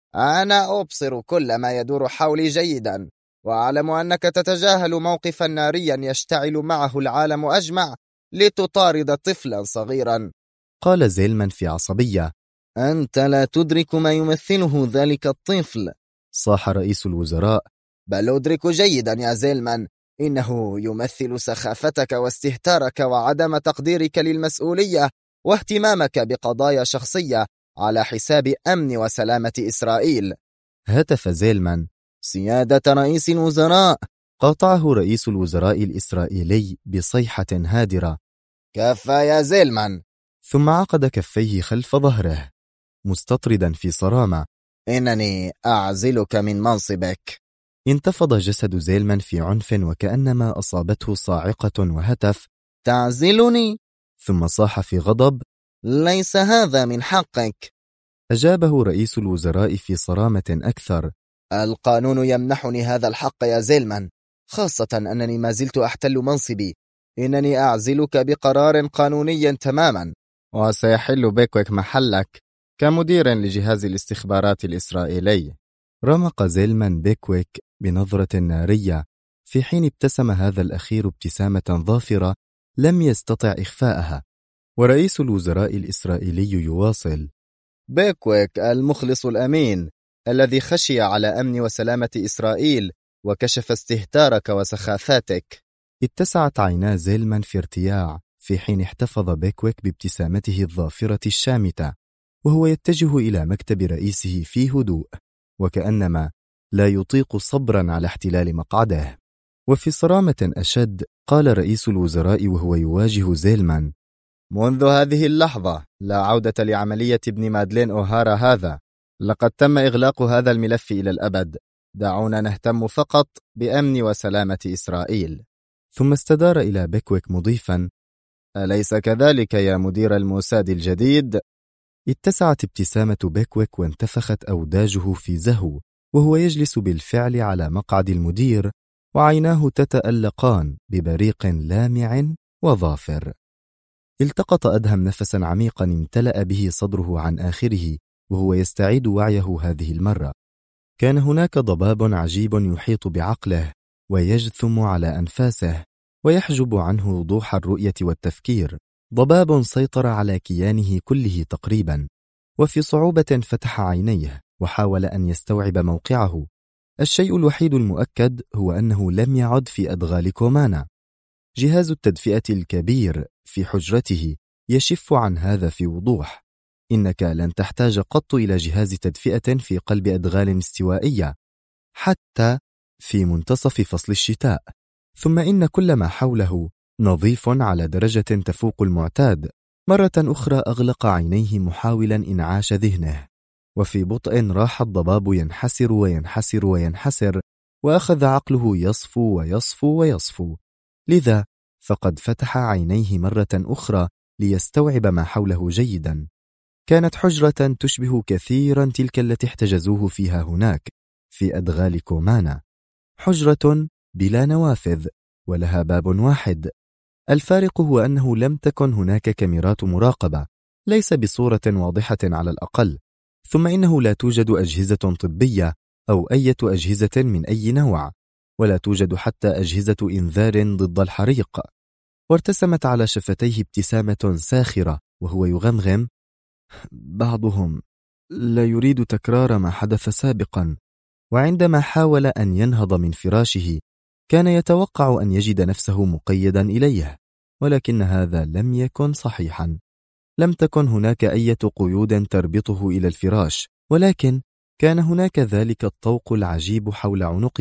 Speaker 2: أنا أبصر كل ما يدور حولي جيدا، وأعلم أنك تتجاهل موقفا ناريا يشتعل معه العالم أجمع لتطارد طفلا صغيرا.
Speaker 1: قال زيلمان في عصبية:
Speaker 2: أنت لا تدرك ما يمثله ذلك الطفل.
Speaker 1: صاح رئيس الوزراء:
Speaker 2: بل أدرك جيدا يا زيلمان، إنه يمثل سخافتك واستهتارك وعدم تقديرك للمسؤولية واهتمامك بقضايا شخصية على حساب أمن وسلامة إسرائيل.
Speaker 1: هتف زيلمان:
Speaker 2: سيادة رئيس الوزراء.
Speaker 1: قاطعه رئيس الوزراء الإسرائيلي بصيحة هادرة:
Speaker 2: كفى يا زيلمان.
Speaker 1: ثم عقد كفيه خلف ظهره مستطردا في صرامة:
Speaker 2: إنني أعزلك من منصبك.
Speaker 1: انتفض جسد زيلمان في عنف وكأنما أصابته صاعقة وهتف:
Speaker 2: تعزلني؟
Speaker 1: ثم صاح في غضب:
Speaker 2: ليس هذا من حقك.
Speaker 1: أجابه رئيس الوزراء في صرامة أكثر:
Speaker 2: القانون يمنحني هذا الحق يا زيلمان، خاصة أنني ما زلت أحتل منصبي. إنني أعزلك بقرار قانوني تماما، وسيحل بيكويك محلك كمدير لجهاز الاستخبارات الإسرائيلي.
Speaker 1: رمق زيلمان بيكويك بنظرة نارية، في حين ابتسم هذا الأخير ابتسامة ظافرة لم يستطع إخفاءها. ورئيس الوزراء الإسرائيلي يواصل:
Speaker 2: بيكويك المخلص الأمين الذي خشي على أمن وسلامة إسرائيل وكشف استهتارك وسخافاتك.
Speaker 1: اتسعت عينا زيلمان في ارتياع، في حين احتفظ بيكويك بابتسامته الظافرة الشامتة وهو يتجه إلى مكتب رئيسه في هدوء، وكأنما لا يطيق صبرا على احتلال مقعده. وفي صرامة أشد قال رئيس الوزراء وهو يواجه زيلمان:
Speaker 2: منذ هذه اللحظة لا عودة لعملية ابن مادلين أوهارا هذا. لقد تم إغلاق هذا الملف إلى الأبد. دعونا نهتم فقط بأمن وسلامة إسرائيل.
Speaker 1: ثم استدار إلى بيكويك مضيفا:
Speaker 2: أليس كذلك يا مدير الموساد الجديد؟
Speaker 1: اتسعت ابتسامة بيكويك وانتفخت أوداجه في زهو وهو يجلس بالفعل على مقعد المدير، وعيناه تتألقان ببريق لامع وظافر. التقط أدهم نفسا عميقا امتلأ به صدره عن آخره وهو يستعيد وعيه هذه المرة. كان هناك ضباب عجيب يحيط بعقله ويجثم على أنفاسه ويحجب عنه وضوح الرؤية والتفكير، ضباب سيطر على كيانه كله تقريبا. وفي صعوبة فتح عينيه وحاول أن يستوعب موقعه. الشيء الوحيد المؤكد هو أنه لم يعد في أدغال كومانا. جهاز التدفئة الكبير في حجرته يشف عن هذا في وضوح. إنك لن تحتاج قط إلى جهاز تدفئة في قلب أدغال استوائية حتى في منتصف فصل الشتاء. ثم إن كل ما حوله نظيف على درجة تفوق المعتاد. مرة أخرى أغلق عينيه محاولا إنعاش ذهنه، وفي بطء راح الضباب ينحسر وينحسر وينحسر، وأخذ عقله يصفو ويصفو ويصفو. لذا فقد فتح عينيه مرة أخرى ليستوعب ما حوله جيدا. كانت حجرة تشبه كثيرا تلك التي احتجزوه فيها هناك في أدغال كومانا، حجرة بلا نوافذ ولها باب واحد. الفارق هو أنه لم تكن هناك كاميرات مراقبة، ليس بصورة واضحة على الأقل. ثم إنه لا توجد أجهزة طبية أو أي أجهزة من أي نوع، ولا توجد حتى أجهزة إنذار ضد الحريق. وارتسمت على شفتيه ابتسامة ساخرة وهو يغمغم: بعضهم لا يريد تكرار ما حدث سابقا. وعندما حاول أن ينهض من فراشه كان يتوقع أن يجد نفسه مقيدا إليه، ولكن هذا لم يكن صحيحا. لم تكن هناك أي قيود تربطه إلى الفراش، ولكن كان هناك ذلك الطوق العجيب حول عنقه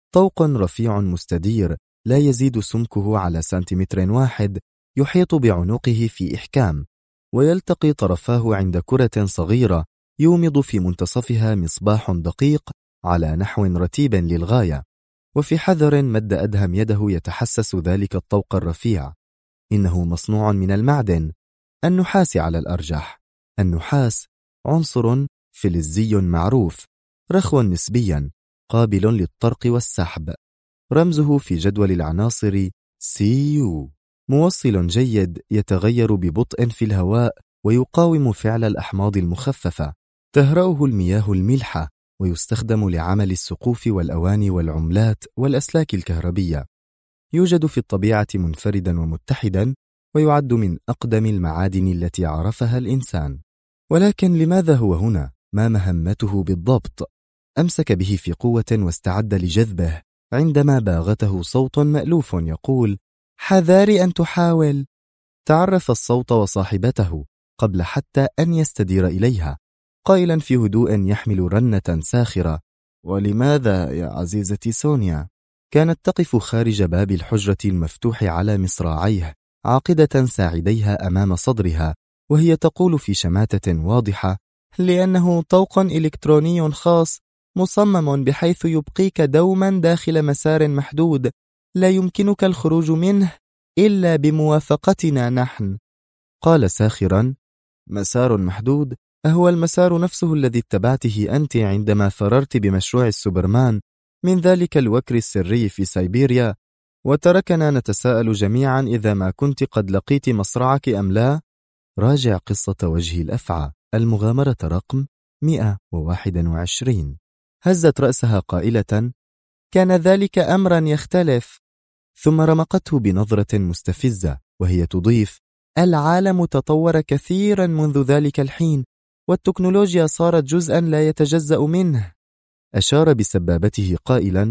Speaker 1: طوق رفيع مستدير لا يزيد سمكه على سنتيمتر واحد، يحيط بعنقه في إحكام، ويلتقي طرفاه عند كرة صغيرة يومض في منتصفها مصباح دقيق على نحو رتيب للغاية. وفي حذر مد أدهم يده يتحسس ذلك الطوق الرفيع. إنه مصنوع من المعدن، النحاس على الأرجح. النحاس عنصر فلزي معروف، رخو نسبيا، قابل للطرق والسحب. رمزه في جدول العناصر CU. موصل جيد يتغير ببطء في الهواء ويقاوم فعل الأحماض المخففة. تهرأه المياه الملحة، ويستخدم لعمل السقوف والأواني والعملات والأسلاك الكهربية. يوجد في الطبيعة منفردا ومتحدا، ويعد من أقدم المعادن التي عرفها الإنسان. ولكن لماذا هو هنا؟ ما مهمته بالضبط؟ أمسك به في قوة واستعد لجذبه، عندما باغته صوت مألوف يقول: حذار أن تحاول. تعرف الصوت وصاحبته قبل حتى أن يستدير إليها، قائلا في هدوء يحمل رنة ساخرة: ولماذا يا عزيزتي سونيا؟ كانت تقف خارج باب الحجرة المفتوح على مصراعيه، عاقدة ساعديها أمام صدرها، وهي تقول في شماتة واضحة: لأنه طوق إلكتروني خاص مصمم بحيث يبقيك دوما داخل مسار محدود، لا يمكنك الخروج منه إلا بموافقتنا نحن. قال ساخرا: مسار محدود؟ أهو المسار نفسه الذي اتبعته أنت عندما فررت بمشروع السوبرمان من ذلك الوكر السري في سيبيريا، وتركنا نتساءل جميعا إذا ما كنت قد لقيت مصرعك أم لا؟ راجع قصة وجه الأفعى، المغامرة رقم 121. هزت رأسها قائلة: كان ذلك أمرا يختلف. ثم رمقته بنظرة مستفزة وهي تضيف: العالم تطور كثيرا منذ ذلك الحين، والتكنولوجيا صارت جزءا لا يتجزأ منه. أشار بسبابته قائلا: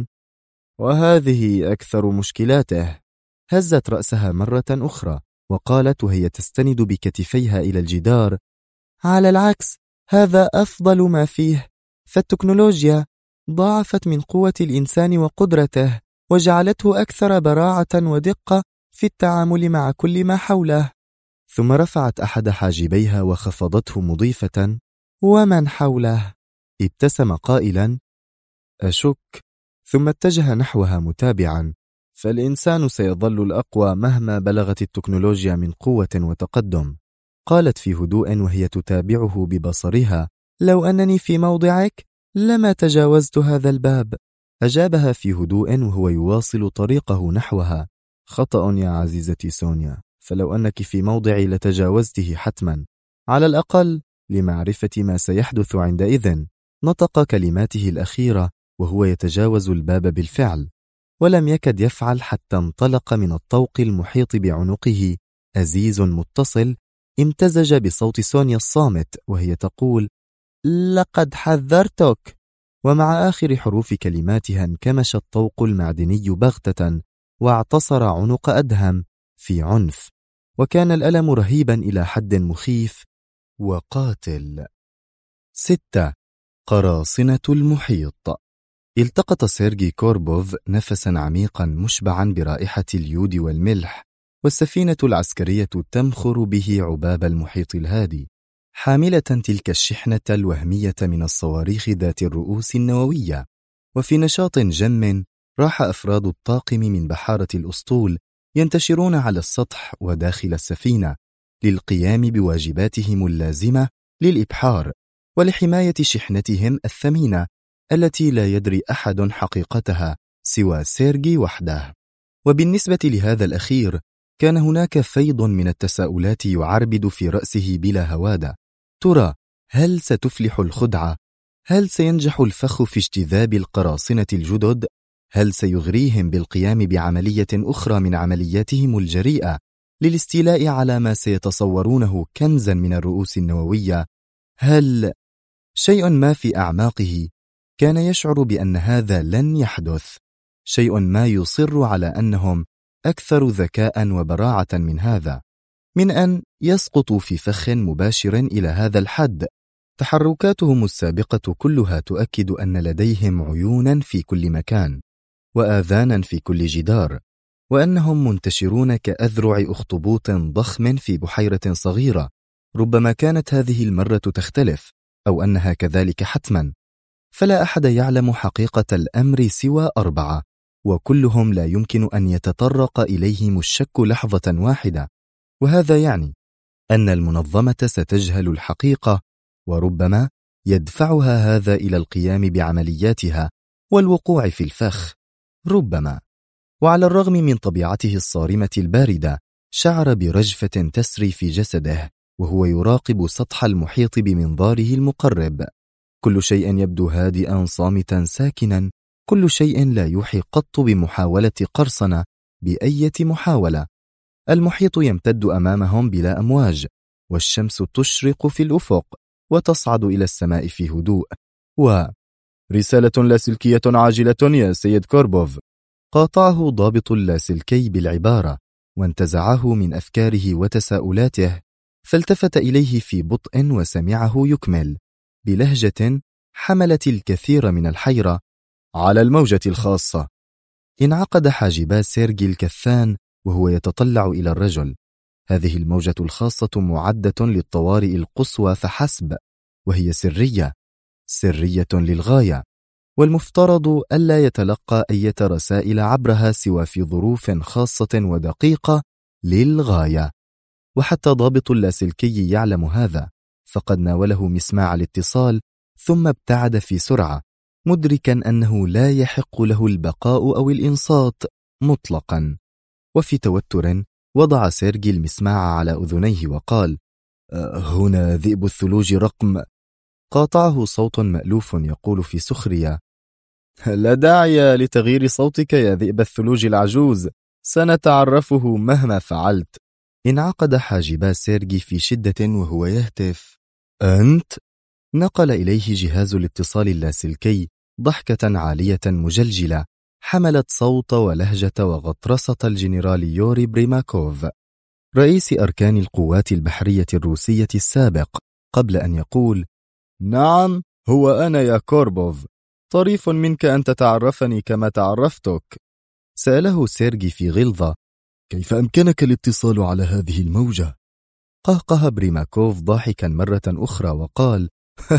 Speaker 1: وهذه أكثر مشكلاته. هزت رأسها مرة أخرى وقالت وهي تستند بكتفيها إلى الجدار: على العكس، هذا أفضل ما فيه، فالتكنولوجيا ضاعفت من قوة الإنسان وقدرته، وجعلته أكثر براعة ودقة في التعامل مع كل ما حوله. ثم رفعت أحد حاجبيها وخفضته مضيفة: ومن حوله؟ ابتسم قائلا: أشك. ثم اتجه نحوها متابعا: فالإنسان سيظل الأقوى مهما بلغت التكنولوجيا من قوة وتقدم. قالت في هدوء وهي تتابعه ببصرها: لو أنني في موضعك لما تجاوزت هذا الباب. أجابها في هدوء وهو يواصل طريقه نحوها: خطأ يا عزيزتي سونيا، فلو أنك في موضعي لتجاوزته حتما، على الأقل لمعرفة ما سيحدث عندئذ. نطق كلماته الأخيرة وهو يتجاوز الباب بالفعل، ولم يكد يفعل حتى انطلق من الطوق المحيط بعنقه أزيز متصل امتزج بصوت سونيا الصامت وهي تقول: لقد حذرتك. ومع آخر حروف كلماتها انكمش الطوق المعدني بغتة واعتصر عنق أدهم في عنف، وكان الألم رهيبا إلى حد مخيف وقاتل. 6. قراصنة المحيط. التقط سيرجي كوربوف نفسا عميقا مشبعا برائحة اليود والملح، والسفينة العسكرية تمخر به عباب المحيط الهادي، حاملة تلك الشحنة الوهمية من الصواريخ ذات الرؤوس النووية. وفي نشاط جم راح أفراد الطاقم من بحارة الأسطول ينتشرون على السطح وداخل السفينة للقيام بواجباتهم اللازمة للإبحار ولحماية شحنتهم الثمينة التي لا يدري أحد حقيقتها سوى سيرجي وحده. وبالنسبة لهذا الأخير كان هناك فيض من التساؤلات يعربد في رأسه بلا هوادة. ترى هل ستفلح الخدعة؟ هل سينجح الفخ في اجتذاب القراصنة الجدد؟ هل سيغريهم بالقيام بعملية أخرى من عملياتهم الجريئة للاستيلاء على ما سيتصورونه كنزا من الرؤوس النووية؟ هل شيء ما في أعماقه كان يشعر بأن هذا لن يحدث؟ شيء ما يصر على أنهم أكثر ذكاء وبراعة من هذا، من أن يسقطوا في فخ مباشر إلى هذا الحد. تحركاتهم السابقة كلها تؤكد أن لديهم عيونا في كل مكان، وآذانا في كل جدار، وأنهم منتشرون كأذرع أخطبوط ضخم في بحيرة صغيرة. ربما كانت هذه المرة تختلف، أو أنها كذلك حتما، فلا أحد يعلم حقيقة الأمر سوى 4، وكلهم لا يمكن أن يتطرق إليهم الشك لحظة واحدة. وهذا يعني أن المنظمة ستجهل الحقيقة، وربما يدفعها هذا إلى القيام بعملياتها والوقوع في الفخ. ربما. وعلى الرغم من طبيعته الصارمة الباردة، شعر برجفة تسري في جسده وهو يراقب سطح المحيط بمنظاره المقرب. كل شيء يبدو هادئا صامتا ساكنا، كل شيء لا يوحي قط بمحاولة قرصنة بأية محاولة. المحيط يمتد أمامهم بلا أمواج، والشمس تشرق في الأفق وتصعد إلى السماء في هدوء.
Speaker 3: رسالة لاسلكية عاجلة يا سيد كوربوف.
Speaker 1: قاطعه ضابط اللاسلكي بالعبارة، وانتزعه من أفكاره وتساؤلاته، فالتفت إليه في بطء وسمعه يكمل بلهجة حملت الكثير من الحيرة:
Speaker 3: على الموجة الخاصة.
Speaker 1: انعقد حاجبا سيرجي الكثان وهو يتطلع إلى الرجل. هذه الموجة الخاصة معدة للطوارئ القصوى فحسب، وهي سرية للغاية، والمفترض ألا يتلقى أي رسائل عبرها سوى في ظروف خاصة ودقيقة للغاية. وحتى ضابط اللاسلكي يعلم هذا، فقد ناوله مسماع الاتصال ثم ابتعد في سرعة، مدركا أنه لا يحق له البقاء أو الإنصات مطلقا. وفي توتر وضع سيرجي المسماع على أذنيه وقال:
Speaker 3: هنا ذئب الثلوج رقم.
Speaker 1: قاطعه صوت مألوف يقول في سخرية:
Speaker 3: لا داعي لتغيير صوتك يا ذئب الثلوج العجوز، سنتعرفه مهما فعلت.
Speaker 1: انعقد حاجبا سيرجي في شدة وهو يهتف:
Speaker 3: أنت؟
Speaker 1: نقل إليه جهاز الاتصال اللاسلكي ضحكة عالية مجلجلة حملت صوت ولهجة وغطرسة الجنرال يوري بريماكوف، رئيس أركان القوات البحرية الروسية السابق، قبل أن يقول:
Speaker 3: نعم، هو أنا يا كوربوف. طريف منك أن تتعرفني كما تعرفتك.
Speaker 1: سأله سيرجي في غلظة:
Speaker 3: كيف أمكنك الاتصال على هذه الموجة؟
Speaker 1: قهقه بريماكوف ضاحكا مرة أخرى وقال: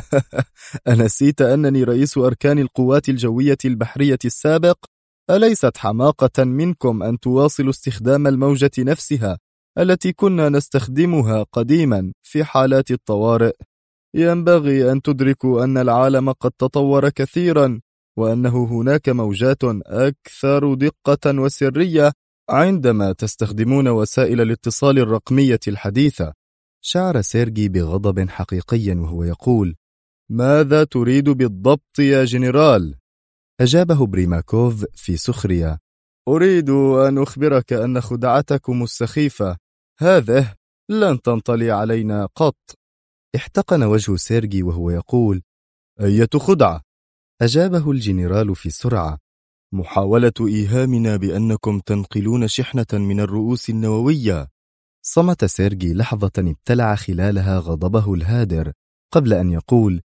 Speaker 3: أنسيت أنني رئيس أركان القوات الجوية البحرية السابق؟ أليست حماقة منكم أن تواصلوا استخدام الموجة نفسها التي كنا نستخدمها قديما في حالات الطوارئ؟ ينبغي أن تدركوا أن العالم قد تطور كثيرا، وأنه هناك موجات أكثر دقة وسرية عندما تستخدمون وسائل الاتصال الرقمية الحديثة.
Speaker 1: شعر سيرجي بغضب حقيقي وهو يقول:
Speaker 3: ماذا تريد بالضبط يا جنرال؟
Speaker 1: أجابه بريماكوف في سخرية:
Speaker 3: أريد أن أخبرك أن خدعتكم السخيفة هذه لن تنطلي علينا قط.
Speaker 1: احتقن وجه سيرجي وهو يقول:
Speaker 3: أية خدعة؟
Speaker 1: أجابه الجنرال في سرعة:
Speaker 3: محاولة إيهامنا بأنكم تنقلون شحنة من الرؤوس النووية.
Speaker 1: صمت سيرجي لحظة ابتلع خلالها غضبه الهادر قبل أن يقول: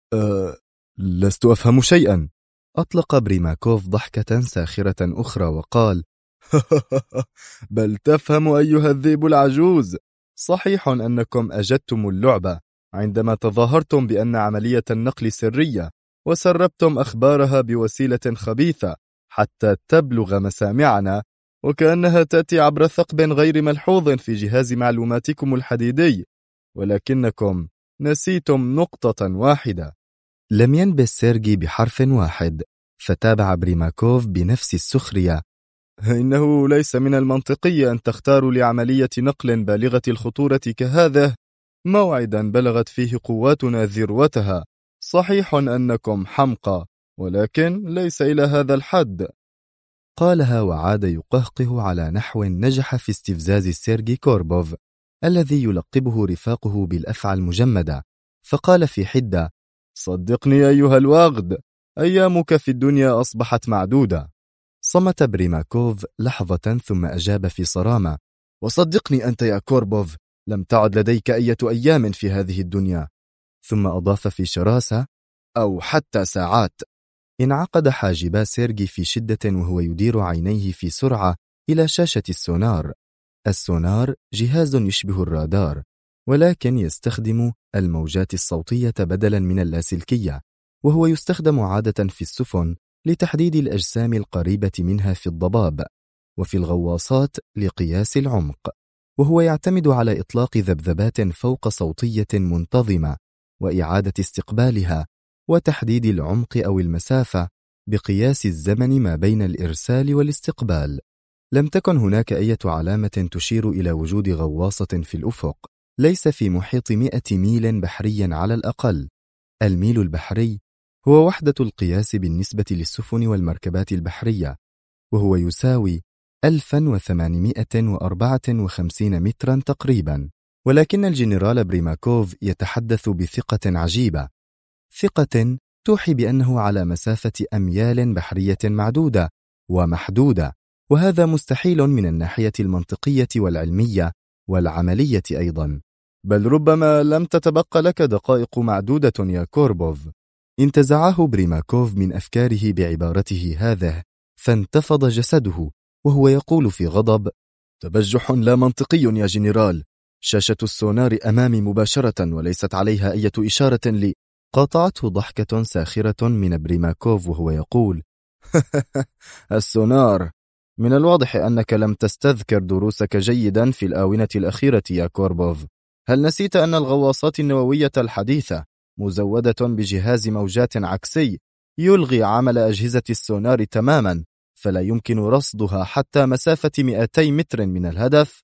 Speaker 3: لست أفهم شيئا.
Speaker 1: أطلق بريماكوف ضحكة ساخرة أخرى وقال:
Speaker 3: بل تفهم أيها الذئب العجوز. صحيح أنكم أجدتم اللعبة عندما تظاهرتم بأن عملية النقل سرية، وسربتم أخبارها بوسيلة خبيثة حتى تبلغ مسامعنا، وكأنها تأتي عبر ثقب غير ملحوظ في جهاز معلوماتكم الحديدي، ولكنكم نسيتم نقطة واحدة.
Speaker 1: لم ينبس سيرجي بحرف واحد، فتابع بريماكوف بنفس السخرية:
Speaker 3: إنه ليس من المنطقي أن تختاروا لعملية نقل بالغة الخطورة كهذه موعدا بلغت فيه قواتنا ذروتها. صحيح أنكم حمقى، ولكن ليس إلى هذا الحد.
Speaker 1: قالها وعاد يقهقه على نحو نجح في استفزاز سيرجي كوربوف الذي يلقبه رفاقه بالأفعى المجمدة، فقال في حدة:
Speaker 3: صدقني أيها الوغد، أيامك في الدنيا أصبحت معدودة.
Speaker 1: صمت بريماكوف لحظة ثم أجاب في صرامة:
Speaker 3: وصدقني أنت يا كوربوف، لم تعد لديك أي أيام في هذه الدنيا.
Speaker 1: ثم أضاف في شراسة:
Speaker 3: أو حتى ساعات.
Speaker 1: انعقد حاجبا سيرجي في شدة وهو يدير عينيه في سرعة إلى شاشة السونار. السونار جهاز يشبه الرادار، ولكن يستخدم الموجات الصوتية بدلا من اللاسلكية، وهو يستخدم عادة في السفن لتحديد الأجسام القريبة منها في الضباب، وفي الغواصات لقياس العمق، وهو يعتمد على إطلاق ذبذبات فوق صوتية منتظمة وإعادة استقبالها وتحديد العمق أو المسافة بقياس الزمن ما بين الإرسال والاستقبال. لم تكن هناك أي علامة تشير إلى وجود غواصة في الأفق، ليس في محيط 100 ميل بحريا على الأقل. الميل البحري هو وحدة القياس بالنسبة للسفن والمركبات البحرية، وهو يساوي 1854 مترا تقريبا. ولكن الجنرال بريماكوف يتحدث بثقة عجيبة، ثقة توحي بأنه على مسافة أميال بحرية معدودة ومحدودة، وهذا مستحيل من الناحية المنطقية والعلمية والعملية أيضا.
Speaker 3: بل ربما لم تتبقى لك دقائق معدودة يا كوربوف.
Speaker 1: انتزعه بريماكوف من أفكاره بعبارته هذه، فانتفض جسده وهو يقول في غضب:
Speaker 3: تبجح لا منطقي يا جنرال، شاشة السونار أمامي مباشرة وليست عليها أي إشارة لي.
Speaker 1: قاطعته ضحكة ساخرة من بريماكوف وهو يقول:
Speaker 3: السونار، من الواضح أنك لم تستذكر دروسك جيدا في الآونة الأخيرة يا كوربوف. هل نسيت أن الغواصات النووية الحديثة مزودة بجهاز موجات عكسي يلغي عمل أجهزة السونار تماما، فلا يمكن رصدها حتى مسافة 200 متر من الهدف؟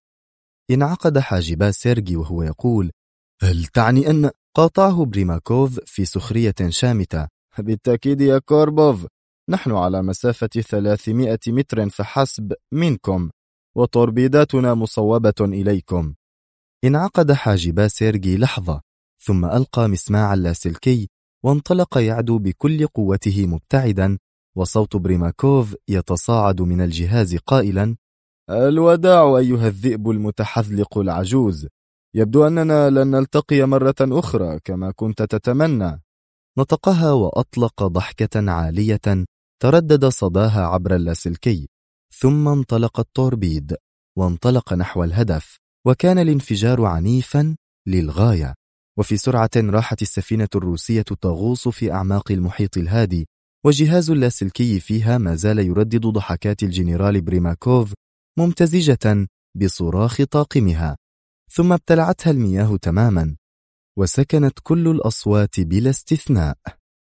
Speaker 1: انعقد حاجبا سيرجي وهو يقول: هل تعني أن... قاطعه بريماكوف في سخرية شامتة:
Speaker 3: بالتأكيد يا كوربوف، نحن على مسافة 300 متر فحسب منكم، وتوربيداتنا مصوبة إليكم.
Speaker 1: انعقد حاجبا سيرجي لحظة، ثم ألقى مسماع اللاسلكي وانطلق يعدو بكل قوته مبتعدا، وصوت بريماكوف يتصاعد من الجهاز قائلا:
Speaker 3: الوداع أيها الذئب المتحذلق العجوز، يبدو أننا لن نلتقي مرة أخرى كما كنت تتمنى.
Speaker 1: نطقها وأطلق ضحكة عالية تردد صداها عبر اللاسلكي، ثم انطلق التوربيد وانطلق نحو الهدف، وكان الانفجار عنيفا للغاية، وفي سرعة راحت السفينة الروسية تغوص في أعماق المحيط الهادي، وجهاز اللاسلكي فيها ما زال يردد ضحكات الجنرال بريماكوف ممتزجة بصراخ طاقمها. ثم ابتلعتها المياه تماما، وسكنت كل الأصوات بلا استثناء.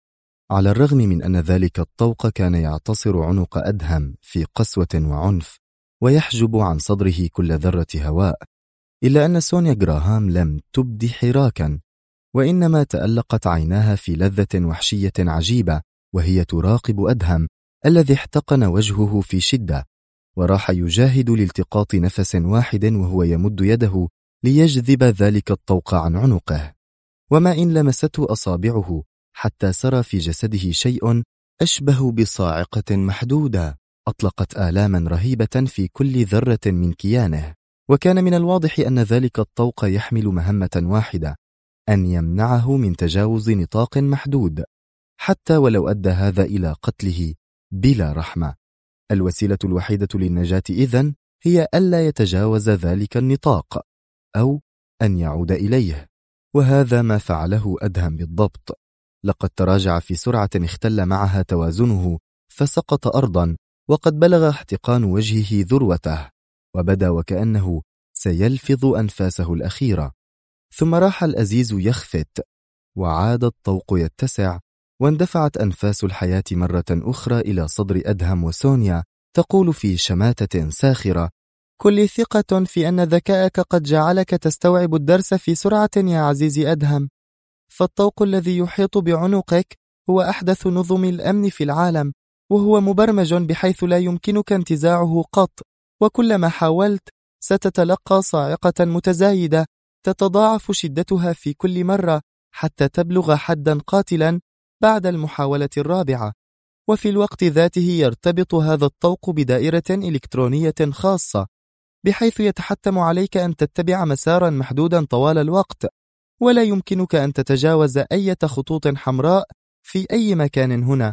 Speaker 1: على الرغم من أن ذلك الطوق كان يعتصر عنق أدهم في قسوة وعنف، ويحجب عن صدره كل ذرة هواء، إلا أن سونيا غراهام لم تبد حراكا، وإنما تألقت عيناها في لذة وحشية عجيبة، وهي تراقب أدهم الذي احتقن وجهه في شدة، وراح يجاهد لالتقاط نفس واحد وهو يمد يده ليجذب ذلك الطوق عن عنقه، وما إن لمسته أصابعه حتى سرى في جسده شيء أشبه بصاعقة محدودة أطلقت آلاما رهيبة في كل ذرة من كيانه. وكان من الواضح أن ذلك الطوق يحمل مهمة واحدة، أن يمنعه من تجاوز نطاق محدود، حتى ولو أدى هذا إلى قتله بلا رحمة. الوسيلة الوحيدة للنجاة إذن هي ألا يتجاوز ذلك النطاق، أو أن يعود إليه، وهذا ما فعله أدهم بالضبط. لقد تراجع في سرعة اختل معها توازنه، فسقط أرضا، وقد بلغ احتقان وجهه ذروته، وبدا وكأنه سيلفظ أنفاسه الأخيرة. ثم راح الأزيز يخفت، وعاد الطوق يتسع، واندفعت أنفاس الحياة مرة أخرى إلى صدر أدهم وسونيا، تقول في شماتة ساخرة: كل ثقة في أن ذكاءك قد جعلك تستوعب الدرس في سرعة يا عزيزي أدهم، فالطوق الذي يحيط بعنقك هو أحدث نظم الأمن في العالم، وهو مبرمج بحيث لا يمكنك انتزاعه قط، وكلما حاولت ستتلقى صاعقة متزايدة تتضاعف شدتها في كل مرة حتى تبلغ حدا قاتلا بعد المحاولة الرابعة. وفي الوقت ذاته يرتبط هذا الطوق بدائرة إلكترونية خاصة، بحيث يتحتم عليك أن تتبع مسارا محدودا طوال الوقت، ولا يمكنك أن تتجاوز أي خطوط حمراء في أي مكان هنا،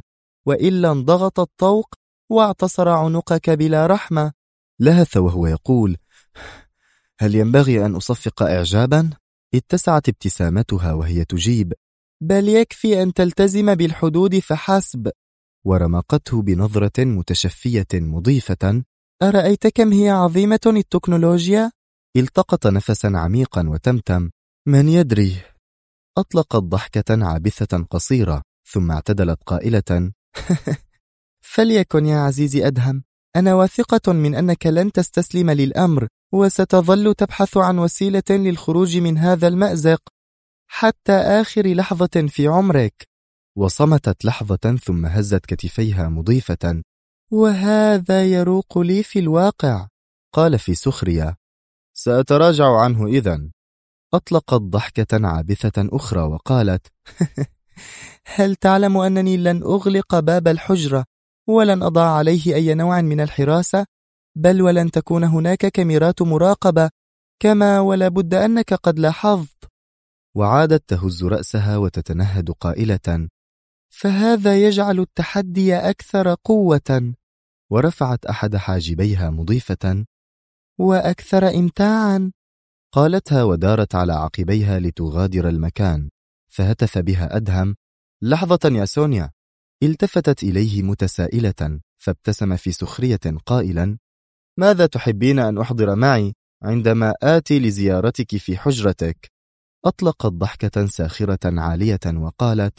Speaker 1: وإلا انضغط الطوق واعتصر عنقك بلا رحمة.
Speaker 3: لهث وهو يقول: هل ينبغي أن أصفق إعجابا؟ اتسعت ابتسامتها وهي تجيب:
Speaker 1: بل يكفي أن تلتزم بالحدود فحسب.
Speaker 3: ورمقته بنظرة متشفية مضيفة:
Speaker 1: أرأيت كم هي عظيمة التكنولوجيا؟
Speaker 3: التقط نفسا عميقا وتمتم: من يدري؟ أطلقت ضحكة عابثة قصيرة ثم اعتدلت قائلة:
Speaker 1: فليكن يا عزيزي أدهم، أنا واثقة من أنك لن تستسلم للأمر، وستظل تبحث عن وسيلة للخروج من هذا المأزق حتى آخر لحظة في عمرك.
Speaker 3: وصمتت لحظة ثم هزت كتفيها مضيفة:
Speaker 1: وهذا يروق لي في الواقع.
Speaker 3: قال في سخرية: سأتراجع عنه إذن. أطلقت ضحكة عابثة أخرى وقالت:
Speaker 1: هل تعلم أنني لن أغلق باب الحجرة ولن أضع عليه أي نوع من الحراسة، بل ولن تكون هناك كاميرات مراقبة، كما ولا بد أنك قد لاحظت.
Speaker 3: وعادت تهز رأسها وتتنهد قائلة:
Speaker 1: فهذا يجعل التحدي أكثر قوة.
Speaker 3: ورفعت أحد حاجبيها مضيفة:
Speaker 1: وأكثر إمتاعا.
Speaker 3: قالتها ودارت على عقبيها لتغادر المكان. فهتف بها أدهم: لحظة يا سونيا. التفتت إليه متسائلة فابتسم في سخرية قائلا: ماذا تحبين أن أحضر معي عندما آتي لزيارتك في حجرتك؟ أطلقت ضحكة ساخرة عالية وقالت: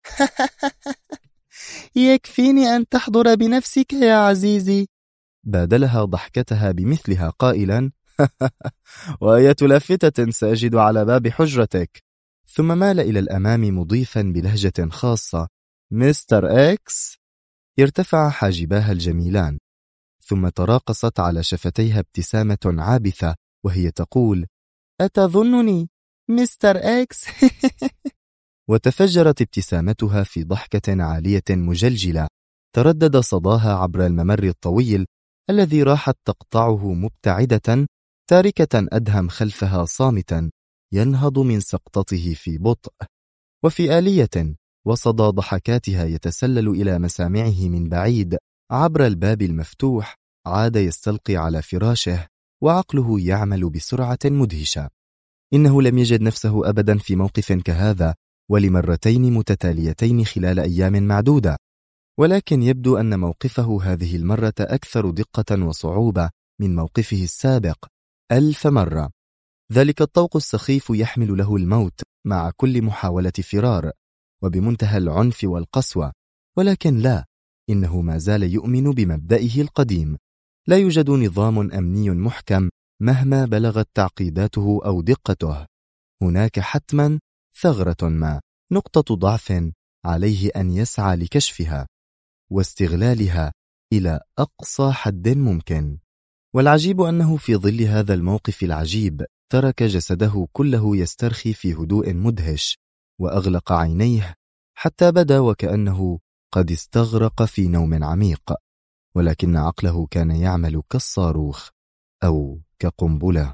Speaker 1: يكفيني أن تحضر بنفسك يا عزيزي.
Speaker 3: بادلها ضحكتها بمثلها قائلا: وأية لافتة سأجد على باب حجرتك. ثم مال إلى الأمام مضيفا بلهجة خاصة: مستر إكس. ارتفع حاجباها الجميلان ثم تراقصت على شفتيها ابتسامة عابثة وهي تقول:
Speaker 1: أتظنني مستر إكس؟
Speaker 3: وتفجرت ابتسامتها في ضحكة عالية مجلجلة تردد صداها عبر الممر الطويل الذي راحت تقطعه مبتعدة، تاركة أدهم خلفها صامتا ينهض من سقطته في بطء. وفي آلية وصدى ضحكاتها يتسلل إلى مسامعه من بعيد عبر الباب المفتوح عاد يستلقي على فراشه وعقله يعمل بسرعة مدهشة. إنه لم يجد نفسه أبدا في موقف كهذا ولمرتين متتاليتين خلال أيام معدودة، ولكن يبدو أن موقفه هذه المرة أكثر دقة وصعوبة من موقفه السابق 1000 مرة. ذلك الطوق السخيف يحمل له الموت مع كل محاولة فرار وبمنتهى العنف والقسوة، ولكن لا، إنه ما زال يؤمن بمبدئه القديم: لا يوجد نظام أمني محكم مهما بلغت تعقيداته أو دقته، هناك حتما ثغرة ما، نقطة ضعف عليه أن يسعى لكشفها واستغلالها إلى أقصى حد ممكن. والعجيب أنه في ظل هذا الموقف العجيب ترك جسده كله يسترخي في هدوء مدهش، وأغلق عينيه حتى بدا وكأنه قد استغرق في نوم عميق، ولكن عقله كان يعمل كالصاروخ أو كقنبلة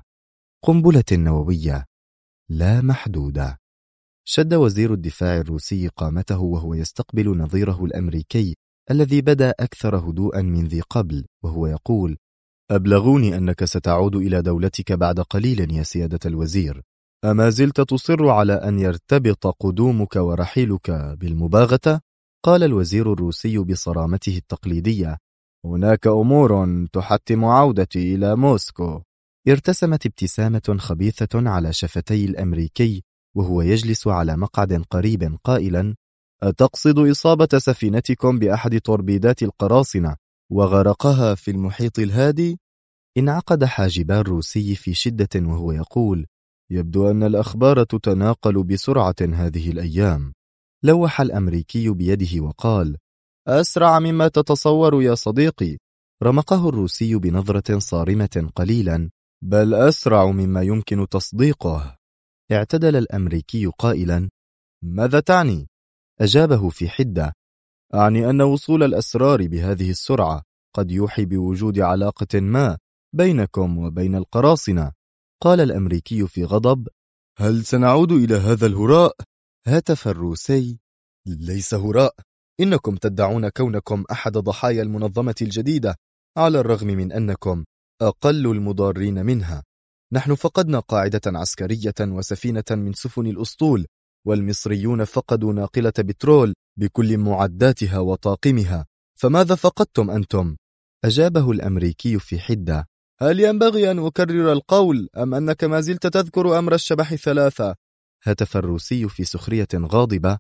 Speaker 3: نووية لا محدودة. شد وزير الدفاع الروسي قامته وهو يستقبل نظيره الأمريكي الذي بدا أكثر هدوءا من ذي قبل، وهو يقول: أبلغوني أنك ستعود إلى دولتك بعد قليل يا سيادة الوزير. أما زلت تصر على أن يرتبط قدومك ورحيلك بالمباغتة؟ قال الوزير الروسي بصرامته التقليدية: هناك أمور تحتم عودتي إلى موسكو. ارتسمت ابتسامة خبيثة على شفتي الأمريكي وهو يجلس على مقعد قريب قائلا: أتقصد إصابة سفينتكم بأحد توربيدات القراصنة وغرقها في المحيط الهادي؟ انعقد حاجبا الروسي في شدة وهو يقول: يبدو أن الأخبار تتناقل بسرعة هذه الأيام. لوح الأمريكي بيده وقال: أسرع مما تتصور يا صديقي. رمقه الروسي بنظرة صارمة قليلا: بل أسرع مما يمكن تصديقه. اعتدل الأمريكي قائلا: ماذا تعني؟ أجابه في حدة: أعني أن وصول الأسرار بهذه السرعة قد يوحي بوجود علاقة ما بينكم وبين القراصنة. قال الأمريكي في غضب: هل سنعود إلى هذا الهراء؟ هتف الروسي: ليس هراء، إنكم تدعون كونكم أحد ضحايا المنظمة الجديدة على الرغم من أنكم أقل المضارين منها. نحن فقدنا قاعدة عسكرية وسفينة من سفن الأسطول، والمصريون فقدوا ناقلة بترول بكل معداتها وطاقمها، فماذا فقدتم أنتم؟ أجابه الأمريكي في حدة: هل ينبغي أن أكرر القول أم أنك ما زلت تذكر أمر الشبح 3؟ هتف الروسي في سخرية غاضبة: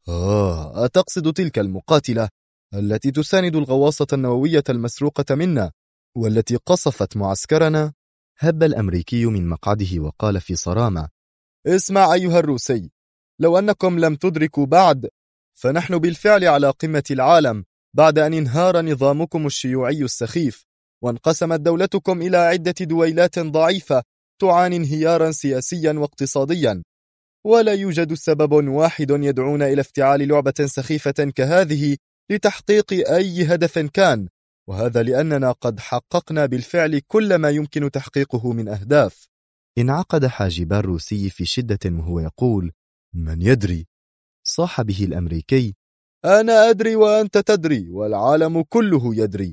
Speaker 3: أتقصد تلك المقاتلة التي تساند الغواصة النووية المسروقة منا والتي قصفت معسكرنا؟ هب الأمريكي من مقعده وقال في صرامة: اسمع أيها الروسي، لو أنكم لم تدركوا بعد، فنحن بالفعل على قمة العالم بعد أن انهار نظامكم الشيوعي السخيف، وانقسمت دولتكم إلى عدة دويلات ضعيفة تعاني انهيارا سياسيا واقتصاديا، ولا يوجد سبب واحد يدعونا إلى افتعال لعبة سخيفة كهذه لتحقيق أي هدف كان، وهذا لأننا قد حققنا بالفعل كل ما يمكن تحقيقه من أهداف. انعقد حاجبا الروسي في شدة وهو يقول: من يدري؟ صاح به الأمريكي: أنا أدري وأنت تدري والعالم كله يدري.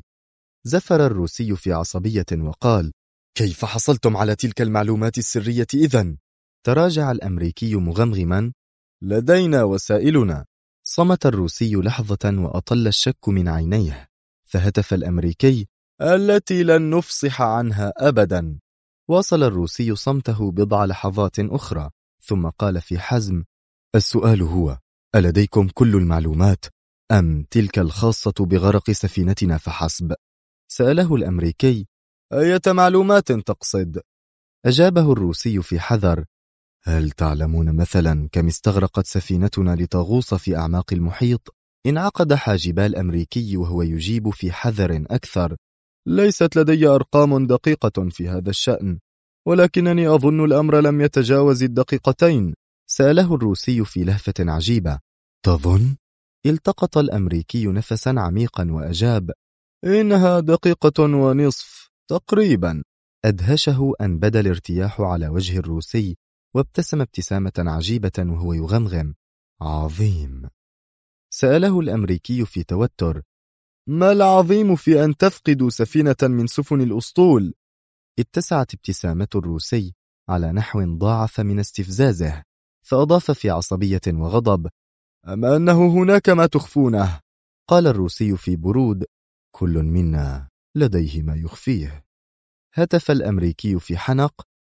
Speaker 3: زفر الروسي في عصبية وقال: كيف حصلتم على تلك المعلومات السرية إذن؟ تراجع الأمريكي مغمغما: لدينا وسائلنا. صمت الروسي لحظة وأطل الشك من عينيه، فهتف الأمريكي: التي لن نفصح عنها أبدا. واصل الروسي صمته بضع لحظات أخرى ثم قال في حزم: السؤال هو، ألديكم كل المعلومات أم تلك الخاصة بغرق سفينتنا فحسب؟ سأله الأمريكي: أية معلومات تقصد؟ أجابه الروسي في حذر: هل تعلمون مثلا كم استغرقت سفينتنا لتغوص في أعماق المحيط؟ انعقد حاجبا الأمريكي وهو يجيب في حذر أكثر: ليست لدي أرقام دقيقة في هذا الشأن، ولكنني أظن الأمر لم يتجاوز الدقيقتين. سأله الروسي في لهفة عجيبة: تظن؟ التقط الأمريكي نفسا عميقا وأجاب: إنها دقيقة ونصف تقريبا. أدهشه أن بدا الارتياح على وجه الروسي، وابتسم ابتسامة عجيبة وهو يغمغم: عظيم. سأله الأمريكي في توتر: ما العظيم في أن تفقدوا سفينة من سفن الأسطول؟ اتسعت ابتسامة الروسي على نحو ضاعف من استفزازه، فأضاف في عصبية وغضب: أما أنه هناك ما تخفونه. قال الروسي في برود: كل منا لديه ما يخفيه. هتف الأمريكي في حنق: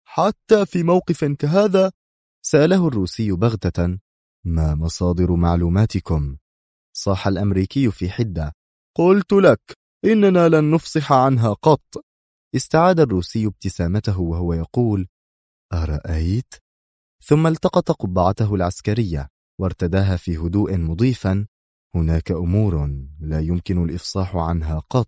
Speaker 3: حتى في موقف كهذا؟ سأله الروسي بغتة: ما مصادر معلوماتكم؟ صاح الأمريكي في حدة: قلت لك إننا لن نفصح عنها قط. استعاد الروسي ابتسامته وهو يقول: أرأيت؟ ثم التقط قبعته العسكرية وارتداها في هدوء مضيفا: هناك أمور لا يمكن الإفصاح عنها قط.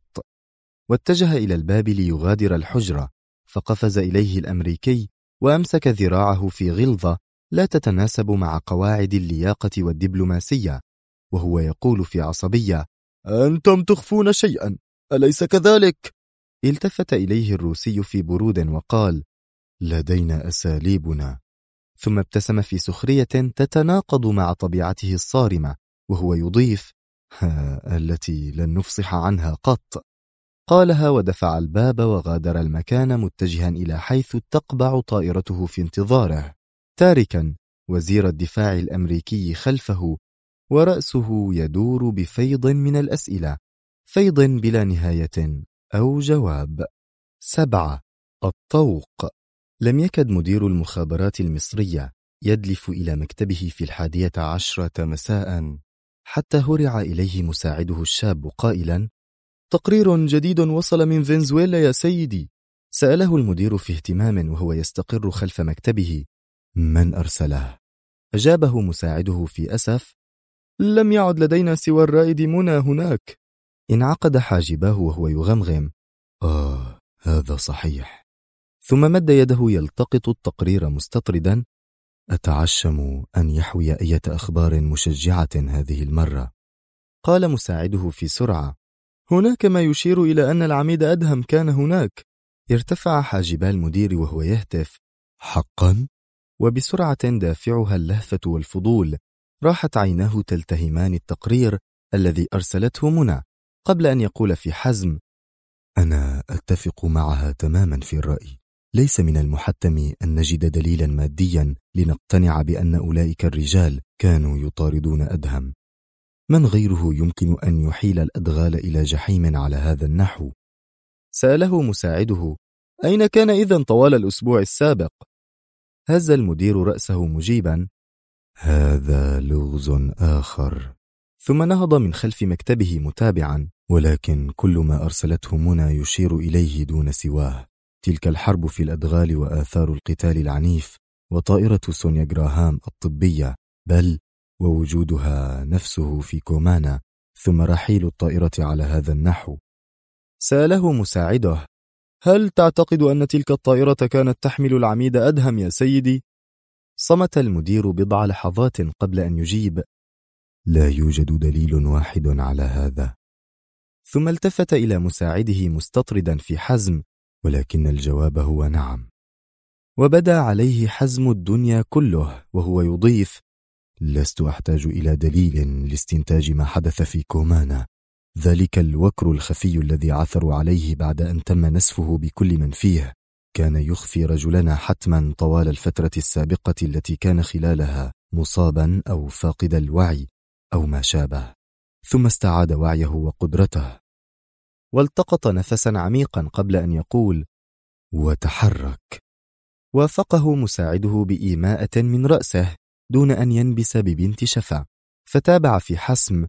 Speaker 3: واتجه إلى الباب ليغادر الحجرة، فقفز إليه الأمريكي وأمسك ذراعه في غلظة لا تتناسب مع قواعد اللياقة والدبلوماسية، وهو يقول في عصبية: أنتم تخفون شيئا، أليس كذلك؟ التفت إليه الروسي في برود وقال: لدينا أساليبنا. ثم ابتسم في سخرية تتناقض مع طبيعته الصارمة وهو يضيف: التي لن نفصح عنها قط. قالها ودفع الباب وغادر المكان متجها إلى حيث تقبع طائرته في انتظاره، تاركا وزير الدفاع الأمريكي خلفه ورأسه يدور بفيض من الأسئلة، فيض بلا نهاية أو جواب. 7. الطوق. لم يكد مدير المخابرات المصرية يدلف إلى مكتبه في 11 مساء حتى هرع إليه مساعده الشاب قائلا: تقرير جديد وصل من فنزويلا يا سيدي. سأله المدير في اهتمام وهو يستقر خلف مكتبه: من أرسله؟ أجابه مساعده في أسف: لم يعد لدينا سوى الرائد منى هناك. انعقد حاجباه وهو يغمغم: هذا صحيح. ثم مد يده يلتقط التقرير مستطردا: أتعشم أن يحوي أي أخبار مشجعة هذه المرة. قال مساعده في سرعة: هناك ما يشير إلى أن العميد أدهم كان هناك. ارتفع حاجبا المدير وهو يهتف: حقا؟ وبسرعة دافعها اللهفة والفضول راحت عيناه تلتهمان التقرير
Speaker 1: الذي أرسلته منى، قبل أن يقول في حزم: أنا أتفق معها تماما في الرأي. ليس من المحتم أن نجد دليلا ماديا لنقتنع بأن أولئك الرجال كانوا يطاردون أدهم. من غيره يمكن أن يحيل الأدغال إلى جحيم على هذا النحو؟ سأله مساعده: أين كان إذن طوال الأسبوع السابق؟ هز المدير رأسه مجيبا: هذا لغز آخر. ثم نهض من خلف مكتبه متابعا: ولكن كل ما أرسلته منى يشير إليه دون سواه، تلك الحرب في الأدغال وآثار القتال العنيف، وطائرة سونيا جراهام الطبية، بل ووجودها نفسه في كومانا، ثم رحيل الطائرة على هذا النحو. سأله مساعده: هل تعتقد أن تلك الطائرة كانت تحمل العميد أدهم يا سيدي؟ صمت المدير بضع لحظات قبل أن يجيب: لا يوجد دليل واحد على هذا. ثم التفت إلى مساعده مستطردا في حزم: ولكن الجواب هو نعم. وبدا عليه حزم الدنيا كله وهو يضيف: لست أحتاج إلى دليل لاستنتاج ما حدث في كومانا، ذلك الوكر الخفي الذي عثروا عليه بعد أن تم نسفه بكل من فيه كان يخفي رجلنا حتما طوال الفترة السابقة التي كان خلالها مصابا أو فاقد الوعي أو ما شابه. ثم استعاد وعيه وقدرته، والتقط نفسا عميقا قبل أن يقول: وتحرك. وافقه مساعده بإيماءة من رأسه دون أن ينبس ببنت شفا، فتابع في حسم: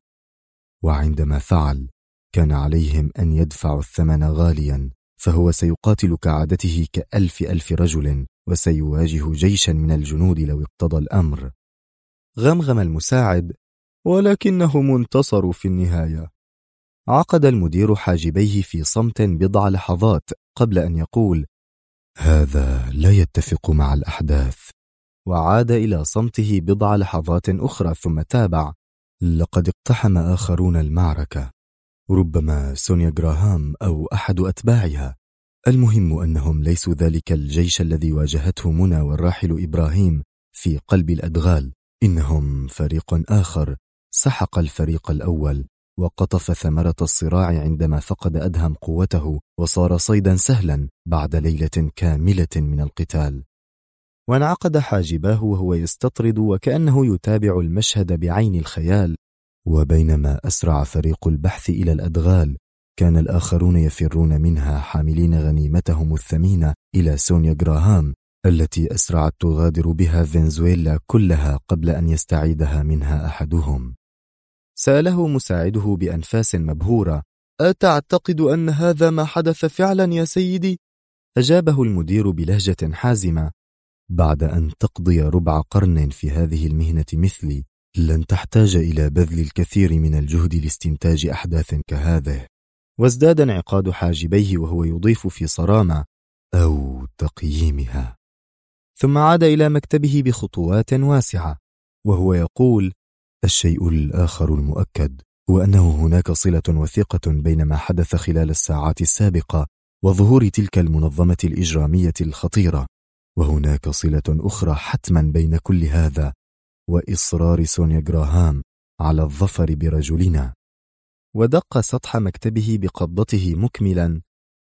Speaker 1: وعندما فعل كان عليهم أن يدفعوا الثمن غاليا، فهو سيقاتل كعادته ك1000 رجل، وسيواجه جيشا من الجنود لو اقتضى الأمر. غمغم المساعد: ولكنهم انتصروا في النهاية. عقد المدير حاجبيه في صمت بضع لحظات قبل أن يقول: هذا لا يتفق مع الأحداث. وعاد إلى صمته بضع لحظات أخرى ثم تابع: لقد اقتحم آخرون المعركة، ربما سونيا جراهام أو أحد أتباعها. المهم أنهم ليسوا ذلك الجيش الذي واجهته منى والراحل إبراهيم في قلب الأدغال، إنهم فريق آخر سحق الفريق الأول وقطف ثمرة الصراع عندما فقد أدهم قوته وصار صيدا سهلا بعد ليلة كاملة من القتال. وانعقد حاجباه وهو يستطرد وكأنه يتابع المشهد بعين الخيال. وبينما أسرع فريق البحث إلى الأدغال، كان الآخرون يفرون منها حاملين غنيمتهم الثمينة إلى سونيا جراهام التي أسرعت تغادر بها فنزويلا كلها قبل أن يستعيدها منها أحدهم. سأله مساعده بأنفاس مبهورة: أتعتقد أن هذا ما حدث فعلا يا سيدي؟ أجابه المدير بلهجة حازمة: بعد أن تقضي ربع قرن في هذه المهنة مثلي، لن تحتاج إلى بذل الكثير من الجهد لاستنتاج أحداث كهذه. وازداد انعقاد حاجبيه وهو يضيف في صرامة: أو تقييمها. ثم عاد إلى مكتبه بخطوات واسعة وهو يقول: الشيء الآخر المؤكد هو أنه هناك صلة وثيقة بين ما حدث خلال الساعات السابقة وظهور تلك المنظمة الإجرامية الخطيرة، وهناك صلة أخرى حتما بين كل هذا وإصرار سونيا جراهام على الظفر برجلنا. ودق سطح مكتبه بقبضته مكملا: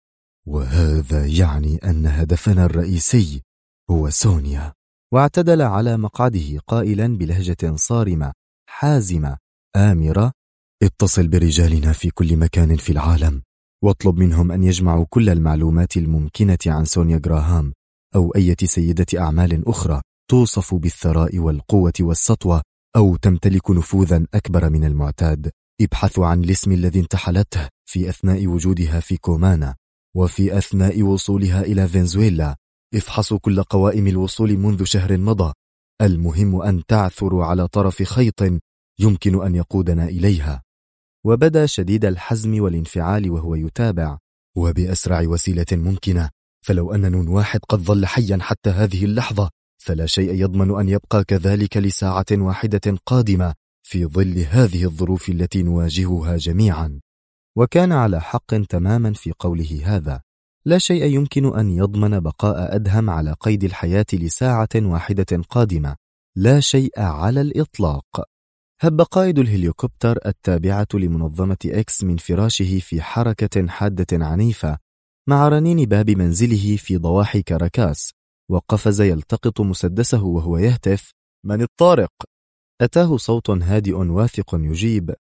Speaker 1: وهذا يعني أن هدفنا الرئيسي هو سونيا. واعتدل على مقعده قائلا بلهجة صارمة حازمة آمرة: اتصل برجالنا في كل مكان في العالم واطلب منهم أن يجمعوا كل المعلومات الممكنة عن سونيا جراهام أو أي سيدة أعمال أخرى توصف بالثراء والقوة والسطوة أو تمتلك نفوذا أكبر من المعتاد. ابحثوا عن الاسم الذي انتحلته في أثناء وجودها في كومانا وفي أثناء وصولها إلى فنزويلا. افحصوا كل قوائم الوصول منذ شهر مضى. المهم أن تعثروا على طرف خيط يمكن أن يقودنا إليها. وبدا شديد الحزم والانفعال وهو يتابع: وبأسرع وسيلة ممكنة، فلو أن نون واحد قد ظل حيا حتى هذه اللحظة فلا شيء يضمن أن يبقى كذلك لساعة واحدة قادمة في ظل هذه الظروف التي نواجهها جميعا. وكان على حق تماما في قوله هذا. لا شيء يمكن أن يضمن بقاء أدهم على قيد الحياة لساعة واحدة قادمة، لا شيء على الإطلاق. هب قائد الهليكوبتر التابعة لمنظمة إكس من فراشه في حركة حادة عنيفة مع رنين باب منزله في ضواحي كاراكاس، وقفز يلتقط مسدسه وهو يهتف: من الطارق؟ أتاه صوت هادئ واثق يجيب: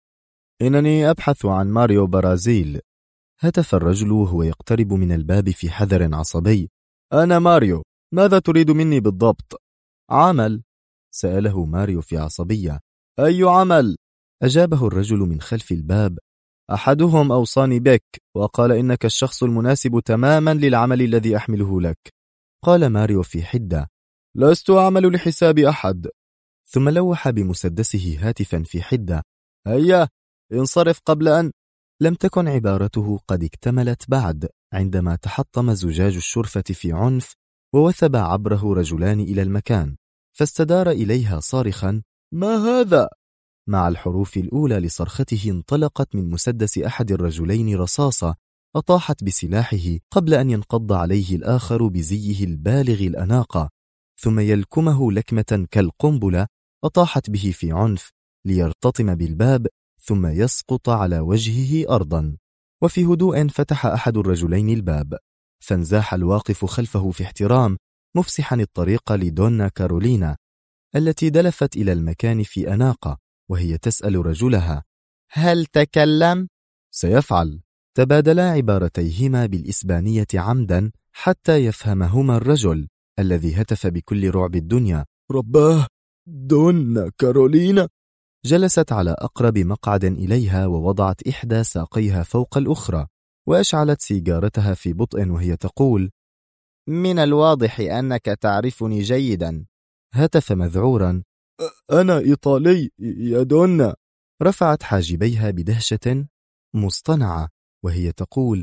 Speaker 1: إنني أبحث عن ماريو برازيل. هتف الرجل وهو يقترب من الباب في حذر عصبي: أنا ماريو، ماذا تريد مني بالضبط؟ عمل، سأله ماريو في عصبية. أي عمل؟ أجابه الرجل من خلف الباب: أحدهم أوصاني بك وقال إنك الشخص المناسب تماما للعمل الذي أحمله لك. قال ماريو في حدة: لست أعمل لحساب أحد. ثم لوح بمسدسه هاتفا في حدة: هيا انصرف قبل أن. لم تكن عبارته قد اكتملت بعد عندما تحطم زجاج الشرفة في عنف ووثب عبره رجلان إلى المكان، فاستدار إليها صارخا: ما هذا؟ مع الحروف الأولى لصرخته انطلقت من مسدس أحد الرجلين رصاصة أطاحت بسلاحه قبل أن ينقض عليه الآخر بزيه البالغ الأناقة، ثم يلكمه لكمة كالقنبلة أطاحت به في عنف ليرتطم بالباب ثم يسقط على وجهه أرضا. وفي هدوء فتح أحد الرجلين الباب، فانزاح الواقف خلفه في احترام مفسحا الطريق لدونا كارولينا التي دلفت إلى المكان في أناقة وهي تسأل رجلها: هل تكلم؟ سيفعل. تبادلا عبارتيهما بالإسبانية عمدا حتى يفهمهما الرجل الذي هتف بكل رعب الدنيا: رباه، دونا كارولينا. جلست على أقرب مقعد إليها ووضعت إحدى ساقيها فوق الأخرى وأشعلت سيجارتها في بطء وهي تقول: من الواضح أنك تعرفني جيدا. هتف مذعورا: أنا إيطالي يا دونا. رفعت حاجبيها بدهشة مصطنعة وهي تقول: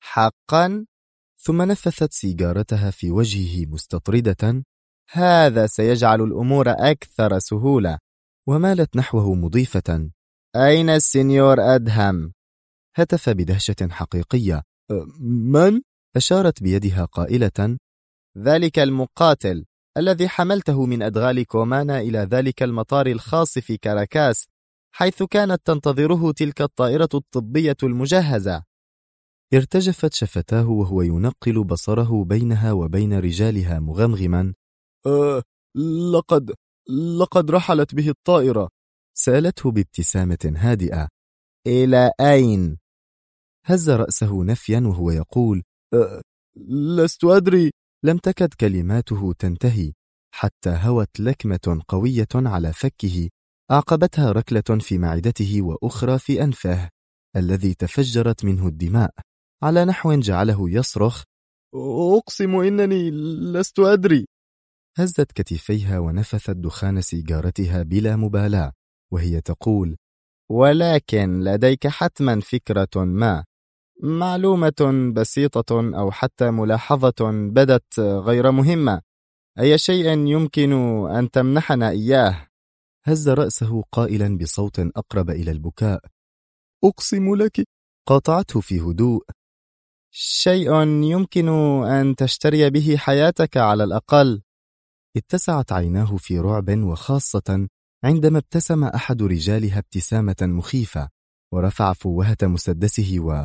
Speaker 1: حقا؟ ثم نفثت سيجارتها في وجهه مستطردة: هذا سيجعل الأمور أكثر سهولة. ومالت نحوه مضيفة: أين السينيور أدهم؟ هتف بدهشة حقيقية: من؟ أشارت بيدها قائلة: ذلك المقاتل الذي حملته من أدغال كومانا إلى ذلك المطار الخاص في كاراكاس حيث كانت تنتظره تلك الطائرة الطبية المجهزة. ارتجفت شفتاه وهو ينقل بصره بينها وبين رجالها مغمغما: لقد رحلت به الطائرة. سألته بابتسامة هادئة: إلى أين؟ هز رأسه نفيا وهو يقول: لست أدري. لم تكد كلماته تنتهي حتى هوت لكمة قوية على فكه أعقبتها ركلة في معدته وأخرى في أنفه الذي تفجرت منه الدماء على نحو جعله يصرخ: أقسم إنني لست أدري. هزت كتفيها ونفثت دخان سيجارتها بلا مبالاة وهي تقول: ولكن لديك حتما فكرة ما، معلومة بسيطة أو حتى ملاحظة بدت غير مهمة، أي شيء يمكن أن تمنحنا إياه. هز رأسه قائلا بصوت أقرب إلى البكاء: أقسم لك. قاطعته في هدوء: شيء يمكن أن تشتري به حياتك على الأقل. اتسعت عيناه في رعب وخاصة عندما ابتسم أحد رجالها ابتسامة مخيفة ورفع فوهة مسدسه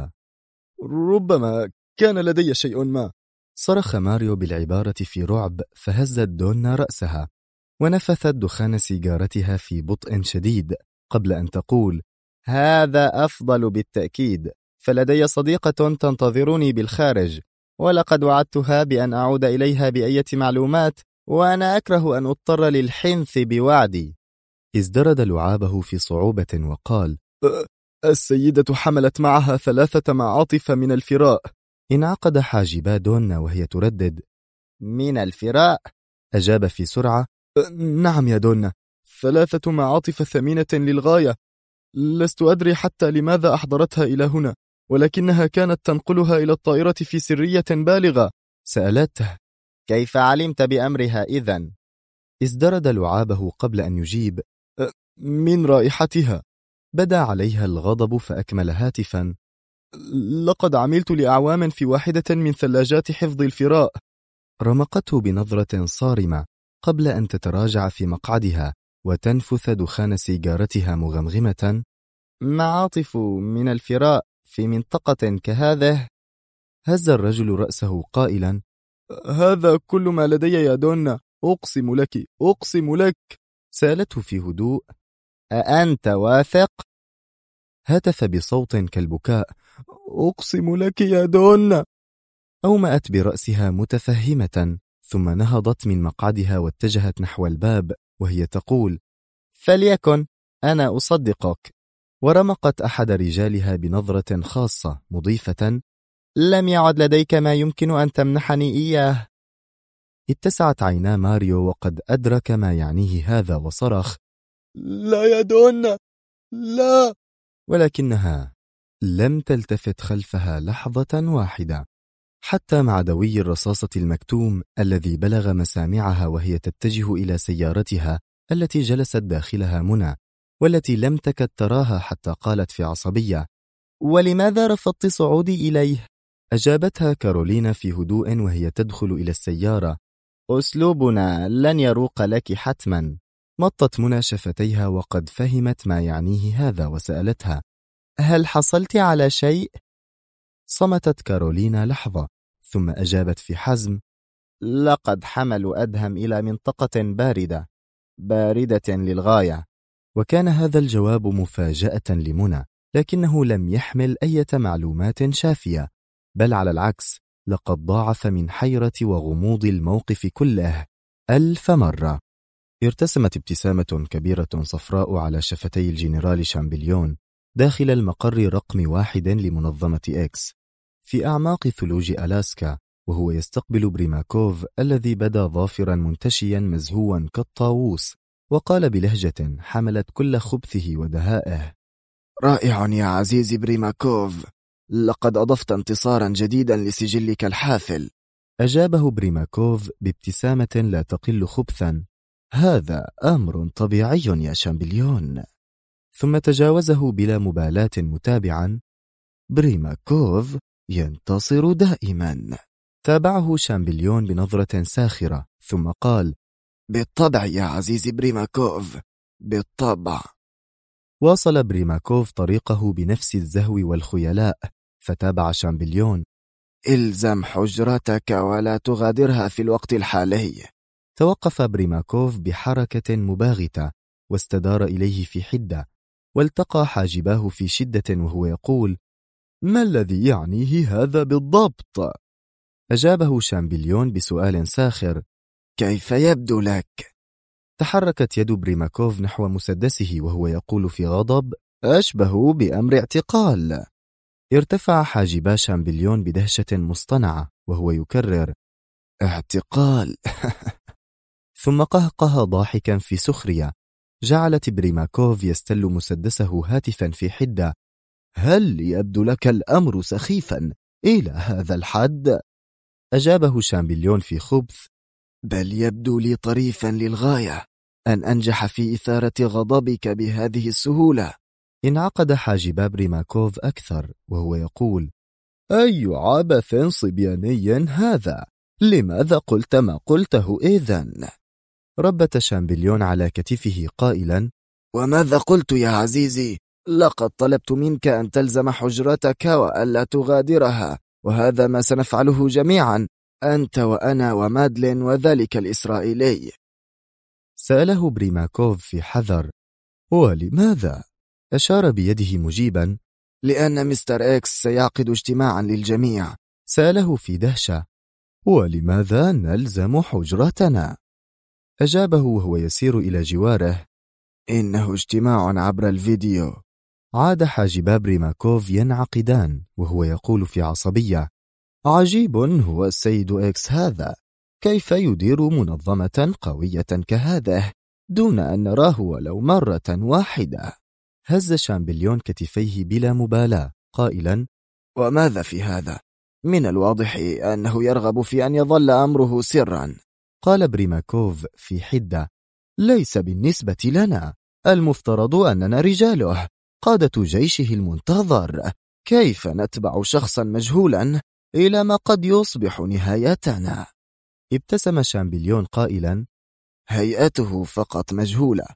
Speaker 1: ربما كان لدي شيء ما. صرخ ماريو بالعبارة في رعب فهزت دونا رأسها ونفثت دخان سيجارتها في بطء شديد قبل أن تقول: هذا أفضل بالتأكيد، فلدي صديقة تنتظرني بالخارج ولقد وعدتها بأن أعود إليها بأية معلومات وأنا أكره أن أضطر للحنث بوعدي. ازدرد لعابه في صعوبة وقال: السيدة حملت معها 3 معاطف من الفراء. انعقد حاجبا دونا وهي تردد: من الفراء؟ أجاب في سرعة: نعم يا دونا، 3 معاطف ثمينة للغاية. لست أدري حتى لماذا أحضرتها إلى هنا، ولكنها كانت تنقلها إلى الطائرة في سرية بالغة. سألته: كيف علمت بأمرها إذن؟ ازدرد لعابه قبل أن يجيب: من رائحتها. بدا عليها الغضب فأكمل هاتفا: لقد عملت لأعوام في واحدة من ثلاجات حفظ الفراء. رمقته بنظرة صارمة قبل أن تتراجع في مقعدها وتنفث دخان سيجارتها مغمغمة.
Speaker 2: ما عاطف من الفراء في منطقة كهذه؟
Speaker 1: هز الرجل رأسه قائلا:
Speaker 3: هذا كل ما لدي يا دونا، أقسم لك أقسم لك.
Speaker 1: سألته في هدوء:
Speaker 2: أأنت واثق؟
Speaker 1: هتف بصوت كالبكاء:
Speaker 3: أقسم لك يا دونا.
Speaker 1: أومأت برأسها متفهمة، ثم نهضت من مقعدها واتجهت نحو الباب وهي تقول:
Speaker 2: فليكن، أنا أصدقك.
Speaker 1: ورمقت أحد رجالها بنظرة خاصة مضيفة:
Speaker 2: لم يعد لديك ما يمكن أن تمنحني إياه.
Speaker 1: اتسعت عينا ماريو وقد أدرك ما يعنيه هذا وصرخ:
Speaker 3: لا يا دونا، لا.
Speaker 1: ولكنها لم تلتفت خلفها لحظة واحدة، حتى مع دوي الرصاصة المكتوم الذي بلغ مسامعها وهي تتجه إلى سيارتها التي جلست داخلها منى، والتي لم تكد تراها حتى قالت في عصبية:
Speaker 2: ولماذا رفضت صعودي إليه؟
Speaker 1: أجابتها كارولينا في هدوء وهي تدخل إلى السيارة:
Speaker 2: أسلوبنا لن يروق لك حتما.
Speaker 1: مطت منى شفتيها وقد فهمت ما يعنيه هذا وسألتها:
Speaker 2: هل حصلت على شيء؟
Speaker 1: صمتت كارولينا لحظة ثم أجابت في حزم:
Speaker 2: لقد حملوا أدهم إلى منطقة باردة للغاية.
Speaker 1: وكان هذا الجواب مفاجأة لمنى، لكنه لم يحمل أي معلومات شافية، بل على العكس لقد ضاعف من حيرة وغموض الموقف كله 1000 مرة. ارتسمت ابتسامة كبيرة صفراء على شفتي الجنرال شامبليون داخل المقر رقم 1 لمنظمة إكس في أعماق ثلوج ألاسكا، وهو يستقبل بريماكوف الذي بدا ظافرا منتشيا مزهوا كالطاووس، وقال بلهجة حملت كل خبثه ودهائه:
Speaker 3: رائع يا عزيزي بريماكوف، لقد أضفت انتصارا جديدا لسجلك الحافل.
Speaker 1: أجابه بريماكوف بابتسامة لا تقل خبثا: هذا أمر طبيعي يا شامبليون. ثم تجاوزه بلا مبالاة متابعا: بريماكوف ينتصر دائما. تابعه شامبليون بنظرة ساخرة ثم قال:
Speaker 3: بالطبع يا عزيزي بريماكوف، بالطبع.
Speaker 1: واصل بريماكوف طريقه بنفس الزهو والخيلاء، فتابع شامبليون:
Speaker 3: إلزم حجرتك ولا تغادرها في الوقت الحالي.
Speaker 1: توقف بريماكوف بحركة مباغتة واستدار إليه في حدة، والتقى حاجباه في شدة وهو يقول:
Speaker 3: ما الذي يعنيه هذا بالضبط؟
Speaker 1: أجابه شامبليون بسؤال ساخر:
Speaker 3: كيف يبدو لك؟
Speaker 1: تحركت يد بريماكوف نحو مسدسه وهو يقول في غضب: أشبه بأمر اعتقال. ارتفع حاجبا شامبليون بدهشة مصطنعة وهو يكرر:
Speaker 3: اعتقال.
Speaker 1: ثم قهقه ضاحكا في سخرية جعلت بريماكوف يستل مسدسه هاتفا في حدة:
Speaker 3: هل يبدو لك الأمر سخيفا إلى هذا الحد؟
Speaker 1: أجابه شامبليون في خبث:
Speaker 3: بل يبدو لي طريفا للغاية أن أنجح في إثارة غضبك بهذه السهولة.
Speaker 1: انعقد حاجبا بريماكوف أكثر وهو يقول:
Speaker 3: أي عبث صبياني هذا؟ لماذا قلت ما قلته إذن؟
Speaker 1: ربت شامبليون على كتفه قائلا:
Speaker 3: وماذا قلت يا عزيزي؟ لقد طلبت منك أن تلزم حجرتك وألا تغادرها، وهذا ما سنفعله جميعا، أنت وأنا ومادلين وذلك الإسرائيلي.
Speaker 1: سأله بريماكوف في حذر: ولماذا؟ أشار بيده مجيبا:
Speaker 3: لأن مستر إكس سيعقد اجتماعا للجميع.
Speaker 1: سأله في دهشة: ولماذا نلزم حجرتنا؟ أجابه وهو يسير إلى جواره:
Speaker 3: إنه اجتماع عبر الفيديو.
Speaker 1: عاد حاجبا بريماكوف ينعقدان وهو يقول في عصبية: عجيب هو السيد إكس هذا، كيف يدير منظمة قوية كهذه دون أن نراه ولو مرة واحدة؟ هز شامبليون كتفيه بلا مبالاة قائلا:
Speaker 3: وماذا في هذا؟ من الواضح أنه يرغب في أن يظل أمره سرا.
Speaker 1: قال بريماكوف في حدة: ليس بالنسبة لنا، المفترض أننا رجاله، قادة جيشه المنتظر، كيف نتبع شخصا مجهولا إلى ما قد يصبح نهايتنا؟ ابتسم شامبليون قائلا:
Speaker 3: هيئته فقط مجهولة،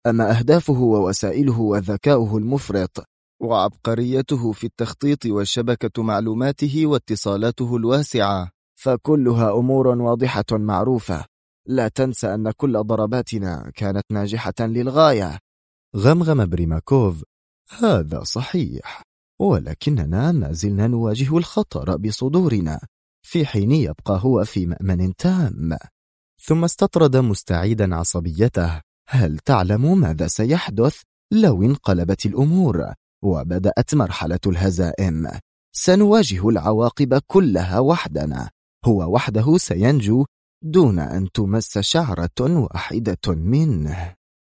Speaker 3: أما أهدافه ووسائله وذكاؤه المفرط وعبقريته في التخطيط وشبكة معلوماته واتصالاته الواسعة فكلها أمور واضحة معروفة. لا تنسى أن كل ضرباتنا كانت ناجحة للغاية.
Speaker 1: غمغم بريماكوف: هذا صحيح، ولكننا ما زلنا نواجه الخطر بصدورنا، في حين يبقى هو في مأمن تام. ثم استطرد مستعيدا عصبيته: هل تعلم ماذا سيحدث لو انقلبت الأمور وبدأت مرحلة الهزائم؟ سنواجه العواقب كلها وحدنا، هو وحده سينجو دون أن تمس شعرة واحدة منه.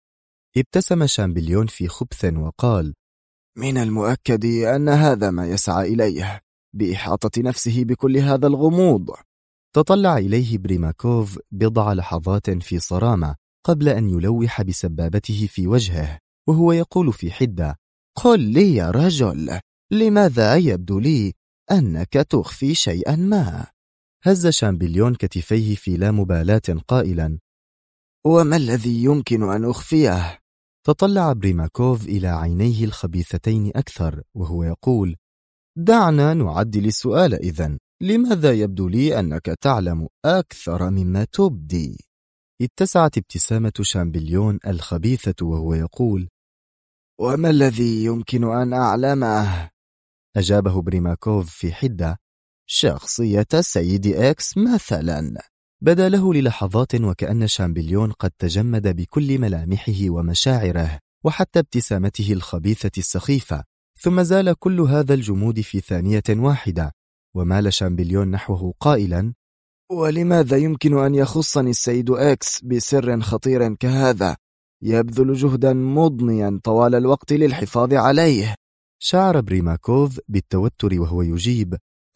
Speaker 1: ابتسم شامبليون في خبث وقال:
Speaker 3: من المؤكد أن هذا ما يسعى إليه، بإحاطة نفسه بكل هذا الغموض.
Speaker 1: تطلع إليه بريماكوف بضع لحظات في صرامة قبل أن يلوح بسبابته في وجهه وهو يقول في حدة:
Speaker 3: قل لي يا رجل، لماذا يبدو لي أنك تخفي شيئا ما؟
Speaker 1: هز شامبليون كتفيه في لا مبالاة قائلا:
Speaker 3: وما الذي يمكن أن أخفيه؟
Speaker 1: تطلع بريماكوف إلى عينيه الخبيثتين أكثر وهو يقول: دعنا نعدل السؤال إذن، لماذا يبدو لي أنك تعلم أكثر مما تبدي؟ اتسعت ابتسامة شامبليون الخبيثة وهو يقول:
Speaker 3: وما الذي يمكن أن أعلمه؟
Speaker 1: أجابه بريماكوف في حدة:
Speaker 3: شخصية سيد إكس مثلا.
Speaker 1: بدا له للحظات وكأن شامبليون قد تجمد بكل ملامحه ومشاعره وحتى ابتسامته الخبيثة السخيفة، ثم زال كل هذا الجمود في ثانية واحدة، ومال شامبليون نحوه قائلا:
Speaker 3: ولماذا يمكن أن يخصني السيد إكس بسر خطير كهذا؟ يبذل جهدا مضنيا طوال الوقت للحفاظ عليه.
Speaker 1: شعر بريماكوف بالتوتر وهو يجيب: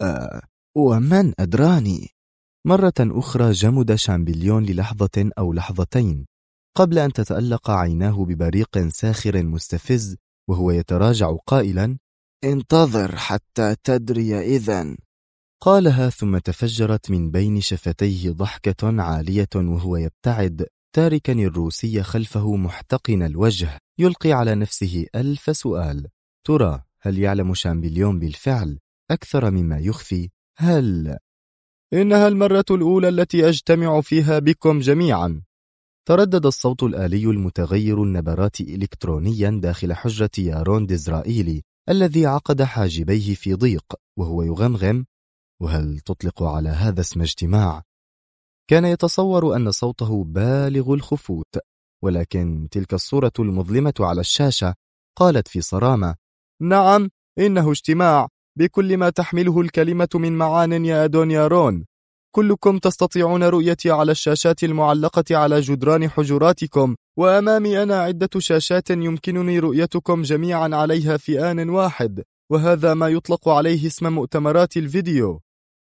Speaker 3: ومن أدراني؟
Speaker 1: مرة أخرى جمد شامبليون للحظة أو لحظتين قبل أن تتألق عيناه ببريق ساخر مستفز وهو يتراجع قائلا:
Speaker 3: انتظر حتى تدري إذن.
Speaker 1: قالها ثم تفجرت من بين شفتيه ضحكة عالية وهو يبتعد تاركا الروسي خلفه محتقن الوجه يلقي على نفسه 1000 سؤال. ترى هل يعلم شامبليون بالفعل أكثر مما يخفي؟ هل إنها المرة الأولى التي أجتمع فيها بكم جميعا. تردد الصوت الآلي المتغير النبرات إلكترونيا داخل حجرة يارون ديزرائيلي الذي عقد حاجبيه في ضيق وهو يغمغم: وهل تطلق على هذا اسم اجتماع؟ كان يتصور أن صوته بالغ الخفوت، ولكن تلك الصورة المظلمة على الشاشة قالت في صرامة: نعم، إنه اجتماع بكل ما تحمله الكلمة من معان يا أدون يارون. كلكم تستطيعون رؤيتي على الشاشات المعلقة على جدران حجراتكم، وأمامي أنا عدة شاشات يمكنني رؤيتكم جميعا عليها في آن واحد، وهذا ما يطلق عليه اسم مؤتمرات الفيديو.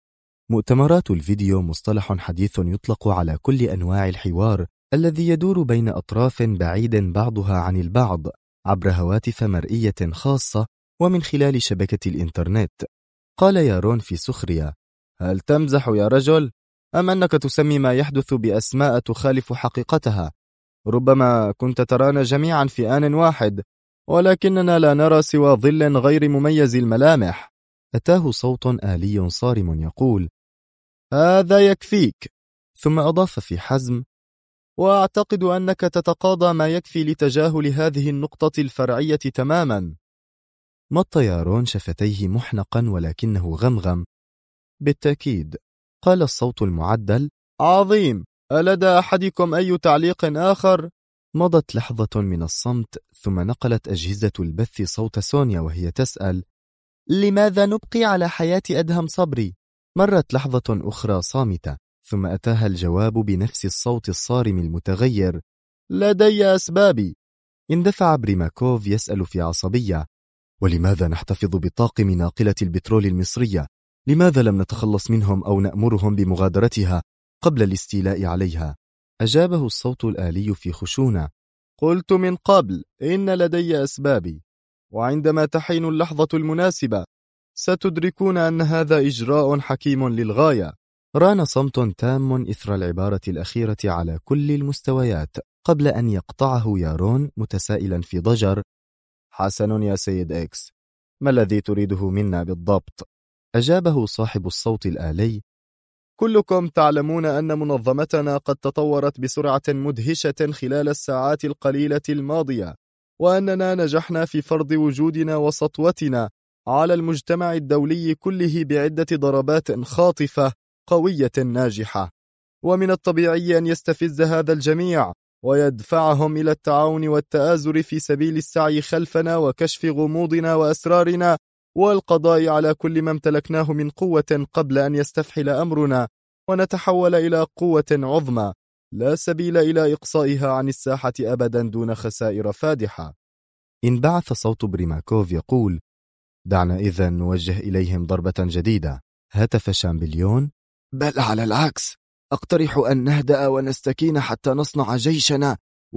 Speaker 1: مؤتمرات الفيديو مصطلح حديث يطلق على كل أنواع الحوار الذي يدور بين أطراف بعيد بعضها عن البعض عبر هواتف مرئية خاصة ومن خلال شبكة الإنترنت. قال يارون في سخرية: هل تمزح يا رجل؟ أم أنك تسمي ما يحدث بأسماء تخالف حقيقتها؟ ربما كنت ترانا جميعا في آن واحد، ولكننا لا نرى سوى ظل غير مميز الملامح. أتاه صوت آلي صارم يقول: هذا يكفيك. ثم أضاف في حزم: وأعتقد أنك تتقاضى ما يكفي لتجاهل هذه النقطة الفرعية تماما. مط يارون شفتيه محنقا ولكنه غمغم: بالتأكيد. قال الصوت المعدل: عظيم، ألدى أحدكم أي تعليق آخر؟ مضت لحظة من الصمت ثم نقلت أجهزة البث صوت سونيا وهي تسأل: لماذا نبقي على حياة أدهم صبري؟ مرت لحظة أخرى صامتة ثم أتاها الجواب بنفس الصوت الصارم المتغير: لدي أسبابي. اندفع بريماكوف يسأل في عصبية: ولماذا نحتفظ بطاقم ناقلة البترول المصرية؟ لماذا لم نتخلص منهم أو نأمرهم بمغادرتها قبل الاستيلاء عليها؟ أجابه الصوت الآلي في خشونة: قلت من قبل إن لدي أسبابي، وعندما تحين اللحظة المناسبة ستدركون أن هذا إجراء حكيم للغاية. ران صمت تام إثر العبارة الأخيرة على كل المستويات قبل أن يقطعه يارون متسائلا في ضجر:
Speaker 3: حسن يا سيد إكس، ما الذي تريده منا بالضبط؟
Speaker 1: أجابه صاحب الصوت الآلي:
Speaker 3: كلكم تعلمون أن منظمتنا قد تطورت بسرعة مدهشة خلال الساعات القليلة الماضية، وأننا نجحنا في فرض وجودنا وسطوتنا على المجتمع الدولي كله بعدة ضربات خاطفة قوية ناجحة، ومن الطبيعي أن يستفز هذا الجميع ويدفعهم إلى التعاون والتآزر في سبيل السعي خلفنا وكشف غموضنا وأسرارنا والقضاء على كل ما امتلكناه من قوة قبل أن يستفحل أمرنا ونتحول إلى قوة عظمى لا سبيل إلى إقصائها عن الساحة أبدا دون خسائر فادحة.
Speaker 1: انبعث صوت بريماكوف يقول: دعنا إذن نوجه إليهم ضربة جديدة. هتف شامبليون:
Speaker 3: بل على العكس، أقترح أن نهدأ ونستكين حتى نصنع جيشنا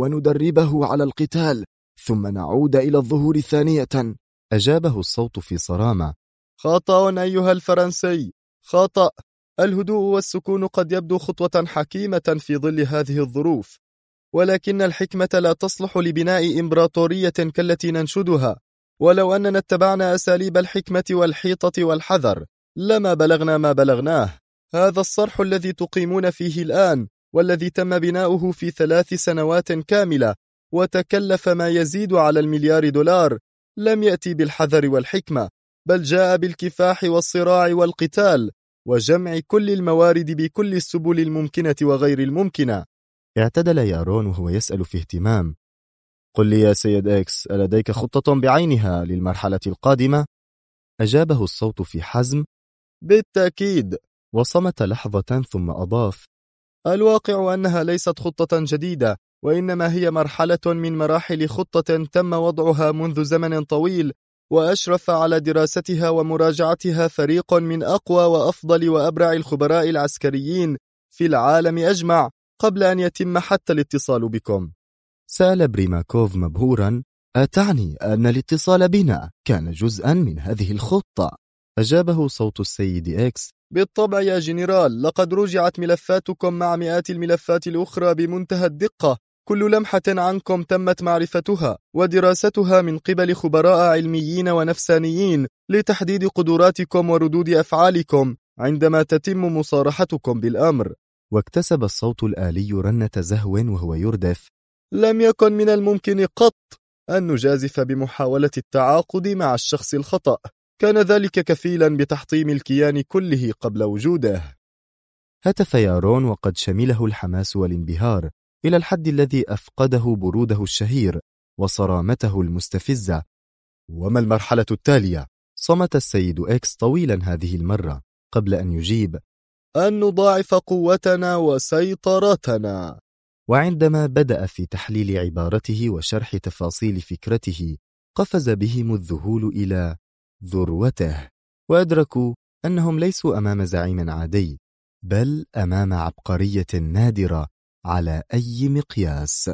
Speaker 3: وندربه على القتال ثم نعود إلى الظهور ثانية.
Speaker 1: أجابه الصوت في صرامة:
Speaker 3: خطأ أيها الفرنسي، خطأ. الهدوء والسكون قد يبدو خطوة حكيمة في ظل هذه الظروف، ولكن الحكمة لا تصلح لبناء إمبراطورية كالتي ننشدها، ولو أننا اتبعنا أساليب الحكمة والحيطة والحذر لما بلغنا ما بلغناه. هذا الصرح الذي تقيمون فيه الآن والذي تم بناؤه في 3 سنوات كاملة وتكلف ما يزيد على $1,000,000 لم يأتي بالحذر والحكمة، بل جاء بالكفاح والصراع والقتال وجمع كل الموارد بكل السبل الممكنة وغير الممكنة.
Speaker 1: اعتدل يارون وهو يسأل في اهتمام:
Speaker 3: قل لي يا سيد إكس، ألديك خطة بعينها للمرحلة القادمة؟
Speaker 1: أجابه الصوت في حزم:
Speaker 3: بالتأكيد.
Speaker 1: وصمت لحظة ثم أضاف:
Speaker 3: الواقع أنها ليست خطة جديدة، وإنما هي مرحلة من مراحل خطة تم وضعها منذ زمن طويل، وأشرف على دراستها ومراجعتها فريق من أقوى وأفضل وأبرع الخبراء العسكريين في العالم أجمع قبل أن يتم حتى الاتصال بكم.
Speaker 1: سأل بريماكوف مبهورا: أتعني أن الاتصال بنا كان جزءا من هذه الخطة؟ أجابه صوت السيد إكس:
Speaker 3: بالطبع يا جنرال، لقد رجعت ملفاتكم مع مئات الملفات الأخرى بمنتهى الدقة، كل لمحة عنكم تمت معرفتها ودراستها من قبل خبراء علميين ونفسانيين لتحديد قدراتكم وردود أفعالكم عندما تتم مصارحتكم بالأمر.
Speaker 1: واكتسب الصوت الآلي رنة زهو وهو يردف:
Speaker 3: لم يكن من الممكن قط أن نجازف بمحاولة التعاقد مع الشخص الخطأ، كان ذلك كفيلا بتحطيم الكيان كله قبل وجوده.
Speaker 1: هتف يارون وقد شمله الحماس والانبهار إلى الحد الذي أفقده بروده الشهير وصرامته المستفزة:
Speaker 3: وما المرحلة التالية؟
Speaker 1: صمت السيد إكس طويلا هذه المرة قبل أن يجيب:
Speaker 3: أن نضاعف قوتنا وسيطرتنا.
Speaker 1: وعندما بدأ في تحليل عبارته وشرح تفاصيل فكرته قفز بهم الذهول إلى ذروته، وأدركوا أنهم ليسوا أمام زعيم عادي، بل أمام عبقرية نادرة على أي مقياس.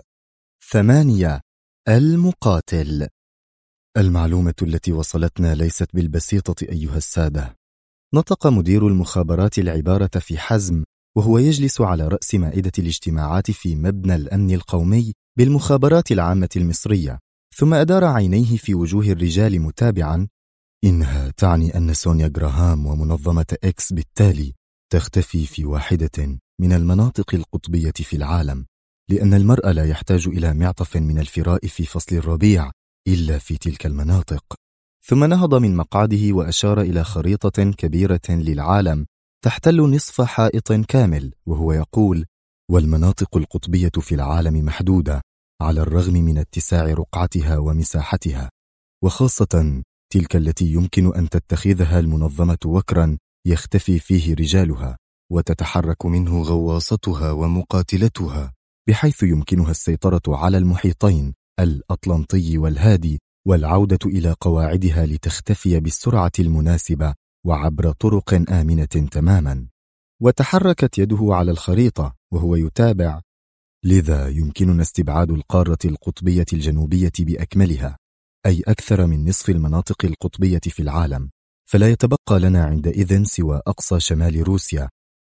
Speaker 1: 8. المقاتل. المعلومة التي وصلتنا ليست بالبسيطة أيها السادة. نطق مدير المخابرات العبارة في حزم وهو يجلس على رأس مائدة الاجتماعات في مبنى الأمن القومي بالمخابرات العامة المصرية، ثم أدار عينيه في وجوه الرجال متابعا: إنها تعني أن سونيا جراهام ومنظمة إكس بالتالي تختفي في واحدة من المناطق القطبية في العالم، لأن المرء لا يحتاج إلى معطف من الفراء في فصل الربيع إلا في تلك المناطق. ثم نهض من مقعده وأشار إلى خريطة كبيرة للعالم تحتل نصف حائط كامل وهو يقول: والمناطق القطبية في العالم محدودة على الرغم من اتساع رقعتها ومساحتها، وخاصة تلك التي يمكن أن تتخذها المنظمة وكرا يختفي فيه رجالها وتتحرك منه غواصتها ومقاتلتها، بحيث يمكنها السيطرة على المحيطين الأطلنطي والهادي والعودة إلى قواعدها لتختفي بالسرعة المناسبة وعبر طرق آمنة تماما. وتحركت يده على الخريطة وهو يتابع: لذا يمكننا استبعاد القارة القطبية الجنوبية بأكملها، أي أكثر من نصف المناطق القطبية في العالم، فلا يتبقى لنا عندئذ سوى أقصى شمال روسيا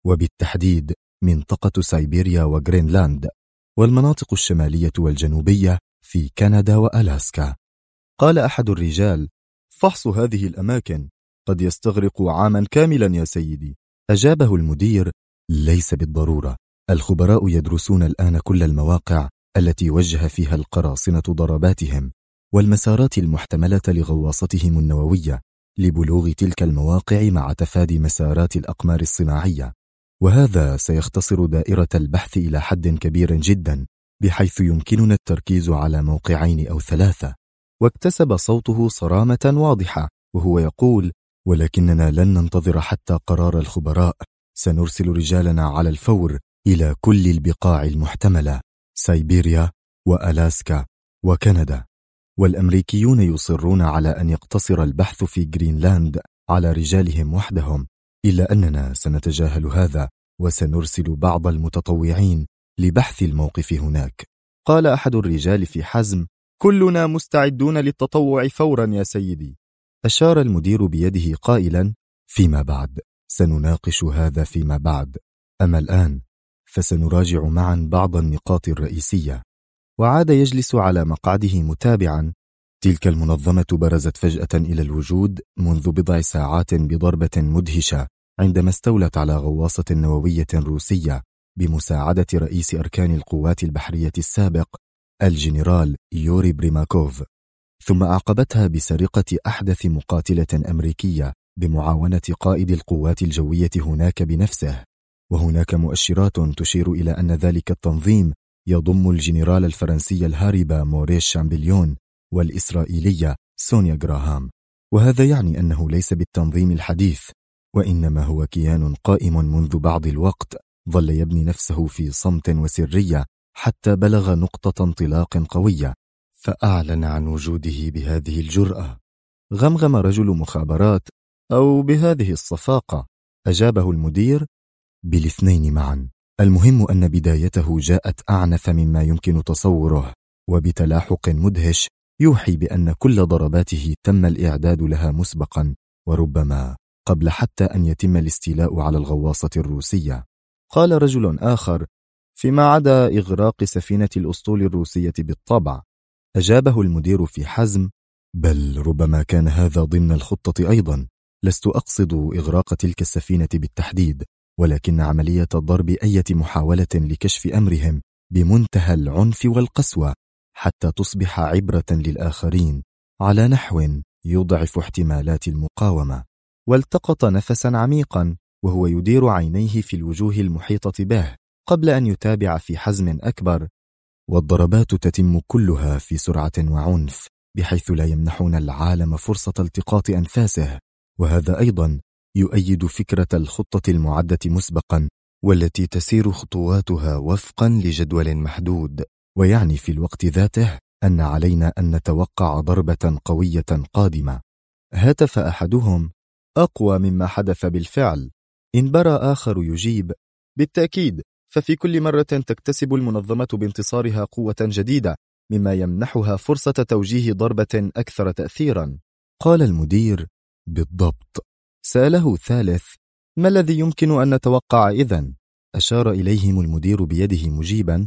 Speaker 1: وبالتحديد منطقة سيبيريا وغرينلاند، والمناطق الشمالية والجنوبية في كندا وألاسكا.
Speaker 3: قال أحد الرجال: فحص هذه الأماكن قد يستغرق عاما كاملا يا سيدي.
Speaker 1: أجابه المدير: ليس بالضرورة، الخبراء يدرسون الآن كل المواقع التي وجه فيها القراصنة ضرباتهم والمسارات المحتملة لغواصتهم النووية لبلوغ تلك المواقع مع تفادي مسارات الأقمار الصناعية، وهذا سيختصر دائرة البحث إلى حد كبير جدا، بحيث يمكننا التركيز على موقعين أو 3. واكتسب صوته صرامة واضحة وهو يقول: ولكننا لن ننتظر حتى قرار الخبراء، سنرسل رجالنا على الفور إلى كل البقاع المحتملة، سيبيريا وألاسكا وكندا. والأمريكيون يصرون على أن يقتصر البحث في غرينلاند على رجالهم وحدهم، إلا أننا سنتجاهل هذا وسنرسل بعض المتطوعين لبحث الموقف هناك.
Speaker 3: قال أحد الرجال في حزم: كلنا مستعدون للتطوع فورا يا سيدي.
Speaker 1: أشار المدير بيده قائلا: فيما بعد، سنناقش هذا فيما بعد، أما الآن فسنراجع معا بعض النقاط الرئيسية. وعاد يجلس على مقعده متابعا. تلك المنظمة برزت فجأة إلى الوجود منذ بضع ساعات بضربة مدهشة عندما استولت على غواصة نووية روسية بمساعدة رئيس أركان القوات البحرية السابق الجنرال يوري بريماكوف، ثم أعقبتها بسرقة أحدث مقاتلة أمريكية بمعاونة قائد القوات الجوية هناك بنفسه. وهناك مؤشرات تشير إلى أن ذلك التنظيم يضم الجنرال الفرنسي الهارب موريس شامبليون والإسرائيلية سونيا غراهام، وهذا يعني أنه ليس بالتنظيم الحديث، وإنما هو كيان قائم منذ بعض الوقت ظل يبني نفسه في صمت وسرية حتى بلغ نقطة انطلاق قوية فأعلن عن وجوده بهذه الجرأة.
Speaker 3: غمغم رجل مخابرات: أو بهذه الصفاقة.
Speaker 1: أجابه المدير: بالاثنين معا، المهم أن بدايته جاءت أعنف مما يمكن تصوره، وبتلاحق مدهش يوحي بأن كل ضرباته تم الإعداد لها مسبقا، وربما قبل حتى أن يتم الاستيلاء على الغواصة الروسية.
Speaker 3: قال رجل آخر: فيما عدا إغراق سفينة الأسطول الروسية بالطبع.
Speaker 1: أجابه المدير في حزم: بل ربما كان هذا ضمن الخطة أيضا، لست أقصد إغراق تلك السفينة بالتحديد، ولكن عملية ضرب أي محاولة لكشف أمرهم بمنتهى العنف والقسوة حتى تصبح عبرة للآخرين على نحو يضعف احتمالات المقاومة.
Speaker 3: والتقط نفسا عميقا وهو يدير عينيه في الوجوه المحيطة به قبل أن يتابع في حزم أكبر:
Speaker 1: والضربات تتم كلها في سرعة وعنف بحيث لا يمنحون العالم فرصة التقاط أنفاسه، وهذا أيضا يؤيد فكرة الخطة المعدة مسبقا والتي تسير خطواتها وفقا لجدول محدود، ويعني في الوقت ذاته أن علينا أن نتوقع ضربة قوية قادمة.
Speaker 3: هتف أحدهم: أقوى مما حدث بالفعل. انبرى آخر يجيب: بالتأكيد، ففي كل مرة تكتسب المنظمة بانتصارها قوة جديدة مما يمنحها فرصة توجيه ضربة أكثر تأثيرا.
Speaker 1: قال المدير: بالضبط.
Speaker 3: سأله ثالث: ما الذي يمكن أن نتوقع إذن؟
Speaker 1: أشار إليهم المدير بيده مجيبا: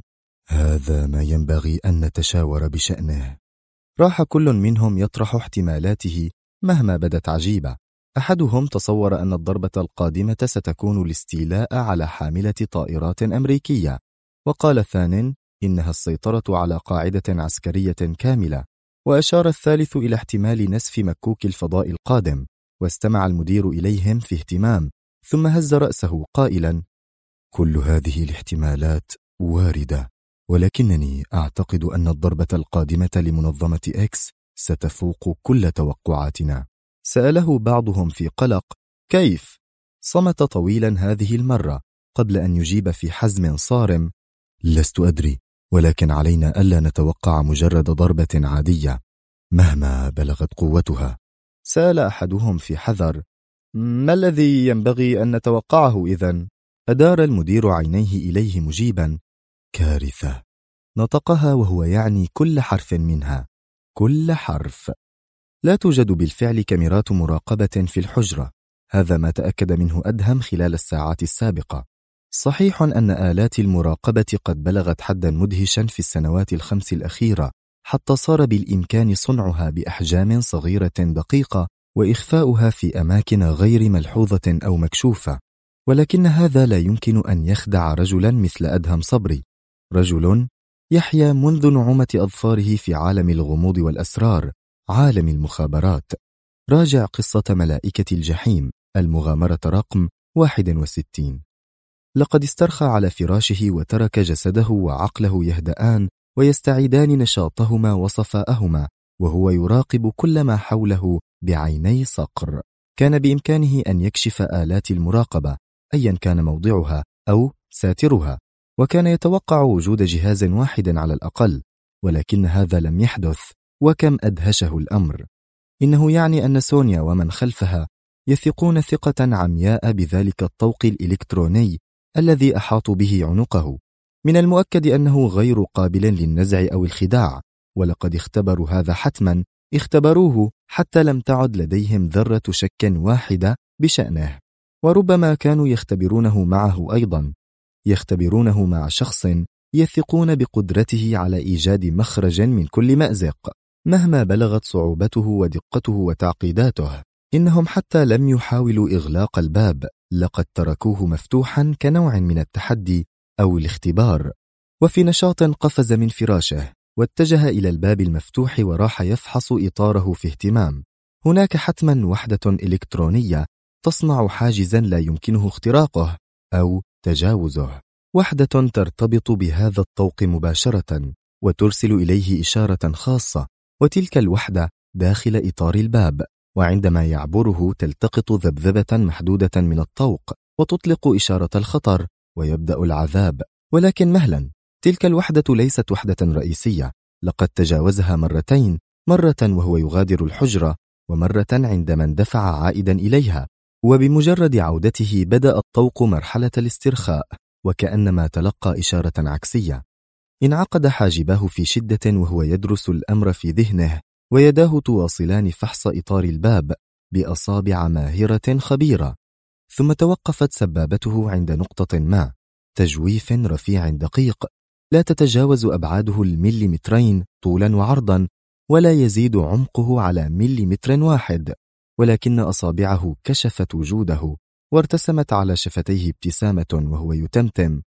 Speaker 1: هذا ما ينبغي أن نتشاور بشأنه.
Speaker 3: راح كل منهم يطرح احتمالاته مهما بدت عجيبة. أحدهم تصور أن الضربة القادمة ستكون الاستيلاء على حاملة طائرات أمريكية، وقال ثان إنها السيطرة على قاعدة عسكرية كاملة، وأشار الثالث إلى احتمال نسف مكوك الفضاء القادم، واستمع المدير إليهم في اهتمام ثم هز رأسه قائلا:
Speaker 1: كل هذه الاحتمالات واردة، ولكنني أعتقد أن الضربة القادمة لمنظمة إكس ستفوق كل توقعاتنا.
Speaker 3: سأله بعضهم في قلق: كيف؟ صمت طويلا هذه المرة قبل أن يجيب في حزم صارم:
Speaker 1: لست أدري، ولكن علينا ألا نتوقع مجرد ضربة عادية مهما بلغت قوتها.
Speaker 3: سأل أحدهم في حذر: ما الذي ينبغي أن نتوقعه إذن؟ أدار المدير عينيه إليه مجيبا:
Speaker 1: كارثة.
Speaker 3: نطقها وهو يعني كل حرف منها، كل حرف. لا توجد بالفعل كاميرات مراقبة في الحجرة، هذا ما تأكد منه أدهم خلال الساعات السابقة،
Speaker 1: صحيح أن آلات المراقبة قد بلغت حدا مدهشا في السنوات ال5 الأخيرة، حتى صار بالإمكان صنعها بأحجام صغيرة دقيقة وإخفاؤها في أماكن غير ملحوظة أو مكشوفة، ولكن هذا لا يمكن أن يخدع رجلا مثل أدهم صبري، رجل يحيا منذ نعومة أظفاره في عالم الغموض والأسرار، عالم المخابرات. راجع قصة ملائكة الجحيم، المغامرة رقم 61. لقد استرخى على فراشه وترك جسده وعقله يهدآن ويستعيدان نشاطهما وصفاءهما، وهو يراقب كل ما حوله بعيني صقر. كان بإمكانه أن يكشف آلات المراقبة أيا كان موضعها أو ساترها، وكان يتوقع وجود جهاز واحد على الأقل، ولكن هذا لم يحدث. وكم أدهشه الأمر! إنه يعني أن سونيا ومن خلفها يثقون ثقة عمياء بذلك الطوق الإلكتروني الذي أحاطوا به عنقه. من المؤكد أنه غير قابل للنزع أو الخداع، ولقد اختبروا هذا حتما، اختبروه حتى لم تعد لديهم ذرة شك واحدة بشأنه. وربما كانوا يختبرونه معه أيضا، يختبرونه مع شخص يثقون بقدرته على إيجاد مخرج من كل مأزق مهما بلغت صعوبته ودقته وتعقيداته. إنهم حتى لم يحاولوا إغلاق الباب، لقد تركوه مفتوحا كنوع من التحدي أو الاختبار. وفي نشاط قفز من فراشه واتجه إلى الباب المفتوح وراح يفحص إطاره في اهتمام. هناك حتما وحدة إلكترونية تصنع حاجزا لا يمكنه اختراقه أو تجاوزه، وحدة ترتبط بهذا الطوق مباشرة وترسل إليه إشارة خاصة، وتلك الوحدة داخل إطار الباب، وعندما يعبره تلتقط ذبذبة محدودة من الطوق وتطلق إشارة الخطر ويبدأ العذاب. ولكن مهلا، تلك الوحدة ليست وحدة رئيسية، لقد تجاوزها مرتين، مرة وهو يغادر الحجرة، ومرة عندما اندفع عائدا إليها. وبمجرد عودته بدأ الطوق مرحلة الاسترخاء، وكأنما تلقى إشارة عكسية. انعقد حاجباه في شدة وهو يدرس الأمر في ذهنه، ويداه تواصلان فحص إطار الباب بأصابع ماهرة خبيرة. ثم توقفت سبابته عند نقطة ما، تجويف رفيع دقيق لا تتجاوز أبعاده المليمترين طولا وعرضا، ولا يزيد عمقه على مليمتر واحد، ولكن أصابعه كشفت وجوده وارتسمت على شفتيه ابتسامة وهو يتمتم: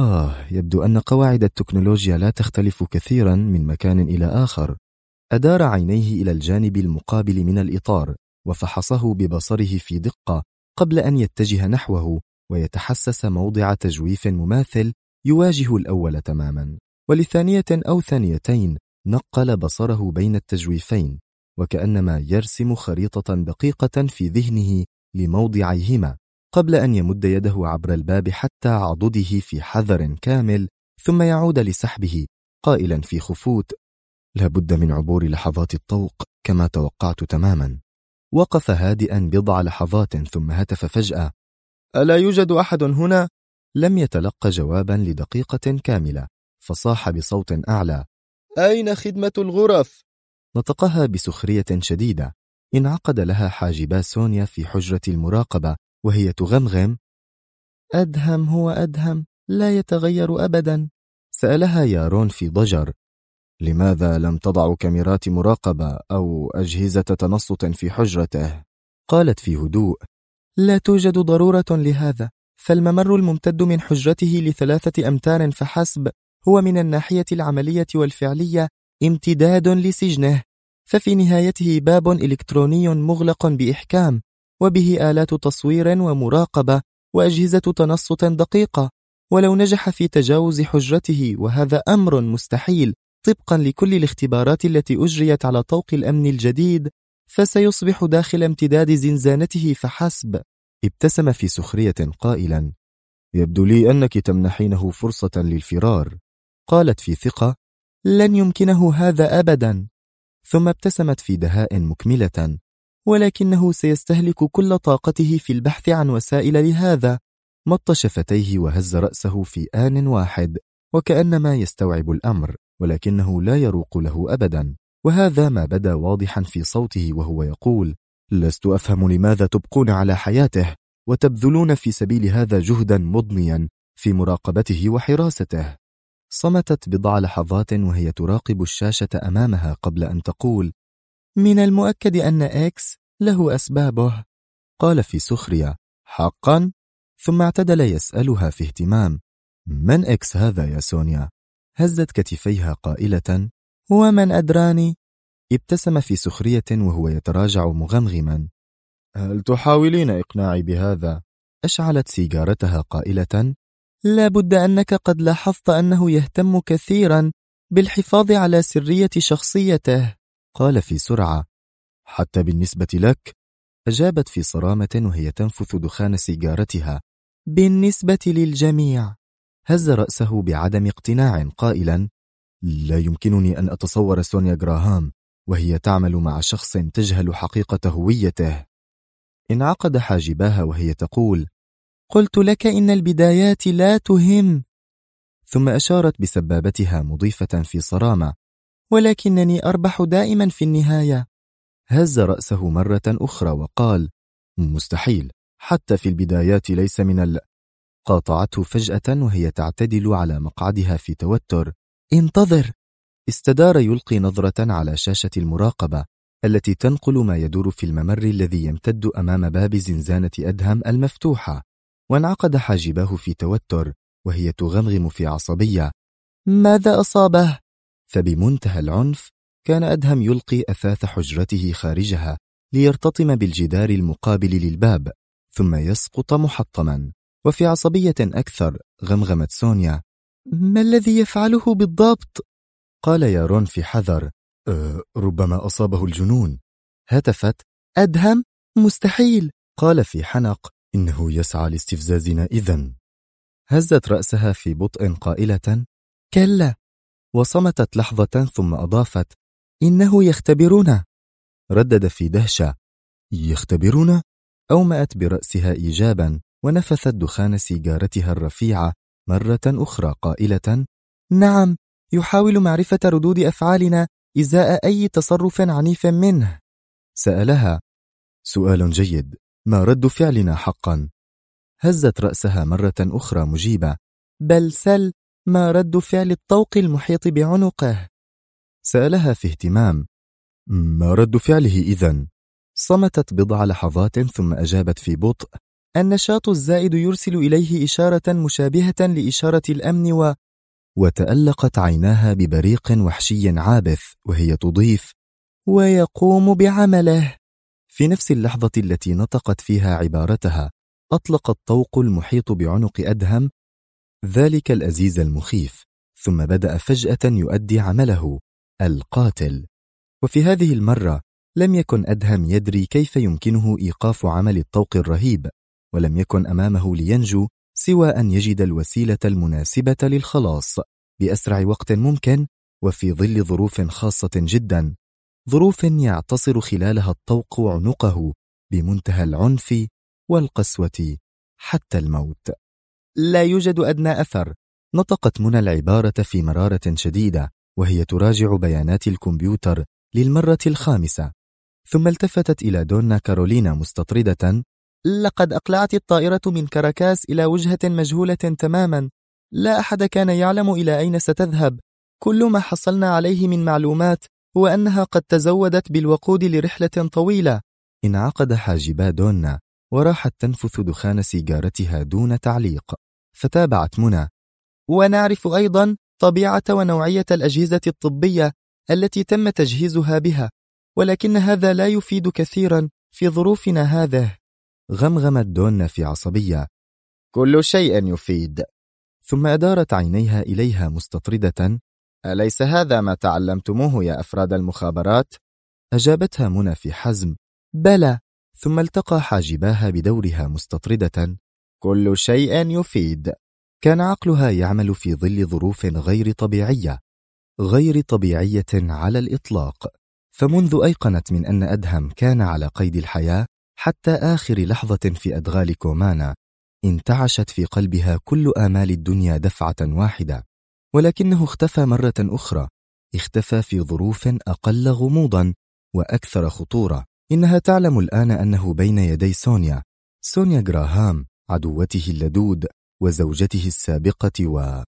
Speaker 1: يبدو أن قواعد التكنولوجيا لا تختلف كثيرا من مكان إلى آخر. أدار عينيه إلى الجانب المقابل من الإطار وفحصه ببصره في دقة قبل أن يتجه نحوه ويتحسس موضع تجويف مماثل يواجه الأول تماما. ولثانية أو ثانيتين نقل بصره بين التجويفين، وكأنما يرسم خريطة دقيقة في ذهنه لموضعيهما، قبل أن يمد يده عبر الباب حتى عضده في حذر كامل، ثم يعود لسحبه قائلا في خفوت: لا بد من عبور لحظات الطوق كما توقعت تماما. وقف هادئا بضع لحظات ثم هتف فجأة: ألا يوجد أحد هنا؟ لم يتلقى جوابا لدقيقة كاملة، فصاح بصوت أعلى: أين خدمة الغرف؟ نطقها بسخرية شديدة. انعقد لها حاجبا سونيا في حجرة المراقبة وهي تغمغم: أدهم هو أدهم، لا يتغير أبدا. سألها يارون في ضجر: لماذا لم تضع كاميرات مراقبة أو أجهزة تنصت في حجرته؟ قالت في هدوء: لا توجد ضرورة لهذا، فالممر الممتد من حجرته ل3 أمتار فحسب هو من الناحية العملية والفعلية امتداد لسجنه، ففي نهايته باب إلكتروني مغلق بإحكام، وبه آلات تصوير ومراقبة وأجهزة تنصت دقيقة. ولو نجح في تجاوز حجرته، وهذا أمر مستحيل طبقا لكل الاختبارات التي أجريت على طوق الأمن الجديد، فسيصبح داخل امتداد زنزانته فحسب. ابتسم في سخرية قائلا: يبدو لي أنك تمنحينه فرصة للفرار. قالت في ثقة: لن يمكنه هذا أبدا. ثم ابتسمت في دهاء مكملة: ولكنه سيستهلك كل طاقته في البحث عن وسائل لهذا. مط شفتيه وهز رأسه في آن واحد، وكأنما يستوعب الأمر، ولكنه لا يروق له أبدا، وهذا ما بدا واضحا في صوته وهو يقول: لست أفهم لماذا تبقون على حياته وتبذلون في سبيل هذا جهدا مضنيا، في مراقبته وحراسته. صمتت بضع لحظات وهي تراقب الشاشة أمامها قبل أن تقول: من المؤكد أن إكس له أسبابه. قال في سخرية: حقا؟ ثم اعتدل يسألها في اهتمام: من إكس هذا يا سونيا؟ هزت كتفيها قائلة: ومن أدراني؟ ابتسم في سخرية وهو يتراجع مغمغما. هل تحاولين إقناعي بهذا؟ أشعلت سيجارتها قائلة: لا بد أنك قد لاحظت أنه يهتم كثيرا بالحفاظ على سرية شخصيته. قال في سرعة: حتى بالنسبة لك؟ أجابت في صرامة وهي تنفث دخان سيجارتها: بالنسبة للجميع. هز رأسه بعدم اقتناع قائلا: لا يمكنني أن أتصور سونيا غراهام وهي تعمل مع شخص تجهل حقيقة هويته. انعقد حاجباها وهي تقول: قلت لك إن البدايات لا تهم. ثم أشارت بسبابتها مضيفة في صرامة: ولكنني أربح دائما في النهاية. هز رأسه مرة أخرى وقال: مستحيل، حتى في البدايات ليس من قاطعته فجأة وهي تعتدل على مقعدها في توتر. انتظر. استدار يلقي نظرة على شاشة المراقبة التي تنقل ما يدور في الممر الذي يمتد أمام باب زنزانة أدهم المفتوحة، وانعقد حاجباه في توتر وهي تغمغم في عصبية: ماذا أصابه؟ فبمنتهى العنف كان أدهم يلقي أثاث حجرته خارجها ليرتطم بالجدار المقابل للباب ثم يسقط محطما. وفي عصبية أكثر غمغمت سونيا: ما الذي يفعله بالضبط؟ قال يارون في حذر: ربما أصابه الجنون. هتفت: أدهم؟ مستحيل. قال في حنق: إنه يسعى لاستفزازنا إذن. هزت رأسها في بطء قائلة: كلا. وصمتت لحظة ثم أضافت: إنه يختبرنا. ردد في دهشة: يختبرنا؟ أومأت برأسها إيجابا ونفثت دخان سيجارتها الرفيعة مرة أخرى قائلة: نعم، يحاول معرفة ردود أفعالنا إزاء أي تصرف عنيف منه. سألها: سؤال جيد، ما رد فعلنا حقا؟ هزت رأسها مرة أخرى مجيبة: بل سل، ما رد فعل الطوق المحيط بعنقه؟ سألها في اهتمام: ما رد فعله إذن؟ صمتت بضع لحظات ثم أجابت في بطء: النشاط الزائد يرسل إليه إشارة مشابهة لإشارة الأمن وتألقت عيناها ببريق وحشي عابث وهي تضيف: ويقوم بعمله. في نفس اللحظة التي نطقت فيها عبارتها أطلق الطوق المحيط بعنق أدهم ذلك الأزيز المخيف، ثم بدأ فجأة يؤدي عمله: القاتل. وفي هذه المرة لم يكن أدهم يدري كيف يمكنه إيقاف عمل الطوق الرهيب، ولم يكن أمامه لينجو سوى أن يجد الوسيلة المناسبة للخلاص بأسرع وقت ممكن وفي ظل ظروف خاصة جدا، ظروف يعتصر خلالها الطوق عنقه بمنتهى العنف والقسوة حتى الموت. لا يوجد أدنى أثر. نطقت منى العبارة في مرارة شديدة وهي تراجع بيانات الكمبيوتر للمرة الخامسة، ثم التفتت إلى دونا كارولينا مستطردة: لقد أقلعت الطائرة من كاراكاس إلى وجهة مجهولة تماما، لا أحد كان يعلم إلى أين ستذهب. كل ما حصلنا عليه من معلومات هو أنها قد تزودت بالوقود لرحلة طويلة. انعقد حاجبا دونا وراحت تنفث دخان سيجارتها دون تعليق. فتابعت منى: ونعرف أيضا طبيعة ونوعية الأجهزة الطبية التي تم تجهيزها بها، ولكن هذا لا يفيد كثيرا في ظروفنا هذه. غمغمت دونا في عصبية: كل شيء يفيد. ثم أدارت عينيها إليها مستطردة: أليس هذا ما تعلمتموه يا أفراد المخابرات؟ أجابتها منى في حزم: بلى. ثم التقى حاجباها بدورها مستطردة: كل شيء يفيد. كان عقلها يعمل في ظل ظروف غير طبيعية على الإطلاق، فمنذ أيقنت من أن أدهم كان على قيد الحياة حتى آخر لحظة في أدغال كومانا انتعشت في قلبها كل آمال الدنيا دفعة واحدة، ولكنه اختفى مرة أخرى، اختفى في ظروف أقل غموضا وأكثر خطورة. إنها تعلم الآن أنه بين يدي سونيا غراهام، عدوته اللدود وزوجته السابقة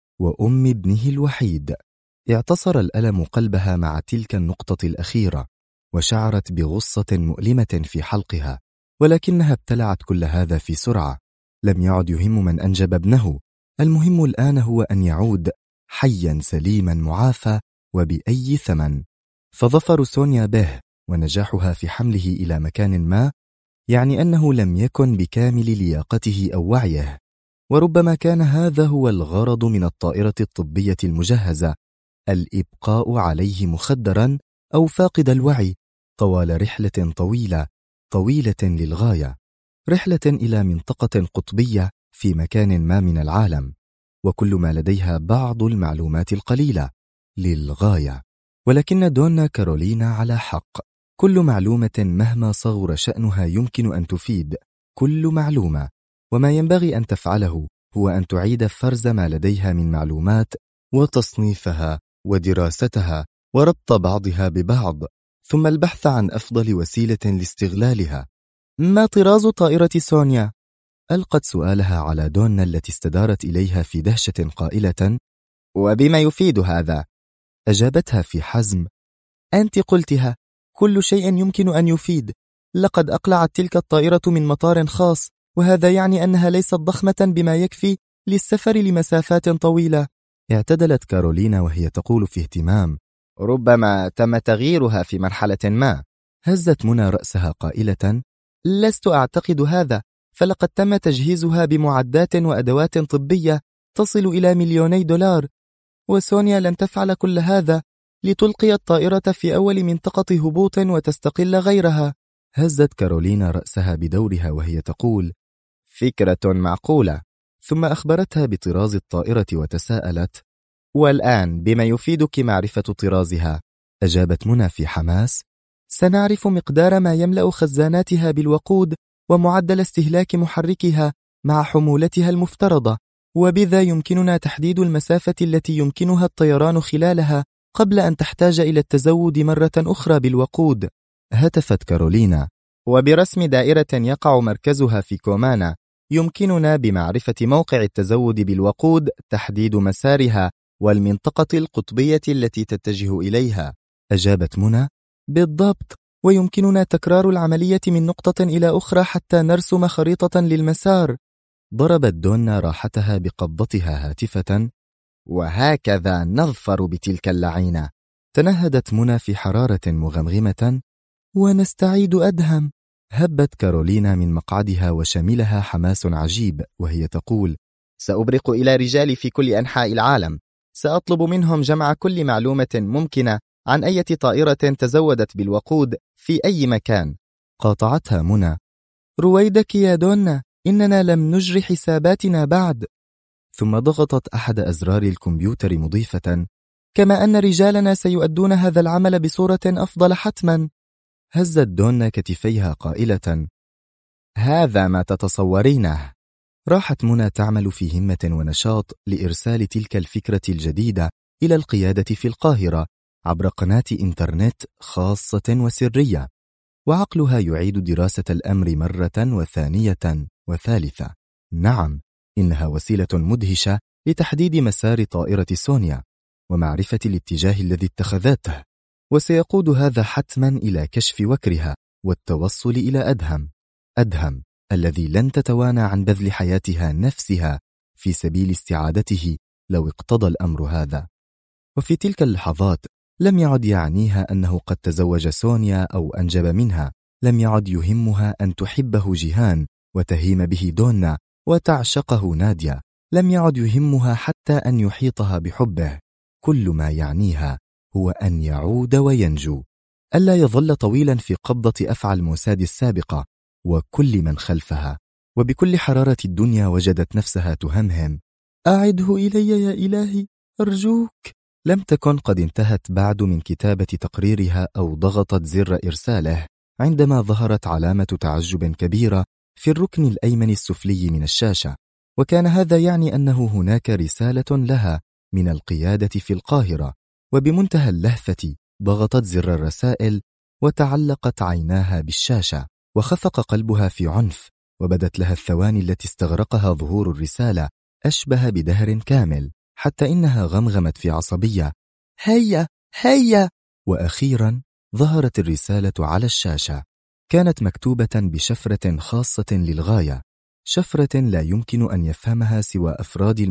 Speaker 1: وأم ابنه الوحيد. اعتصر الألم قلبها مع تلك النقطة الأخيرة، وشعرت بغصة مؤلمة في حلقها، ولكنها ابتلعت كل هذا في سرعة. لم يعد يهم من أنجب ابنه، المهم الآن هو أن يعود حيا سليما معافى وبأي ثمن. فظفر سونيا به ونجاحها في حمله إلى مكان ما يعني أنه لم يكن بكامل لياقته أو وعيه، وربما كان هذا هو الغرض من الطائرة الطبية المجهزة، الإبقاء عليه مخدرا أو فاقد الوعي طوال رحلة طويلة للغاية، رحلة إلى منطقة قطبية في مكان ما من العالم، وكل ما لديها بعض المعلومات القليلة للغاية. ولكن دونا كارولينا على حق، كل معلومة مهما صغر شأنها يمكن أن تفيد، كل معلومة، وما ينبغي أن تفعله هو أن تعيد فرز ما لديها من معلومات وتصنيفها ودراستها وربط بعضها ببعض، ثم البحث عن أفضل وسيلة لاستغلالها. ما طراز طائرة سونيا؟ ألقت سؤالها على دونا التي استدارت إليها في دهشة قائلة: وبما يفيد هذا؟ أجابتها في حزم: أنت قلتها، كل شيء يمكن أن يفيد. لقد أقلعت تلك الطائرة من مطار خاص، وهذا يعني أنها ليست ضخمة بما يكفي للسفر لمسافات طويلة. اعتدلت كارولينا وهي تقول في اهتمام: ربما تم تغييرها في مرحلة ما. هزت منى رأسها قائلة: لست أعتقد هذا، فلقد تم تجهيزها بمعدات وأدوات طبية تصل إلى $2,000,000، وسونيا لن تفعل كل هذا لتلقي الطائرة في أول منطقة هبوط وتستقل غيرها. هزت كارولينا رأسها بدورها وهي تقول: فكرة معقولة. ثم أخبرتها بطراز الطائرة وتساءلت: والآن بما يفيدك معرفة طرازها؟ أجابت منى في حماس: سنعرف مقدار ما يملأ خزاناتها بالوقود ومعدل استهلاك محركها مع حمولتها المفترضة، وبذا يمكننا تحديد المسافة التي يمكنها الطيران خلالها قبل أن تحتاج إلى التزود مرة أخرى بالوقود. هتفت كارولينا: وبرسم دائرة يقع مركزها في كومانا يمكننا بمعرفة موقع التزود بالوقود تحديد مسارها والمنطقة القطبية التي تتجه إليها. أجابت منى: بالضبط، ويمكننا تكرار العملية من نقطة إلى أخرى حتى نرسم خريطة للمسار. ضربت دونا راحتها بقبضتها هاتفة: وهكذا نظفر بتلك اللعينة. تنهدت منى في حرارة مغمغمة: ونستعيد أدهم. هبت كارولينا من مقعدها وشملها حماس عجيب وهي تقول: سأبرق إلى رجالي في كل أنحاء العالم، سأطلب منهم جمع كل معلومة ممكنة عن أي طائرة تزودت بالوقود في أي مكان. قاطعتها منى: رويدك يا دونا، إننا لم نجري حساباتنا بعد. ثم ضغطت أحد أزرار الكمبيوتر مضيفة: كما أن رجالنا سيؤدون هذا العمل بصورة أفضل حتما. هزت دونا كتفيها قائلة: هذا ما تتصورينه. راحت منى تعمل في همة ونشاط لإرسال تلك الفكرة الجديدة إلى القيادة في القاهرة عبر قناة إنترنت خاصة وسرية، وعقلها يعيد دراسة الأمر مرة وثانية وثالثة. نعم، إنها وسيلة مدهشة لتحديد مسار طائرة سونيا ومعرفة الاتجاه الذي اتخذته، وسيقود هذا حتما إلى كشف وكرها والتوصل إلى أدهم الذي لن تتوانى عن بذل حياتها نفسها في سبيل استعادته لو اقتضى الأمر هذا. وفي تلك اللحظات لم يعد يعنيها أنه قد تزوج سونيا أو أنجب منها، لم يعد يهمها أن تحبه جيهان وتهيم به دونا وتعشقه نادية، لم يعد يهمها حتى أن يحيطها بحبه. كل ما يعنيها هو أن يعود وينجو، ألا يظل طويلا في قبضة أفعى الموساد السابقة وكل من خلفها. وبكل حرارة الدنيا وجدت نفسها تهمهم: أعده إلي يا إلهي أرجوك. لم تكن قد انتهت بعد من كتابة تقريرها أو ضغطت زر إرساله عندما ظهرت علامة تعجب كبيرة في الركن الأيمن السفلي من الشاشة، وكان هذا يعني أنه هناك رسالة لها من القيادة في القاهرة. وبمنتهى اللهفة ضغطت زر الرسائل وتعلقت عيناها بالشاشة، وخفق قلبها في عنف، وبدت لها الثواني التي استغرقها ظهور الرسالة أشبه بدهر كامل، حتى إنها غمغمت في عصبية: هيا هيا. وأخيرا ظهرت الرسالة على الشاشة. كانت مكتوبة بشفرة خاصة للغاية، شفرة لا يمكن أن يفهمها سوى أفراد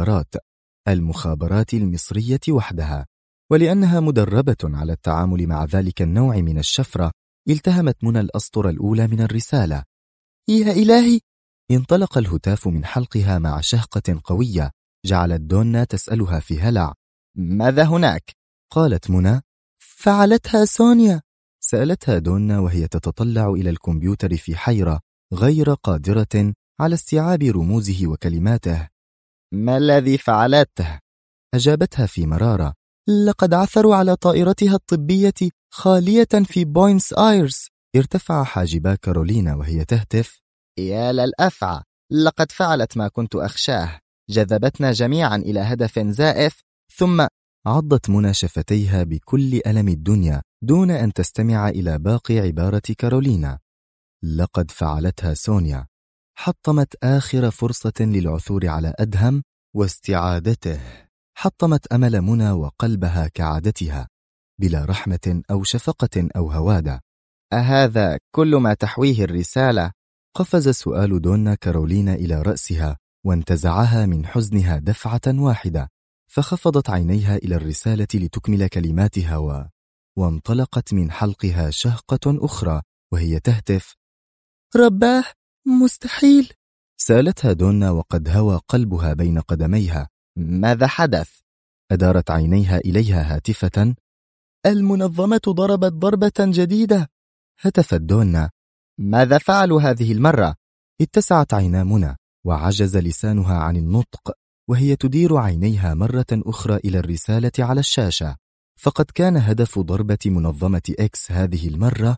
Speaker 1: المخابرات المصرية وحدها. ولأنها مدربة على التعامل مع ذلك النوع من الشفرة، التهمت منى الأسطر الأولى من الرسالة. يا إلهي! انطلق الهتاف من حلقها مع شهقة قوية جعلت دونا تسألها في هلع: ماذا هناك؟ قالت منى: فعلتها سونيا. سألتها دونا وهي تتطلع إلى الكمبيوتر في حيرة غير قادرة على استيعاب رموزه وكلماته. ما الذي فعلته؟ أجابتها في مرارة: لقد عثروا على طائرتها الطبية خالية في بوينس آيرس. ارتفع حاجبا كارولينا وهي تهتف: يا للأفعى، لقد فعلت ما كنت أخشاه، جذبتنا جميعا إلى هدف زائف. ثم عضت منى شفتيها بكل ألم الدنيا دون أن تستمع إلى باقي عبارة كارولينا. لقد فعلتها سونيا. حطمت آخر فرصة للعثور على أدهم واستعادته. حطمت أمل منى وقلبها كعادتها، بلا رحمة أو شفقة أو هوادة. أهذا كل ما تحويه الرسالة؟ قفز سؤال دونا كارولينا إلى رأسها وانتزعها من حزنها دفعة واحدة، فخفضت عينيها إلى الرسالة لتكمل كلماتها وانطلقت من حلقها شهقة أخرى وهي تهتف: رباه، مستحيل. سألتها دونا وقد هوى قلبها بين قدميها: ماذا حدث؟ أدارت عينيها إليها هاتفة: المنظمة ضربت ضربة جديدة. هتفت دونا: ماذا فعلوا هذه المرة؟ اتسعت عينا منى وعجز لسانها عن النطق وهي تدير عينيها مرة أخرى إلى الرسالة على الشاشة، فقد كان هدف ضربة منظمة إكس هذه المرة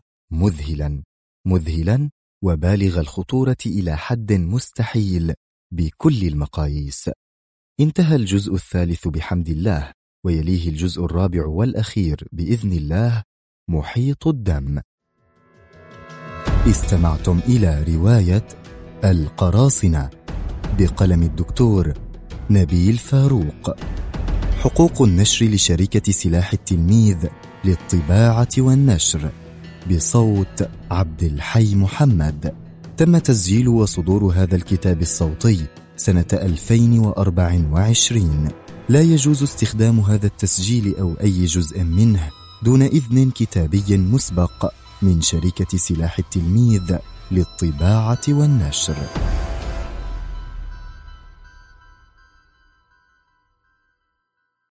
Speaker 1: مذهلا وبالغ الخطورة إلى حد مستحيل بكل المقاييس. انتهى الجزء الثالث بحمد الله، ويليه الجزء الرابع والأخير بإذن الله، محيط الدم. استمعتم إلى رواية القراصنة بقلم الدكتور نبيل فاروق. حقوق النشر لشركة سلاح التلميذ للطباعة والنشر، بصوت عبد الحي محمد. تم تسجيل وصدور هذا الكتاب الصوتي سنة 2024. لا يجوز استخدام هذا التسجيل أو أي جزء منه دون إذن كتابي مسبق من شركة سلاح التلميذ للطباعة والنشر.